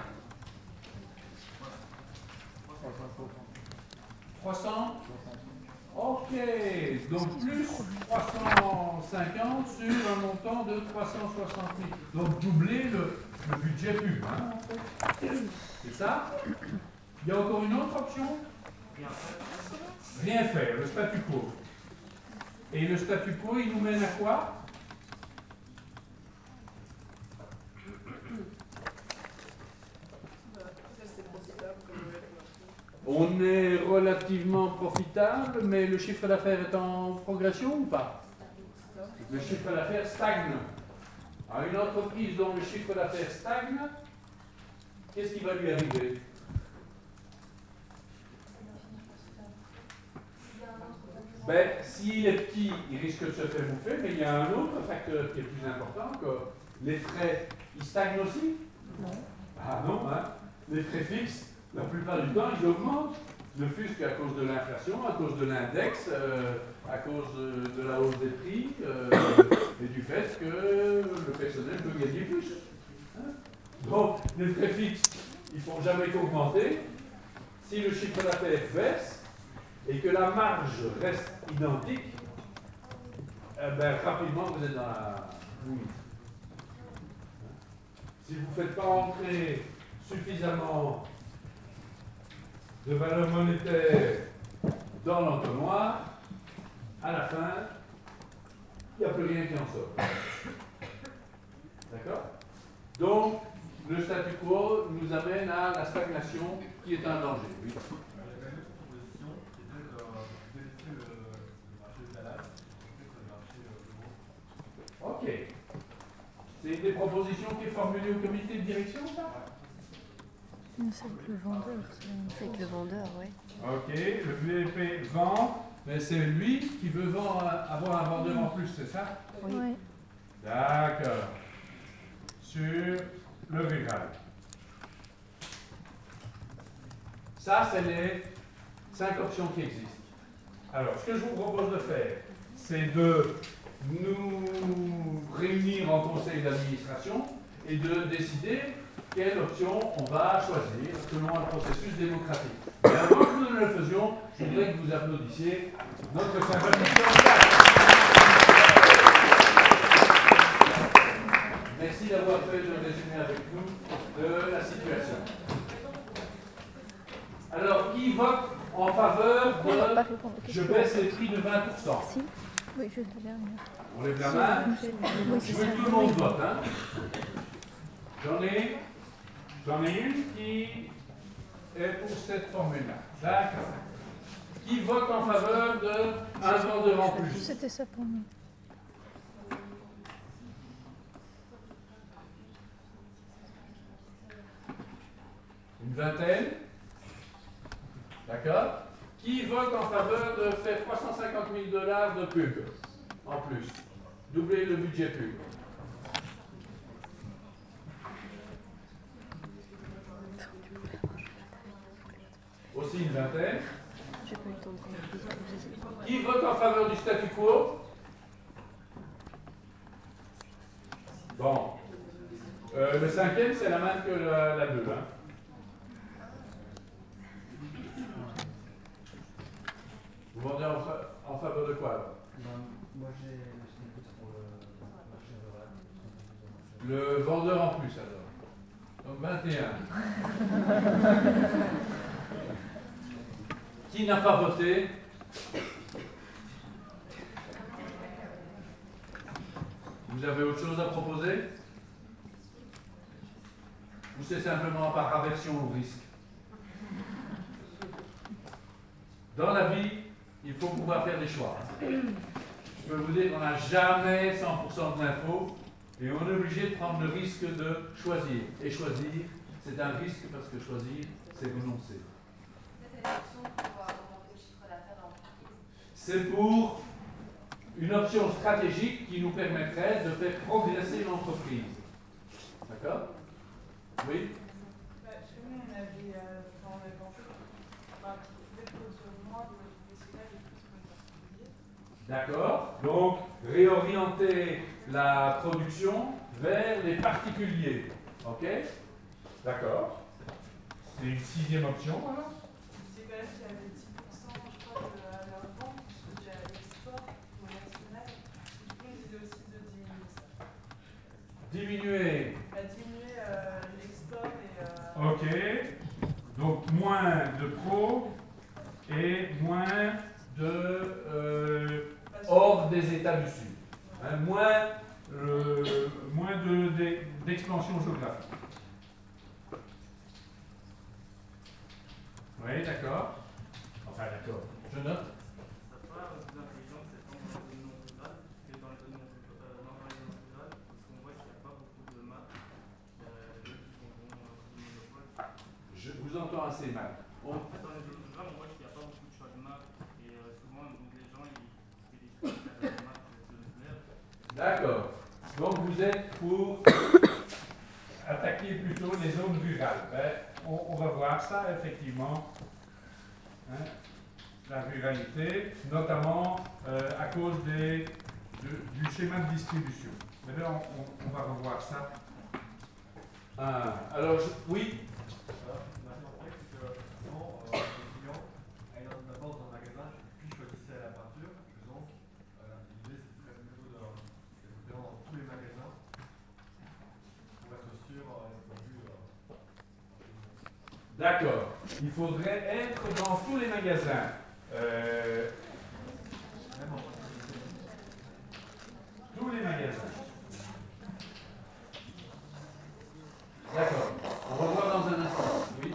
F: 300? Ok, donc plus 350 sur un montant de 360 000. Donc doubler le budget pub, hein, en fait. C'est ça? Il y a encore une autre option? Rien faire, le statu quo. Et le statu quo, il nous mène à quoi? On est relativement profitable, mais le chiffre d'affaires est en progression ou pas? Le chiffre d'affaires stagne. À une entreprise dont le chiffre d'affaires stagne, qu'est-ce qui va lui arriver? Ben, s'il est petit, il risque de se faire bouffer, mais il y a un autre facteur qui est plus important, que les frais, ils stagnent aussi? Non. Ah non, hein? Les frais fixes, la plupart du temps, ils augmentent. Ne fût-ce qu'à cause de l'inflation, à cause de l'index, à cause de la hausse des prix et du fait que le personnel peut gagner plus. Hein? Donc, les frais fixes, ils ne font jamais qu'augmenter. Si le chiffre d'affaires baisse et que la marge reste identique, ben, rapidement, vous êtes dans la limite. Si vous ne faites pas entrer suffisamment de valeur monétaire dans l'entonnoir, à la fin, il n'y a plus rien qui en sort. D'accord? Donc, le statu quo nous amène à la stagnation qui est un danger. Oui.
J: Il y a quand même une proposition qui était de délaisser le marché de la lave, le marché de gros.
F: Ok. C'est une des propositions qui est formulée au comité de direction, ça?
C: C'est avec le vendeur. C'est avec le vendeur, oui.
F: Ok, le VP vend, mais c'est lui qui veut avoir un vendeur en plus, c'est ça?
C: Oui.
F: D'accord. Sur le rural. Ça, c'est les 5 options qui existent. Alors, ce que je vous propose de faire, c'est de nous réunir en conseil d'administration et de décider quelle option on va choisir selon un processus démocratique. Et avant que nous ne le faisions, je voudrais que vous applaudissiez notre sympathique candidat. Merci d'avoir fait le résumé avec nous de la situation. Alors, qui vote en faveur de je baisse les prix de 20%?
C: Si. Oui, je l'ai bien.
F: On lève la main. Je veux que tout le monde vote. Hein. J'en ai une qui est pour cette formule-là. D'accord. Qui vote en faveur d'un vendeur en plus?
C: C'était ça pour nous.
F: Une vingtaine. D'accord. Qui vote en faveur de faire 350 000 $ de pub en plus? Doubler le budget pub. aussi une vingtaine.
C: J'ai pas eu le temps de regarder.
F: Qui vote en faveur du statu quo? Bon. Le cinquième, c'est la même que la 2. Hein. Vous votez en faveur de quoi alors?
J: Moi j'ai plus pour le marché rural.
F: Le vendeur en plus alors. Donc 21. Qui n'a pas voté? Vous avez autre chose à proposer? Ou c'est simplement par aversion au risque? Dans la vie, il faut pouvoir faire des choix. Je peux vous dire qu'on n'a jamais 100% de l'info et on est obligé de prendre le risque de choisir. Et choisir, c'est un risque parce que choisir, c'est renoncer.
D: C'est l'option pour augmenter le chiffre d'affaires dans l'entreprise.
F: C'est pour une option stratégique qui nous permettrait de faire progresser l'entreprise. D'accord? Oui?
G: Chez nous, on avait, quand on avait pensé, peut-être produire moins de professionnels et plus de particuliers.
F: D'accord. Donc, réorienter la production vers les particuliers. OK? D'accord. C'est une sixième option, alors?
G: C'est quand même qu'il y avait 10%, je crois, de leur vente, de l'export au national. Du coup, on disait aussi de diminuer ça.
F: Diminuer.
G: Diminuer l'export et...
F: OK. Donc, moins de pro et moins de hors des États du Sud. Hein, moins d'expansion géographique. Oui, d'accord. Enfin, d'accord. Je note.
J: Ça paraît plus intelligent c'est dans le domaine non rural que dans le domaine rural, parce qu'on voit qu'il n'y a pas beaucoup de marques qui sont monopole.
F: Je vous entends assez mal.
J: En fait, dans les zones rurales, on voit qu'il n'y a pas beaucoup de choix de marques et souvent donc, les gens ils choisissent la marque de leur.
F: D'accord. Donc vous êtes pour attaquer plutôt les zones rurales. Ben, on va voir ça effectivement. Hein, la ruralité, notamment à cause du schéma de distribution. Mais là, on va revoir ça. Alors, oui.
J: Ma surprise, c'est que souvent, les clients allaient d'abord dans un magasin, puis choisissaient la peinture. Donc, l'idée, c'est plutôt d'être dans tous les magasins pour être sûr d'un vue.
F: D'accord. Il faudrait être dans tous les magasins. Tous les magasins. D'accord. On va voir dans un instant. Oui.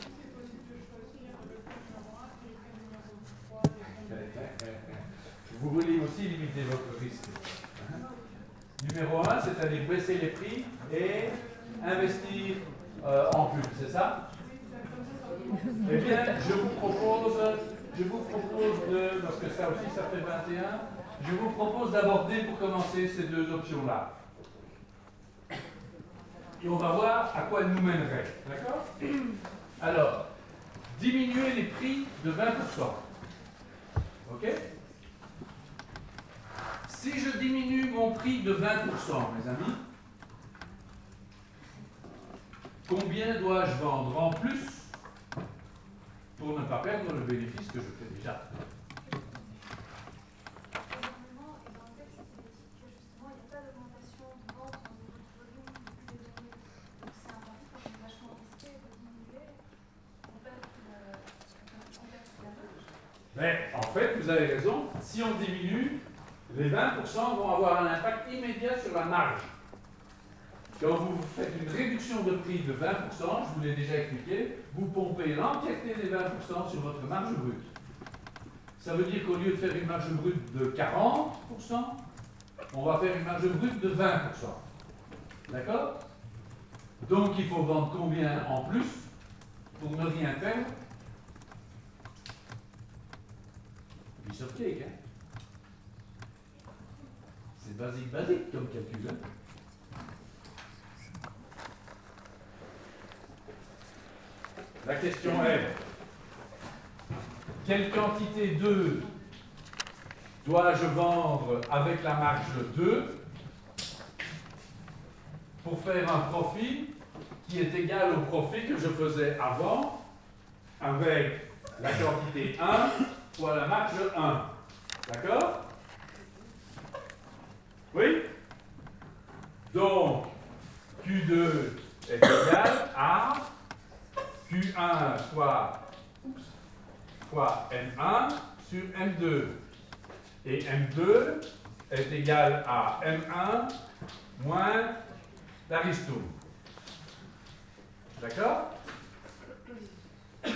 F: Vous voulez aussi limiter votre risque. Numéro 1, c'est-à-dire baisser les prix et investir en pub, c'est ça? Eh bien, je vous propose parce que ça aussi, ça fait 21, je vous propose d'aborder pour commencer ces deux options-là. Et on va voir à quoi elles nous mèneraient. D'accord? Alors, diminuer les prix de 20%. OK? Si je diminue mon prix de 20%, mes amis, combien dois-je vendre en plus pour ne pas perdre le bénéfice que je fais déjà?
B: Normalement, et dans le texte, il est dit que justement, il n'y a pas d'augmentation de vente en niveau de volume depuis des années. Donc c'est un pari quand même vachement risqué de diminuer. On perd la marge.
F: Mais en fait, vous avez raison, si on diminue, les 20% vont avoir un impact immédiat sur la marge. Quand vous faites une réduction de prix de 20%, je vous l'ai déjà expliqué, vous pompez l'entièreté des 20% sur votre marge brute. Ça veut dire qu'au lieu de faire une marge brute de 40%, on va faire une marge brute de 20%. D'accord? Donc il faut vendre combien en plus pour ne rien perdre? Piece of cake, hein? C'est basique comme calcul, hein? La question est, quelle quantité 2 dois-je vendre avec la marge 2 pour faire un profit qui est égal au profit que je faisais avant avec la quantité 1 fois la marge 1. D'accord? Oui? Donc, Q2 est égal à Q1 fois M1 sur M2. Et M2 est égal à M1 moins la ristourne. D'accord? Je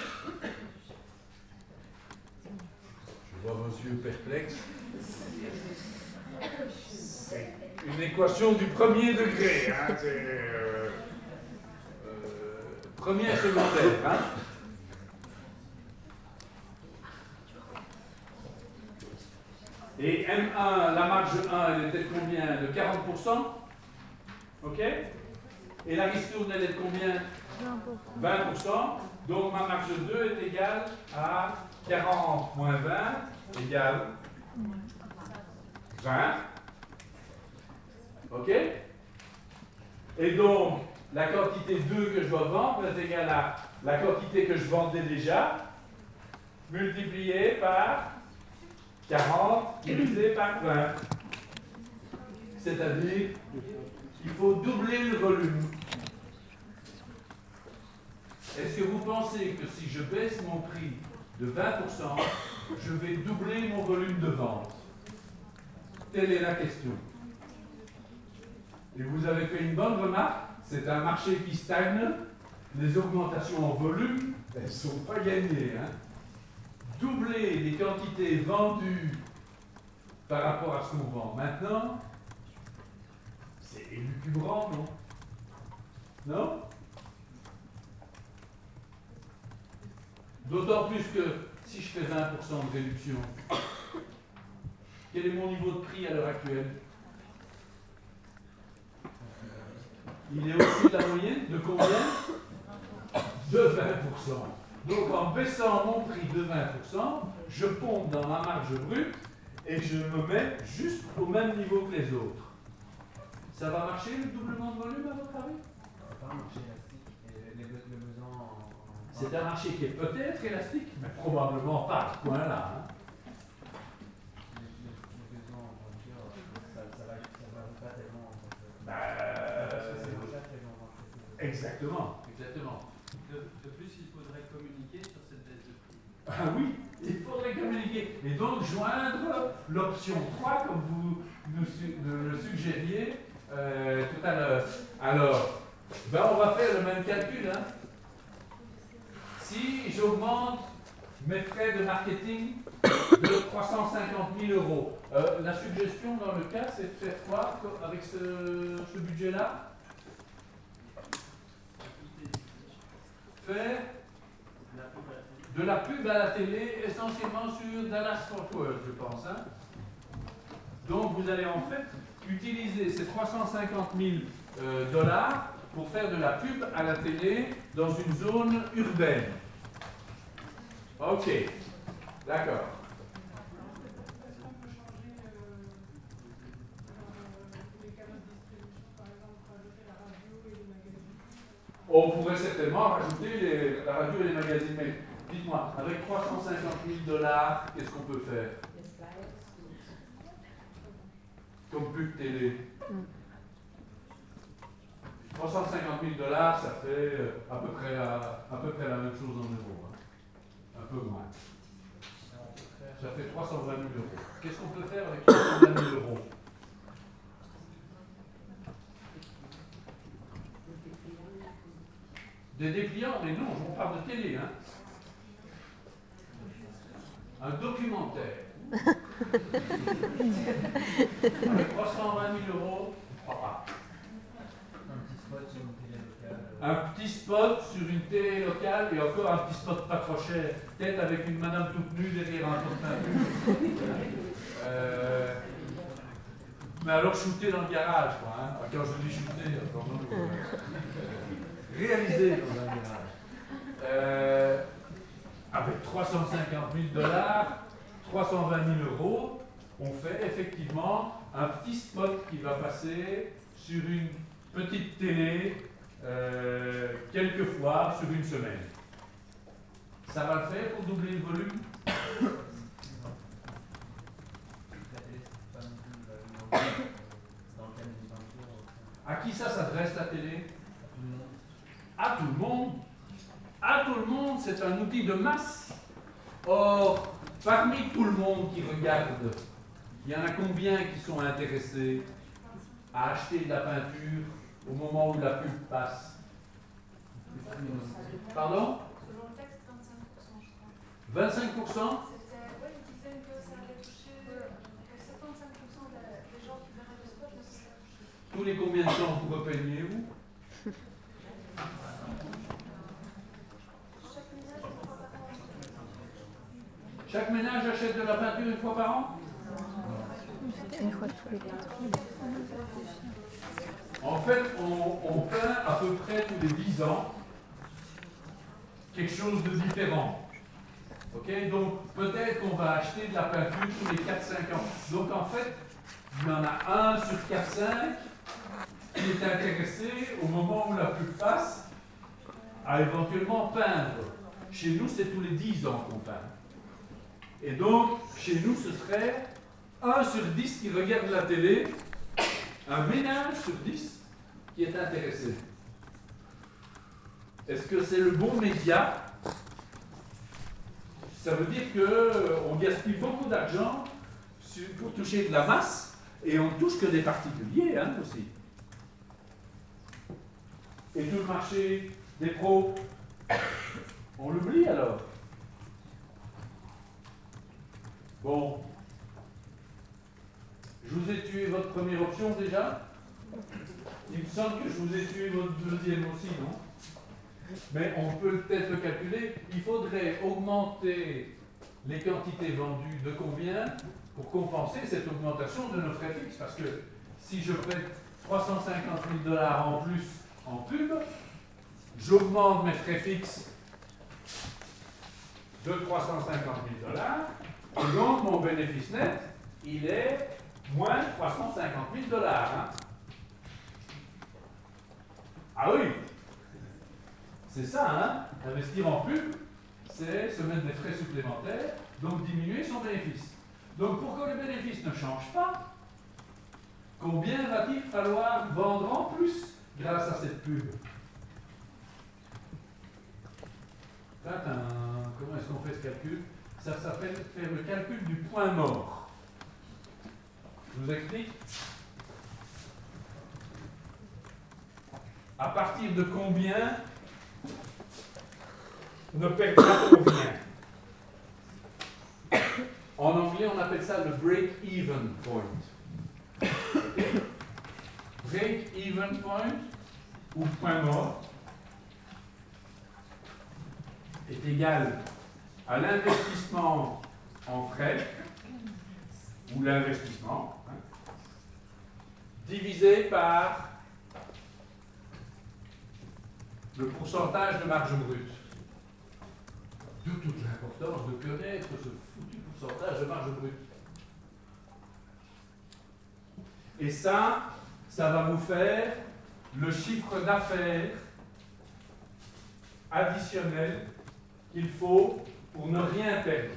F: vois vos yeux perplexes. C'est une équation du premier degré. Hein, c'est premier et secondaire. Hein. Et M1, la marge 1, elle était de combien? De 40%. OK? Et la ristourne, elle est de combien? 20%. Donc ma marge 2 est égale à 40 moins 20 égale 20. OK? Et donc, la quantité 2 que je dois vendre est égale à la quantité que je vendais déjà, multipliée par 40 divisé par 20. C'est-à-dire, il faut doubler le volume. Est-ce que vous pensez que si je baisse mon prix de 20%, je vais doubler mon volume de vente? Telle est la question. Et vous avez fait une bonne remarque, c'est un marché qui stagne, les augmentations en volume, elles ne sont pas gagnées. Hein. Doubler les quantités vendues par rapport à ce qu'on vend maintenant, c'est élucubrant, non? Non? D'autant plus que si je fais 20% de réduction, quel est mon niveau de prix à l'heure actuelle? Il est au-dessus de la moyenne de combien? De 20%. Donc en baissant mon prix de 20%, je pompe dans ma marge brute et je me mets juste au même niveau que les autres. Ça va marcher le doublement de volume à votre avis?
K: C'est pas un marché élastique et les besoins
F: C'est un marché qui est peut-être élastique, mais probablement pas à ce point-là. Hein.
K: Les besoins en voiture, ça va pas tellement.
F: Exactement, exactement.
K: De plus, il faudrait communiquer sur cette baisse de prix.
F: Ah oui, il faudrait communiquer. Et donc joindre l'option 3 comme vous le suggériez tout à l'heure. Alors, ben on va faire le même calcul. Hein. Si j'augmente mes frais de marketing de 350 000 €, la suggestion dans le cas, c'est de faire quoi avec ce budget-là? Faire de la pub à la télé, essentiellement sur Dallas-Fort Worth, je pense. Hein. Donc vous allez en fait utiliser ces 350 000 $ pour faire de la pub à la télé dans une zone urbaine. Ok, d'accord. On pourrait certainement rajouter la radio et les magazines. Mais dites-moi, avec 350 000 $, qu'est-ce qu'on peut faire? Comme pub télé. 350 000 $, ça fait à peu près la même chose en euros. Hein. Un peu moins. Ça fait 320 000 €. Qu'est-ce qu'on peut faire avec 320 000 €? Des dépliants, mais non, on parle de télé. Hein. Un documentaire. Avec 320 000 €, je crois pas. Un petit spot sur une télé locale et encore un petit spot pas trop cher. Peut-être avec une madame toute nue derrière un porte-main. Mais alors shooter dans le garage, quoi. Hein. Quand je dis shooter, réaliser dans un garage. Avec 350 000 $, 320 000 €, on fait effectivement un petit spot qui va passer sur une petite télé quelques fois sur une semaine. Ça va le faire pour doubler le volume? À qui ça s'adresse la télé? À tout le monde. À tout le monde, c'est un outil de masse. Or, parmi tout le monde qui regarde, il y en a combien qui sont intéressés à acheter de la peinture au moment où la pub passe? Pardon?
B: Selon le texte, 25%, je crois.
F: 25%?
B: Oui, il disait que ça allait toucher, que 75% des gens qui verraient le spot ne seraient pas touchés.
F: Tous les combien de temps vous repeignez-vous? Chaque ménage achète de la peinture une fois par an?
C: Une fois tous les 4 ans.
F: En fait, on peint à peu près tous les 10 ans quelque chose de différent. Ok? Donc, peut-être qu'on va acheter de la peinture tous les 4-5 ans. Donc, en fait, il y en a 1 sur 4-5 qui est intéressé, au moment où la pub passe, à éventuellement peindre. Chez nous, c'est tous les 10 ans qu'on peint. Et donc, chez nous, ce serait 1 sur 10 qui regarde la télé, un ménage sur 10 qui est intéressé. Est-ce que c'est le bon média? Ça veut dire qu'on gaspille beaucoup d'argent pour toucher de la masse et on touche que des particuliers hein, aussi. Et tout le marché des pros, on l'oublie alors. Bon. Je vous ai tué votre première option déjà. Il me semble que je vous ai tué votre deuxième aussi, non? Mais on peut peut-être le calculer. Il faudrait augmenter les quantités vendues de combien pour compenser cette augmentation de nos frais fixes. Parce que si je prête 350 000 $ en plus en pub, j'augmente mes frais fixes de 350 000 $, et donc mon bénéfice net, il est moins 350 000 $. Hein? Ah oui! C'est ça, hein? Investir en pub, c'est se mettre des frais supplémentaires, donc diminuer son bénéfice. Donc pour que le bénéfice ne change pas, combien va-t-il falloir vendre en plus grâce à cette pub? Comment est-ce qu'on fait ce calcul? Ça s'appelle faire le calcul du point mort. Je vous explique. À partir de combien ne perdra-t-on rien? En anglais, on appelle ça le break-even point. Okay? Break-even point, ou point mort, est égal à l'investissement en frais, ou l'investissement, hein, divisé par le pourcentage de marge brute. D'où toute l'importance de connaître ce foutu pourcentage de marge brute. Et ça va vous faire le chiffre d'affaires additionnel qu'il faut pour ne rien perdre.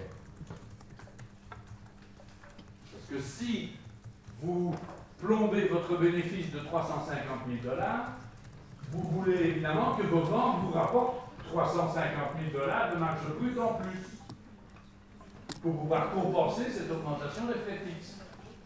F: Parce que si vous plombez votre bénéfice de 350 000 $, vous voulez évidemment que vos ventes vous rapportent 350 000 $ de marge brute en plus pour pouvoir compenser cette augmentation des frais fixes.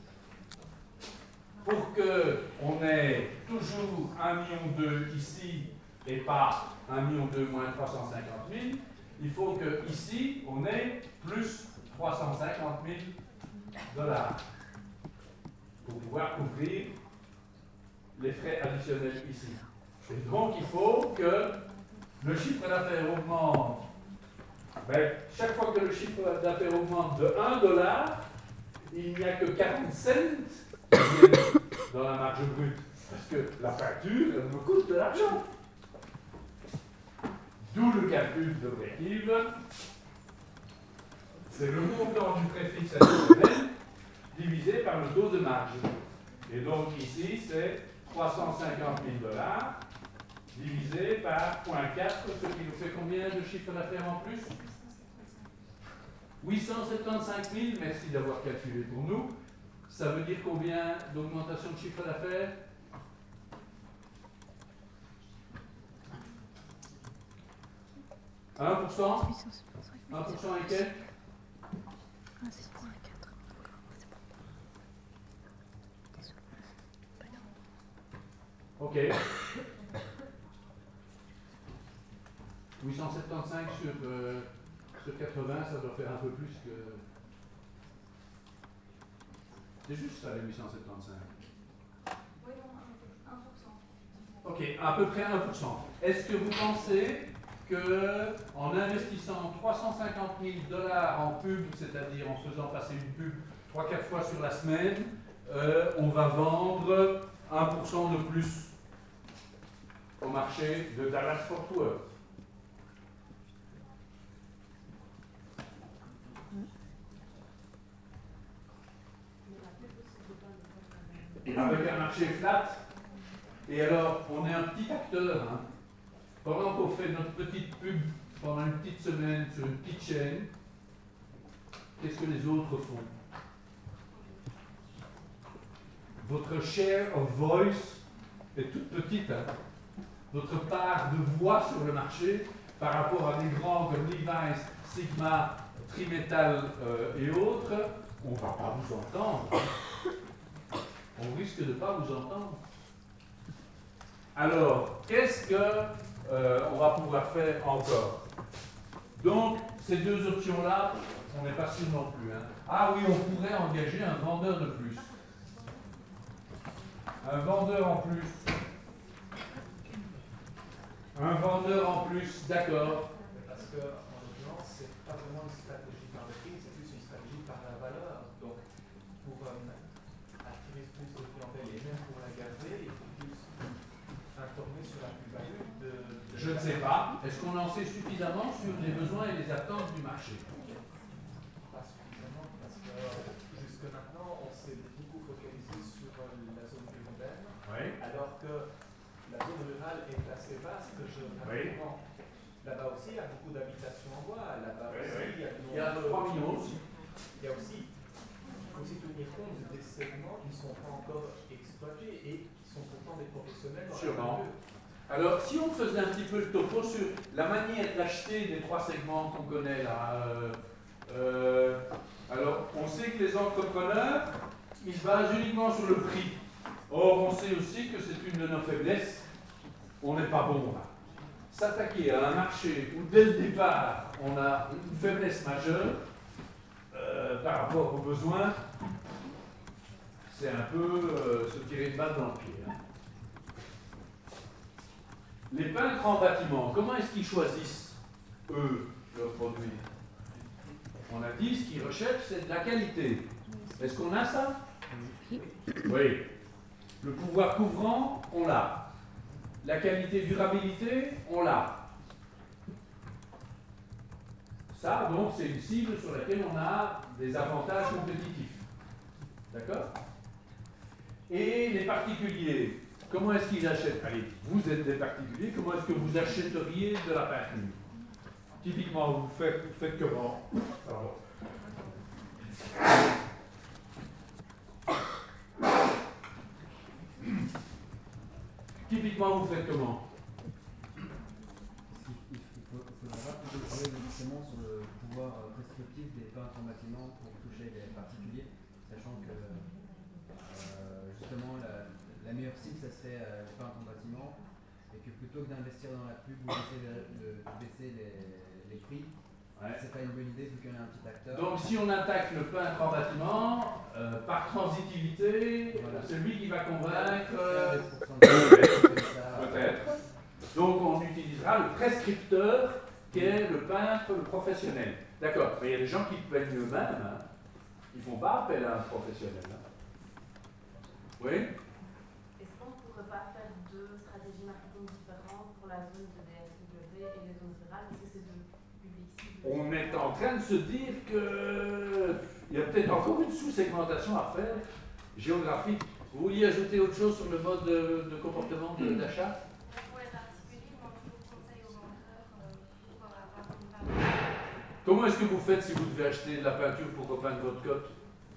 F: Pour qu'on ait toujours 1,2 million ici et pas 1,2 million moins 350 000, il faut que ici on ait plus 350 000 $ pour pouvoir couvrir les frais additionnels ici. Et donc il faut que le chiffre d'affaires augmente. Ben, chaque fois que le chiffre d'affaires augmente de 1 $, il n'y a que 40 cents dans la marge brute. Parce que la facture, elle me coûte de l'argent. D'où le calcul de break-even. C'est le montant du préfixe additionnel divisé par le taux de marge. Et donc ici, c'est 350 000 $ divisé par 0,4, ce qui nous fait combien de chiffre d'affaires en plus? 875 000, merci d'avoir calculé pour nous. Ça veut dire combien d'augmentation de chiffre d'affaires? 1%? 1% et quel?
C: Ah, c'est 0,4.
F: Ok. 875 sur 80, ça doit faire un peu plus que... C'est juste ça, les 875.
B: Oui, non, 1%.
F: Ok, à peu près 1%. Est-ce que vous pensez que en investissant 350 000 $ en pub, c'est-à-dire en faisant passer une pub 3-4 fois sur la semaine, on va vendre 1% de plus au marché de Dallas-Fort Worth? Avec un marché flat, et alors on est un petit acteur, hein. Pendant qu'on fait notre petite pub pendant une petite semaine sur une petite chaîne, qu'est-ce que les autres font? Votre share of voice est toute petite, hein. Votre part de voix sur le marché par rapport à des grands comme Levi's, Sigma, Trimetal et autres, on ne va pas vous entendre. On risque de ne pas vous entendre. Alors, qu'est-ce que on va pouvoir faire encore? Donc, ces deux options-là, on n'est pas sûr non plus, hein. Ah oui, on pourrait engager un vendeur de plus. Un vendeur en plus. Un vendeur en plus, d'accord.
E: Parce que, en l'occurrence, c'est pas vraiment une stratégie par le prix, c'est plus une stratégie par la valeur. Donc, pour attirer plus de clientèle et même pour la garder, il faut plus informer sur la plus-value de
F: Je ne sais pas. Est-ce qu'on en sait suffisamment sur les besoins et les attentes du marché?
E: Pas suffisamment, parce que jusque maintenant, on s'est beaucoup focalisé sur la zone urbaine, alors que la zone rurale est assez vaste. Géographiquement. Là-bas aussi, il y a beaucoup d'habitations en bois. Là-bas aussi, il y a
F: 3 millions aussi.
E: Il y a aussi, il faut aussi tenir compte des segments qui ne sont pas encore exploités et qui sont pourtant des professionnels.
F: Sûrement. Alors, si on faisait un petit peu le topo sur la manière d'acheter des 3 segments qu'on connaît là, alors on sait que les entrepreneurs, ils se basent uniquement sur le prix. Or, on sait aussi que c'est une de nos faiblesses. On n'est pas bon là. S'attaquer à un marché où dès le départ, on a une faiblesse majeure par rapport aux besoins, c'est un peu se tirer une balle dans le pied, hein. Les peintres en bâtiment, comment est-ce qu'ils choisissent, eux, leurs produits? On a dit, ce qu'ils recherchent, c'est de la qualité. Est-ce qu'on a ça? Oui. Le pouvoir couvrant, on l'a. La qualité, durabilité, on l'a. Ça, donc, c'est une cible sur laquelle on a des avantages compétitifs. D'accord? Et les particuliers, comment est-ce qu'ils achètent? Allez, vous êtes des particuliers, comment est-ce que vous achèteriez de la peinture? Typiquement, vous faites comment? Pardon. Typiquement, vous faites comment?
K: Il faudra plutôt parler justement sur le pouvoir prescriptif des peintres en bâtiment pour toucher les particuliers, sachant que justement la meilleure cible, ça serait les peintres en bâtiment, et que plutôt que d'investir dans la pub ou d'essayer de baisser les prix, c'est pas une bonne idée vu qu'il y en a un petit acteur.
F: Donc si on attaque le peintre en bâtiment, par transitivité, voilà, c'est lui qui va convaincre. Peut-être. Donc on utilisera le prescripteur qui est le peintre, le professionnel. D'accord. Mais il y a des gens qui peignent eux-mêmes, hein. Ils ne font pas appel à un professionnel, hein. Oui?
D: Est-ce qu'on ne pourrait pas faire deux stratégies marketing différentes pour la zone de DSW et les zones rurales? Est-ce que c'est deux publics cibles?
F: On on est en train de se dire qu'il y a peut-être encore une sous-segmentation à faire, géographique. Vous vouliez ajouter autre chose sur le mode de comportement d'achat?
B: Pour les particuliers, moi je vous conseille aux vendeurs pour avoir une part.
F: Comment est-ce que vous faites si vous devez acheter de la peinture pour repeindre votre côte?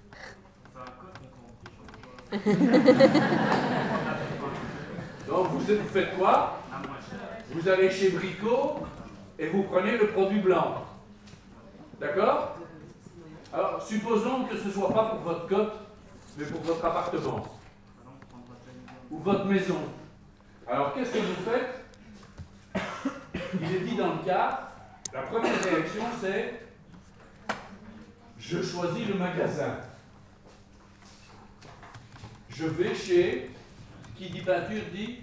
F: Donc vous faites quoi? Vous allez chez Brico et vous prenez le produit blanc. D'accord? Alors supposons que ce ne soit pas pour votre côte, mais pour votre appartement. Ou votre maison. Alors qu'est-ce que vous faites? Il est dit dans le cas, la première réaction c'est je choisis le magasin. Je vais chez, qui dit peinture dit,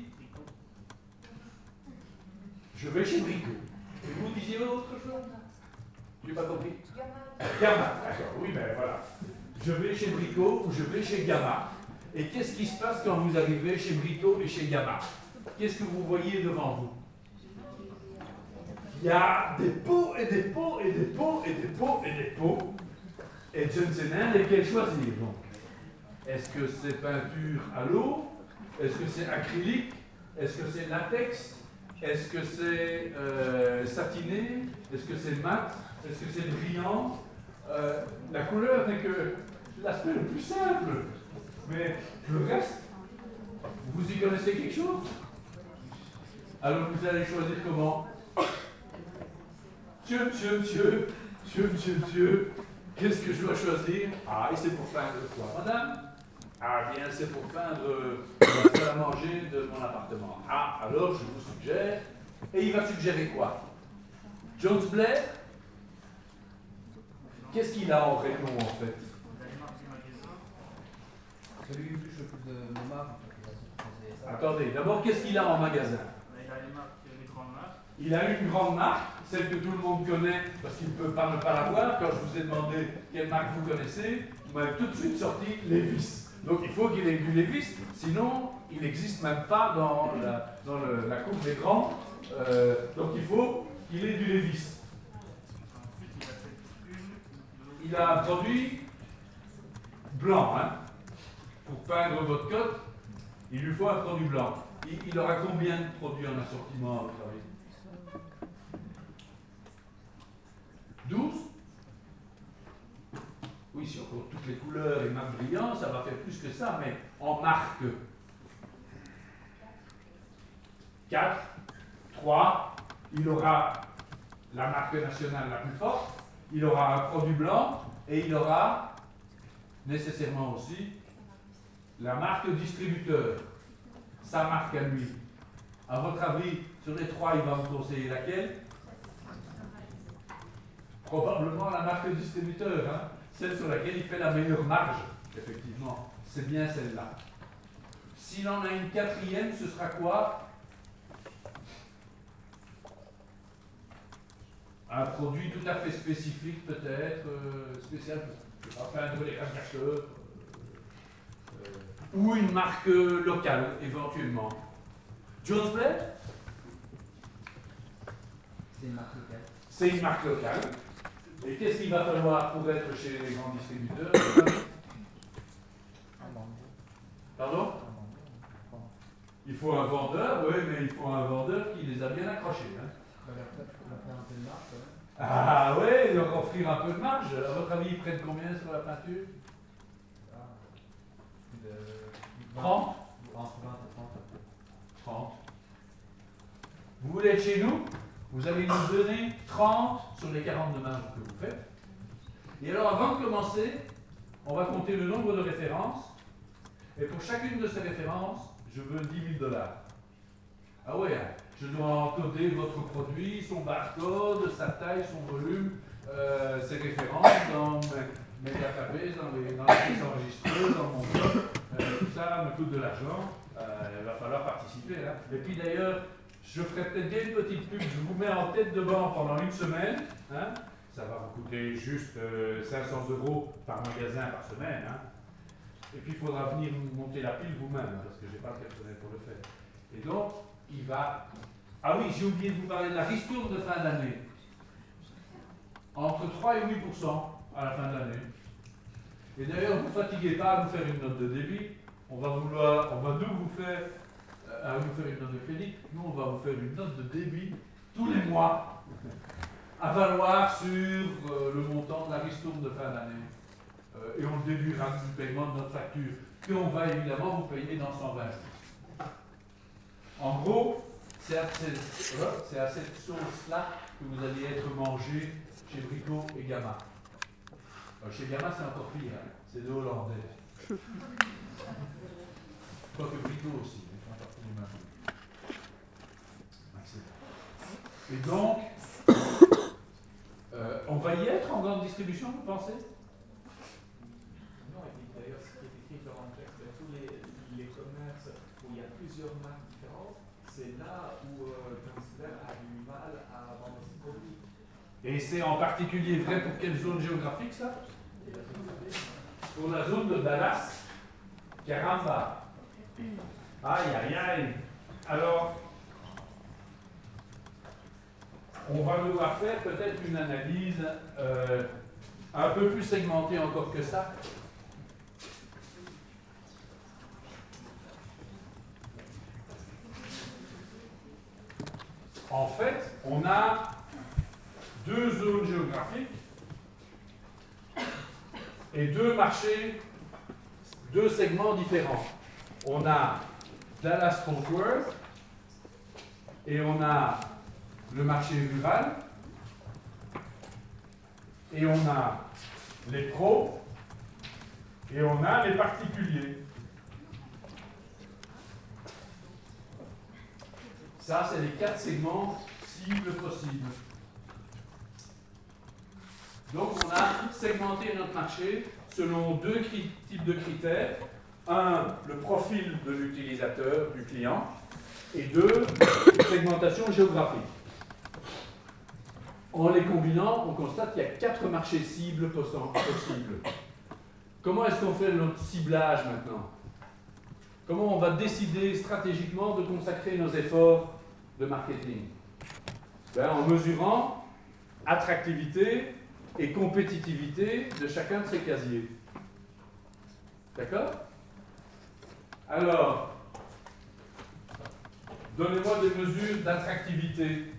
F: je vais chez Brico. Et vous disiez autre chose? Je n'ai pas compris. Gamma, d'accord, oui, ben voilà. Je vais chez Brico ou je vais chez Gamma. Et qu'est-ce qui se passe quand vous arrivez chez Brico et chez Gamma? Qu'est-ce que vous voyez devant vous? Il y a des pots et des pots et des pots et des pots et des pots. Et je ne sais pas lesquels choisir. Donc, est-ce que c'est peinture à l'eau? Est-ce que c'est acrylique? Est-ce que c'est latex? Est-ce que c'est satiné? Est-ce que c'est mat? Est-ce que c'est brillant? La couleur n'est que l'aspect le plus simple. Mais le reste, vous y connaissez quelque chose? Alors vous allez choisir comment? Monsieur, qu'est-ce que je dois choisir? Ah, et c'est pour peindre quoi, madame? Ah bien, c'est pour peindre la salle à manger de mon appartement. Ah, alors je vous suggère. Et il va suggérer quoi? Jones Blair? Qu'est-ce qu'il a en Raymond en fait?
K: Celui qui touche le plus de marge, il va se conseiller ça.
F: Attendez, d'abord, qu'est-ce qu'il a en magasin?
J: Il a les marques, les grandes marques.
F: Il a une grande marque, celle que tout le monde connaît, parce qu'il ne peut pas ne pas la voir. Quand je vous ai demandé quelle marque vous connaissez, vous m'avez tout de suite sorti Levi's. Donc il faut qu'il ait du Levi's, sinon il n'existe même pas dans la cour des grands. Donc il faut qu'il ait du Levi's. Il a un produit blanc, hein. Pour peindre votre côte, il lui faut un produit blanc. Il aura combien de produits en assortiment à votre avis? 12? Oui, si on compte toutes les couleurs et marques brillantes, ça va faire plus que ça, mais en marque 4, 3, il aura la marque nationale la plus forte, il aura un produit blanc et il aura nécessairement aussi la marque distributeur, sa marque à lui. À votre avis, sur les 3, il va vous conseiller laquelle? Probablement la marque distributeur, hein? Celle sur laquelle il fait la meilleure marge, effectivement. C'est bien celle-là. S'il en a une quatrième, ce sera quoi? Un produit tout à fait spécifique, peut-être, spécial pour peindre les radiateurs, ou une marque locale, éventuellement. Jones Blair?
K: C'est une marque locale.
F: C'est une marque locale. Et qu'est-ce qu'il va falloir pour être chez les grands distributeurs? Pardon? Il faut un vendeur, oui, mais il faut un vendeur qui les a bien accrochés. Hein.
K: Un peu de marge, ouais.
F: Ah oui, leur offrir un peu de marge. À votre avis, ils prennent combien sur la peinture? 30?
K: Entre 20 et 30.
F: 30. Vous voulez être chez nous? Vous allez nous donner 30 sur les 40 de marge que vous faites. Et alors, avant de commencer, on va compter le nombre de références. Et pour chacune de ces références, je veux 10 000 $. Ah ouais, je dois encoder votre produit, son barcode, sa taille, son volume, ses références dans mes databases, dans les pièces enregistreuses, dans mon blog. Tout ça me coûte de l'argent. Il va falloir participer. Hein. Et puis d'ailleurs, je ferai peut-être bien une petite pub. Je vous mets en tête de banc pendant une semaine. Hein. Ça va vous coûter juste 500 € par magasin par semaine. Hein. Et puis il faudra venir monter la pile vous-même, hein, parce que je n'ai pas le personnel pour le faire. Et donc, il va... Ah oui, j'ai oublié de vous parler de la ristourne de fin d'année. En 3 et 8% à la fin de l'année. Et d'ailleurs, ne vous fatiguez pas à nous faire une note de débit. On va nous faire une note de crédit. Nous, on va vous faire une note de débit tous les mois, à valoir sur le montant de la ristourne de fin d'année. Et on le déduira du paiement de notre facture, qu'on va évidemment vous payer dans 120. En gros, c'est à cette sauce-là que vous allez être mangé chez Brico et Gamma. Chez Gamma, c'est encore pire, hein. C'est des Hollandais. Quoique Brico aussi, ils font partie du même. Et donc, on va y être en grande distribution, vous pensez?
E: Non, et puis d'ailleurs, ce qui est écrit dans le texte, tous les commerces où il y a plusieurs marques différentes, c'est là où Consumer a du mal à vendre ses produits.
F: Et c'est en particulier vrai pour quelle zone géographique, ça? Pour la zone de Dallas. Caramba. Aïe, aïe, aïe. Alors, on va devoir faire peut-être une analyse un peu plus segmentée encore que ça. En fait, on a deux zones géographiques et deux marchés, deux segments différents. On a Dallas-Fort Worth et on a le marché rural et on a les pros et on a les particuliers. Ça, c'est les 4 segments cibles possibles. Donc, on a segmenté notre marché selon deux types de critères. Un, le profil de l'utilisateur, du client, et deux, segmentation géographique. En les combinant, on constate qu'il y a 4 marchés cibles possibles. Comment est-ce qu'on fait notre ciblage maintenant? Comment on va décider stratégiquement de consacrer nos efforts de marketing? En mesurant attractivité et compétitivité de chacun de ces casiers. D'accord? Alors, donnez-moi des mesures d'attractivité.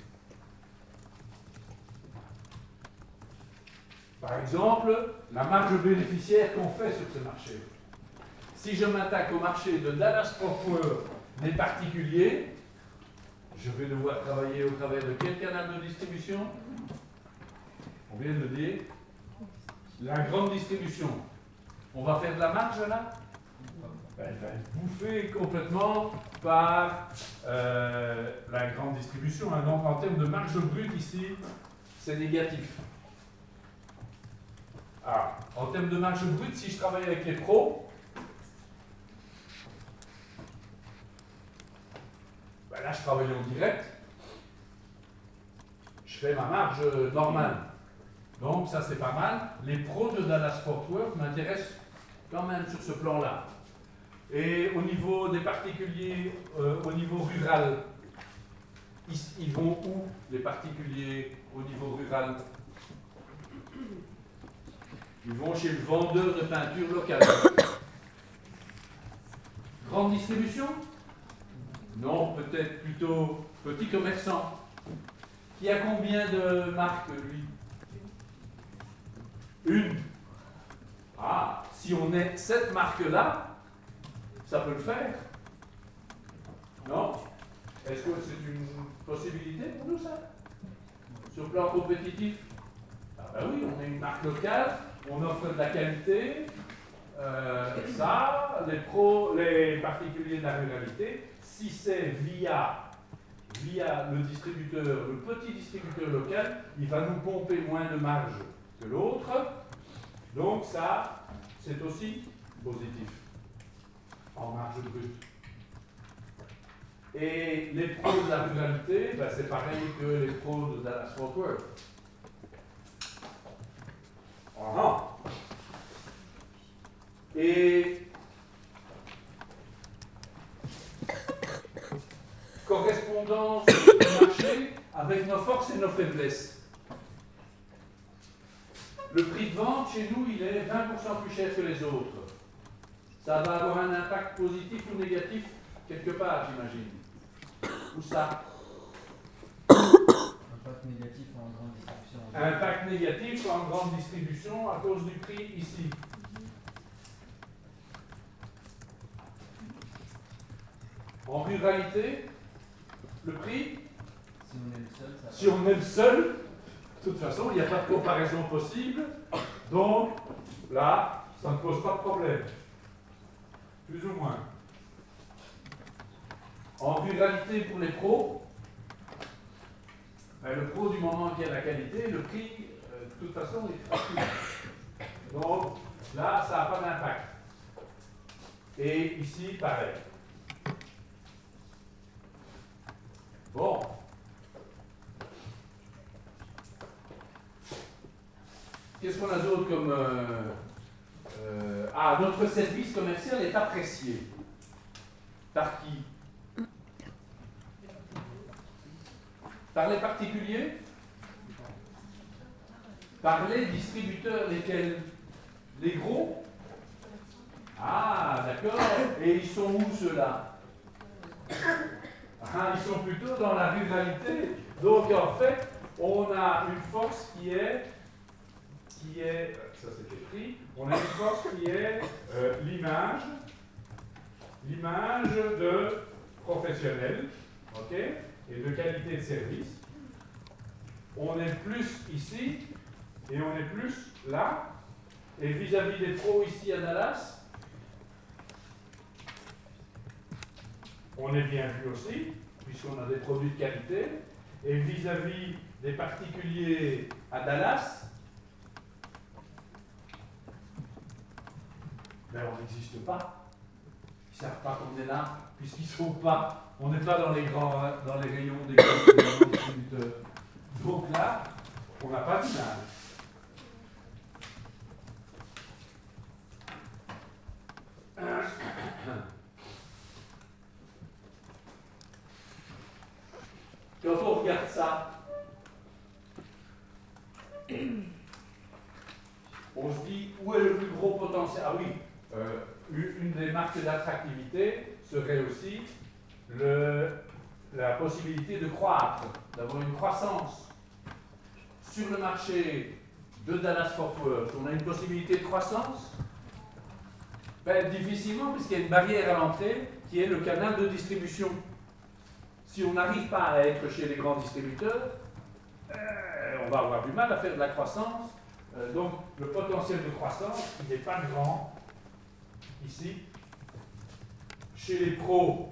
F: Par exemple, la marge bénéficiaire qu'on fait sur ce marché. Si je m'attaque au marché de Dallas-Fort Worth des particuliers, je vais devoir travailler au travers de quel canal de distribution? On vient de le dire. La grande distribution. On va faire de la marge là? Elle va être bouffée complètement par la grande distribution. Hein. Donc en termes de marge brute ici, c'est négatif. Ah, en termes de marge brute, si je travaille avec les pros, là je travaille en direct, je fais ma marge normale. Donc ça c'est pas mal. Les pros de Dallas-Fort Worth m'intéressent quand même sur ce plan-là. Et au niveau des particuliers, au niveau rural, ils vont où les particuliers au niveau rural? Ils vont chez le vendeur de peinture local. Grande distribution? Non, peut-être plutôt petit commerçant. Qui a combien de marques, lui? Une. Ah, si on est cette marque-là, ça peut le faire. Non? Est-ce que c'est une possibilité pour nous, ça? Sur le plan compétitif? Ah ben oui, on est une marque locale, on offre de la qualité, ça, les pros, les particuliers de la ruralité, si c'est via le distributeur, le petit distributeur local, il va nous pomper moins de marge que l'autre. Donc ça, c'est aussi positif en marge brute. Et les pros de la ruralité, ben c'est pareil que les pros de Dallas-Fort Worth. Et correspondance du marché avec nos forces et nos faiblesses. le prix de vente chez nous, il est 20% plus cher que les autres. Ça va avoir un impact positif ou négatif quelque part, j'imagine. Où ça?
K: Impact négatif en grande distribution.
F: Impact négatif en grande distribution à cause du prix ici. En ruralité, le prix,
K: si on est le seul, ça
F: si on est le seul, de toute façon, il n'y a pas de comparaison possible. Donc, là, ça ne pose pas de problème. Plus ou moins. En ruralité, pour les pros, ben, le pro, du moment qu'il y a la qualité, le prix, de toute façon, est facile. Donc, là, ça n'a pas d'impact. Et ici, pareil. Bon. Qu'est-ce qu'on a d'autre comme... notre service commercial est apprécié. Par qui? Par les particuliers? Par les distributeurs, lesquels? Les gros? Ah, d'accord. Et ils sont où ceux-là? Ah, ils sont plutôt dans la ruralité. Donc en fait, on a une force qui est ça c'est écrit, on a une force qui est l'image de professionnel, ok, et de qualité de service. On est plus ici et on est plus là. Et vis-à-vis des pros ici à Dallas, on est bien vu aussi, puisqu'on a des produits de qualité. Et vis-à-vis des particuliers à Dallas, ben on n'existe pas. Ils ne savent pas qu'on est là, puisqu'ils ne sont pas. On n'est pas dans les rayons des grands distributeurs. Donc là, on n'a pas d'image. Quand on regarde ça, on se dit où est le plus gros potentiel? Ah oui, une des marques d'attractivité serait aussi la possibilité de croître, d'avoir une croissance. Sur le marché de Dallas-Fort Worth, on a une possibilité de croissance? Ben, difficilement, puisqu'il y a une barrière à l'entrée qui est le canal de distribution. Si on n'arrive pas à être chez les grands distributeurs, on va avoir du mal à faire de la croissance. Donc, le potentiel de croissance, il n'est pas grand ici. Chez les pros,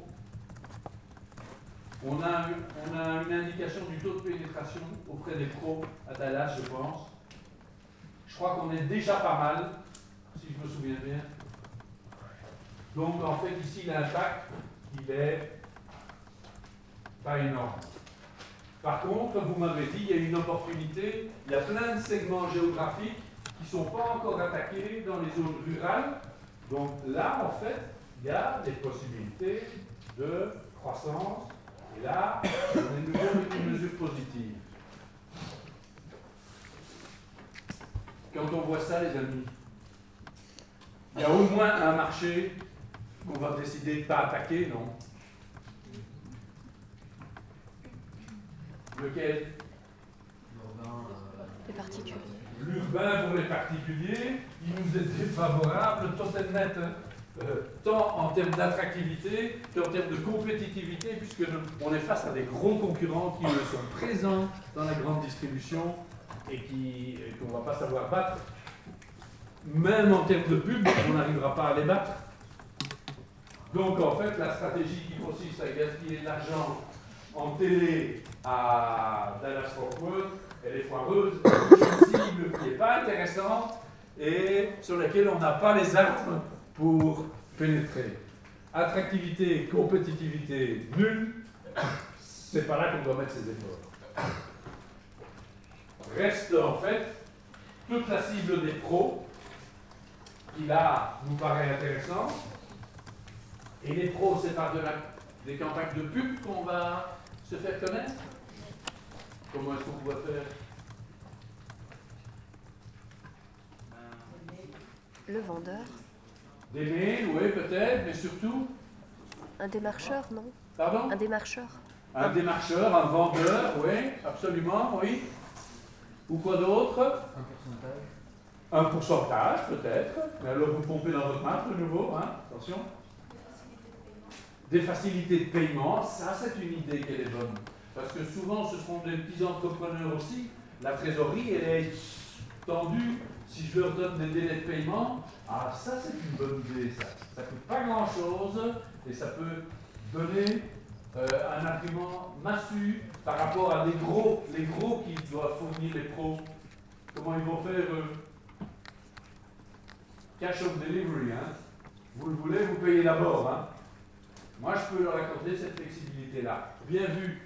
F: on a une indication du taux de pénétration auprès des pros à Dallas, je pense. Je crois qu'on est déjà pas mal, si je me souviens bien. Donc, en fait, ici, l'impact, il est pas énorme. Par contre, comme vous m'avez dit, il y a une opportunité. Il y a plein de segments géographiques qui ne sont pas encore attaqués dans les zones rurales. Donc là, en fait, il y a des possibilités de croissance. Et là, on est de nouveau avec une mesure positive. Quand on voit ça, les amis, il y a au moins un marché qu'on va décider de ne pas attaquer, non? Lequel?
C: Les particuliers.
F: L'urbain pour les particuliers, il nous est défavorable, total net, tant en termes d'attractivité qu'en termes de compétitivité, puisque on est face à des gros concurrents qui sont présents dans la grande distribution et qu'on ne va pas savoir battre. Même en termes de pub, on n'arrivera pas à les battre. Donc en fait, la stratégie qui consiste à gaspiller de l'argent en télé à Dallas-Fort Worth, elle est foireuse, une cible qui n'est pas intéressante et sur laquelle on n'a pas les armes pour pénétrer. Attractivité, compétitivité nulle, c'est pas là qu'on doit mettre ses efforts. Reste en fait toute la cible des pros, qui là nous paraît intéressante. Et les pros, c'est par des campagnes de pub qu'on va se faire connaître. Comment est-ce qu'on pourrait faire?
C: Le vendeur.
F: Des mails, oui, peut-être, mais surtout.
C: Un démarcheur, non?
F: Pardon?
C: Un démarcheur.
F: Un démarcheur, un vendeur, oui, absolument, oui. Ou quoi d'autre?
K: Un pourcentage.
F: Un pourcentage, peut-être. Mais alors vous pompez dans votre marque de nouveau, hein? Attention. Des facilités de paiement, ça c'est une idée qu'elle est bonne. Parce que souvent ce seront des petits entrepreneurs aussi. La trésorerie, elle est tendue. Si je leur donne des délais de paiement, ah ça c'est une bonne idée ça. Ça ne coûte pas grand chose et ça peut donner un argument massu par rapport à les gros qui doivent fournir les pros. Comment ils vont faire cash on delivery, hein? Vous le voulez, vous payez d'abord, hein? Moi, je peux leur accorder cette flexibilité-là. Bien vu.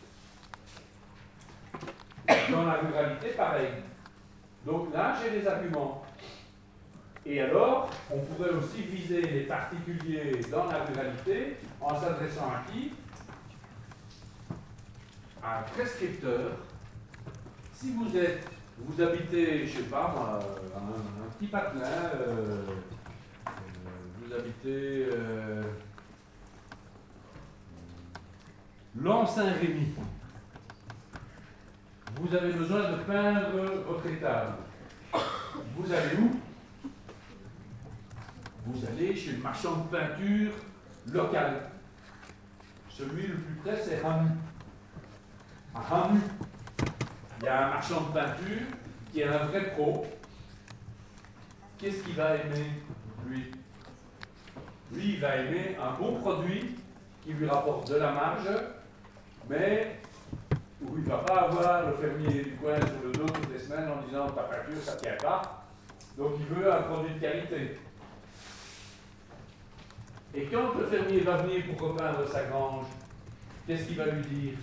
F: Dans la ruralité, pareil. Donc là, j'ai les arguments. Et alors, on pourrait aussi viser les particuliers dans la ruralité en s'adressant à qui? À un prescripteur. Si vous habitez, je ne sais pas moi, un petit patelin, vous habitez Lens-Saint-Rémy. Vous avez besoin de peindre votre étable. Vous allez où? Vous allez chez le marchand de peinture local. Celui le plus près, c'est Ramu. À Ramu, il y a un marchand de peinture qui est un vrai pro. Qu'est-ce qu'il va aimer, lui? Lui, il va aimer un bon produit qui lui rapporte de la marge, mais où il ne va pas avoir le fermier du coin sur le dos toutes les semaines en disant ta peinture, ça ne tient pas. Donc il veut un produit de qualité. Et quand le fermier va venir pour repeindre sa grange, qu'est-ce qu'il va lui dire?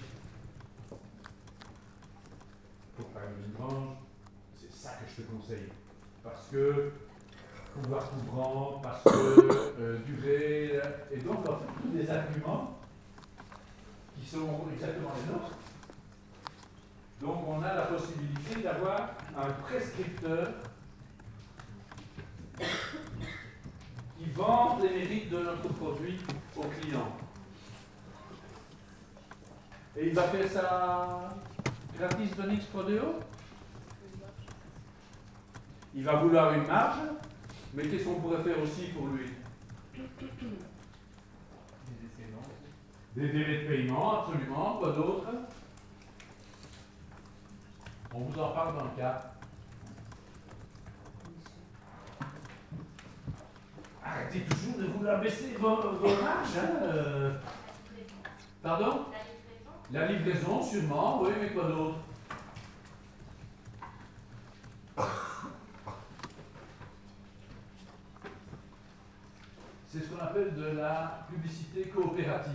F: Pour peindre une grange, c'est ça que je te conseille. Parce que pouvoir couvrant, parce que durée, et donc en fait tous des arguments qui sont exactement les nôtres. Donc on a la possibilité d'avoir un prescripteur qui vend les mérites de notre produit au client. Et il va faire ça gratis Donix Prodeo. Il va vouloir une marge, mais qu'est-ce qu'on pourrait faire aussi pour lui? Des délais de paiement, absolument. Quoi d'autre? On vous en parle dans le cas. Arrêtez toujours de vouloir baisser vos marges. Hein, Pardon? La livraison, sûrement. Oui, mais quoi d'autre? C'est ce qu'on appelle de la publicité coopérative.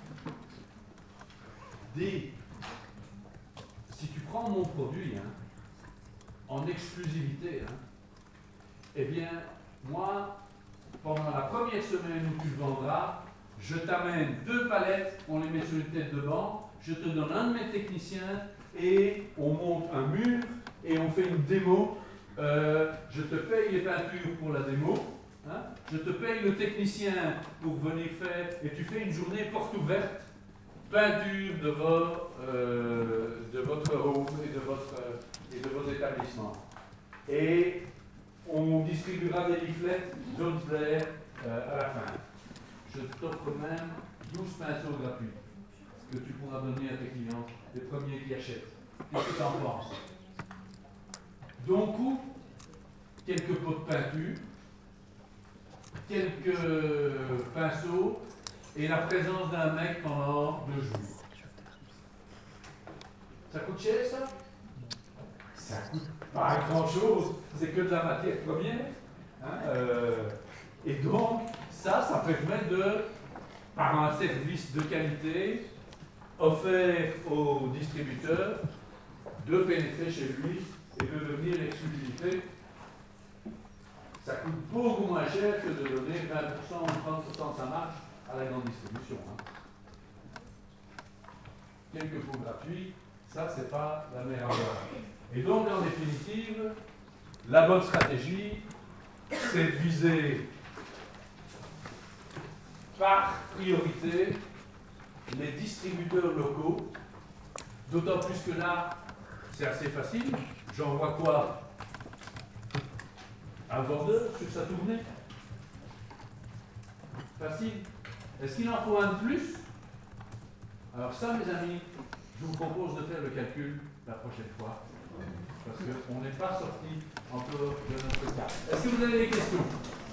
F: Si tu prends mon produit en exclusivité, eh bien, moi, pendant la première semaine où tu le vendras, je t'amène 2 palettes, on les met sur une tête de banc, je te donne un de mes techniciens et on monte un mur et on fait une démo. Je te paye les peintures pour la démo. Je te paye le technicien pour venir faire, et tu fais une journée porte ouverte, peinture de votre home et de vos établissements. Et on distribuera des leaflets Jones Blair à la fin. Je t'offre même 12 pinceaux gratuits que tu pourras donner à tes clients, les premiers qui achètent. Qu'est-ce que tu en penses? Donc, quelques pots de peinture, quelques pinceaux et la présence d'un mec pendant 2 jours. Ça coûte cher, ça? Ça coûte pas grand-chose, c'est que de la matière première. Et donc, ça permet de, par un service de qualité offert au distributeur, de pénétrer chez lui et de devenir l'exclusivité. Ça coûte beaucoup moins cher que de donner 20% ou 30% de sa marge à la grande distribution. Quelques pots gratuits, ça, c'est pas la mer à boire. Et donc, en définitive, la bonne stratégie, c'est de viser par priorité les distributeurs locaux, d'autant plus que là, c'est assez facile. J'envoie quoi? Un vendeur sur sa tournée? Facile. Est-ce qu'il en faut un de plus? Alors ça, mes amis, je vous propose de faire le calcul la prochaine fois, parce qu'on n'est pas sorti encore de notre cas. Est-ce que vous avez des questions?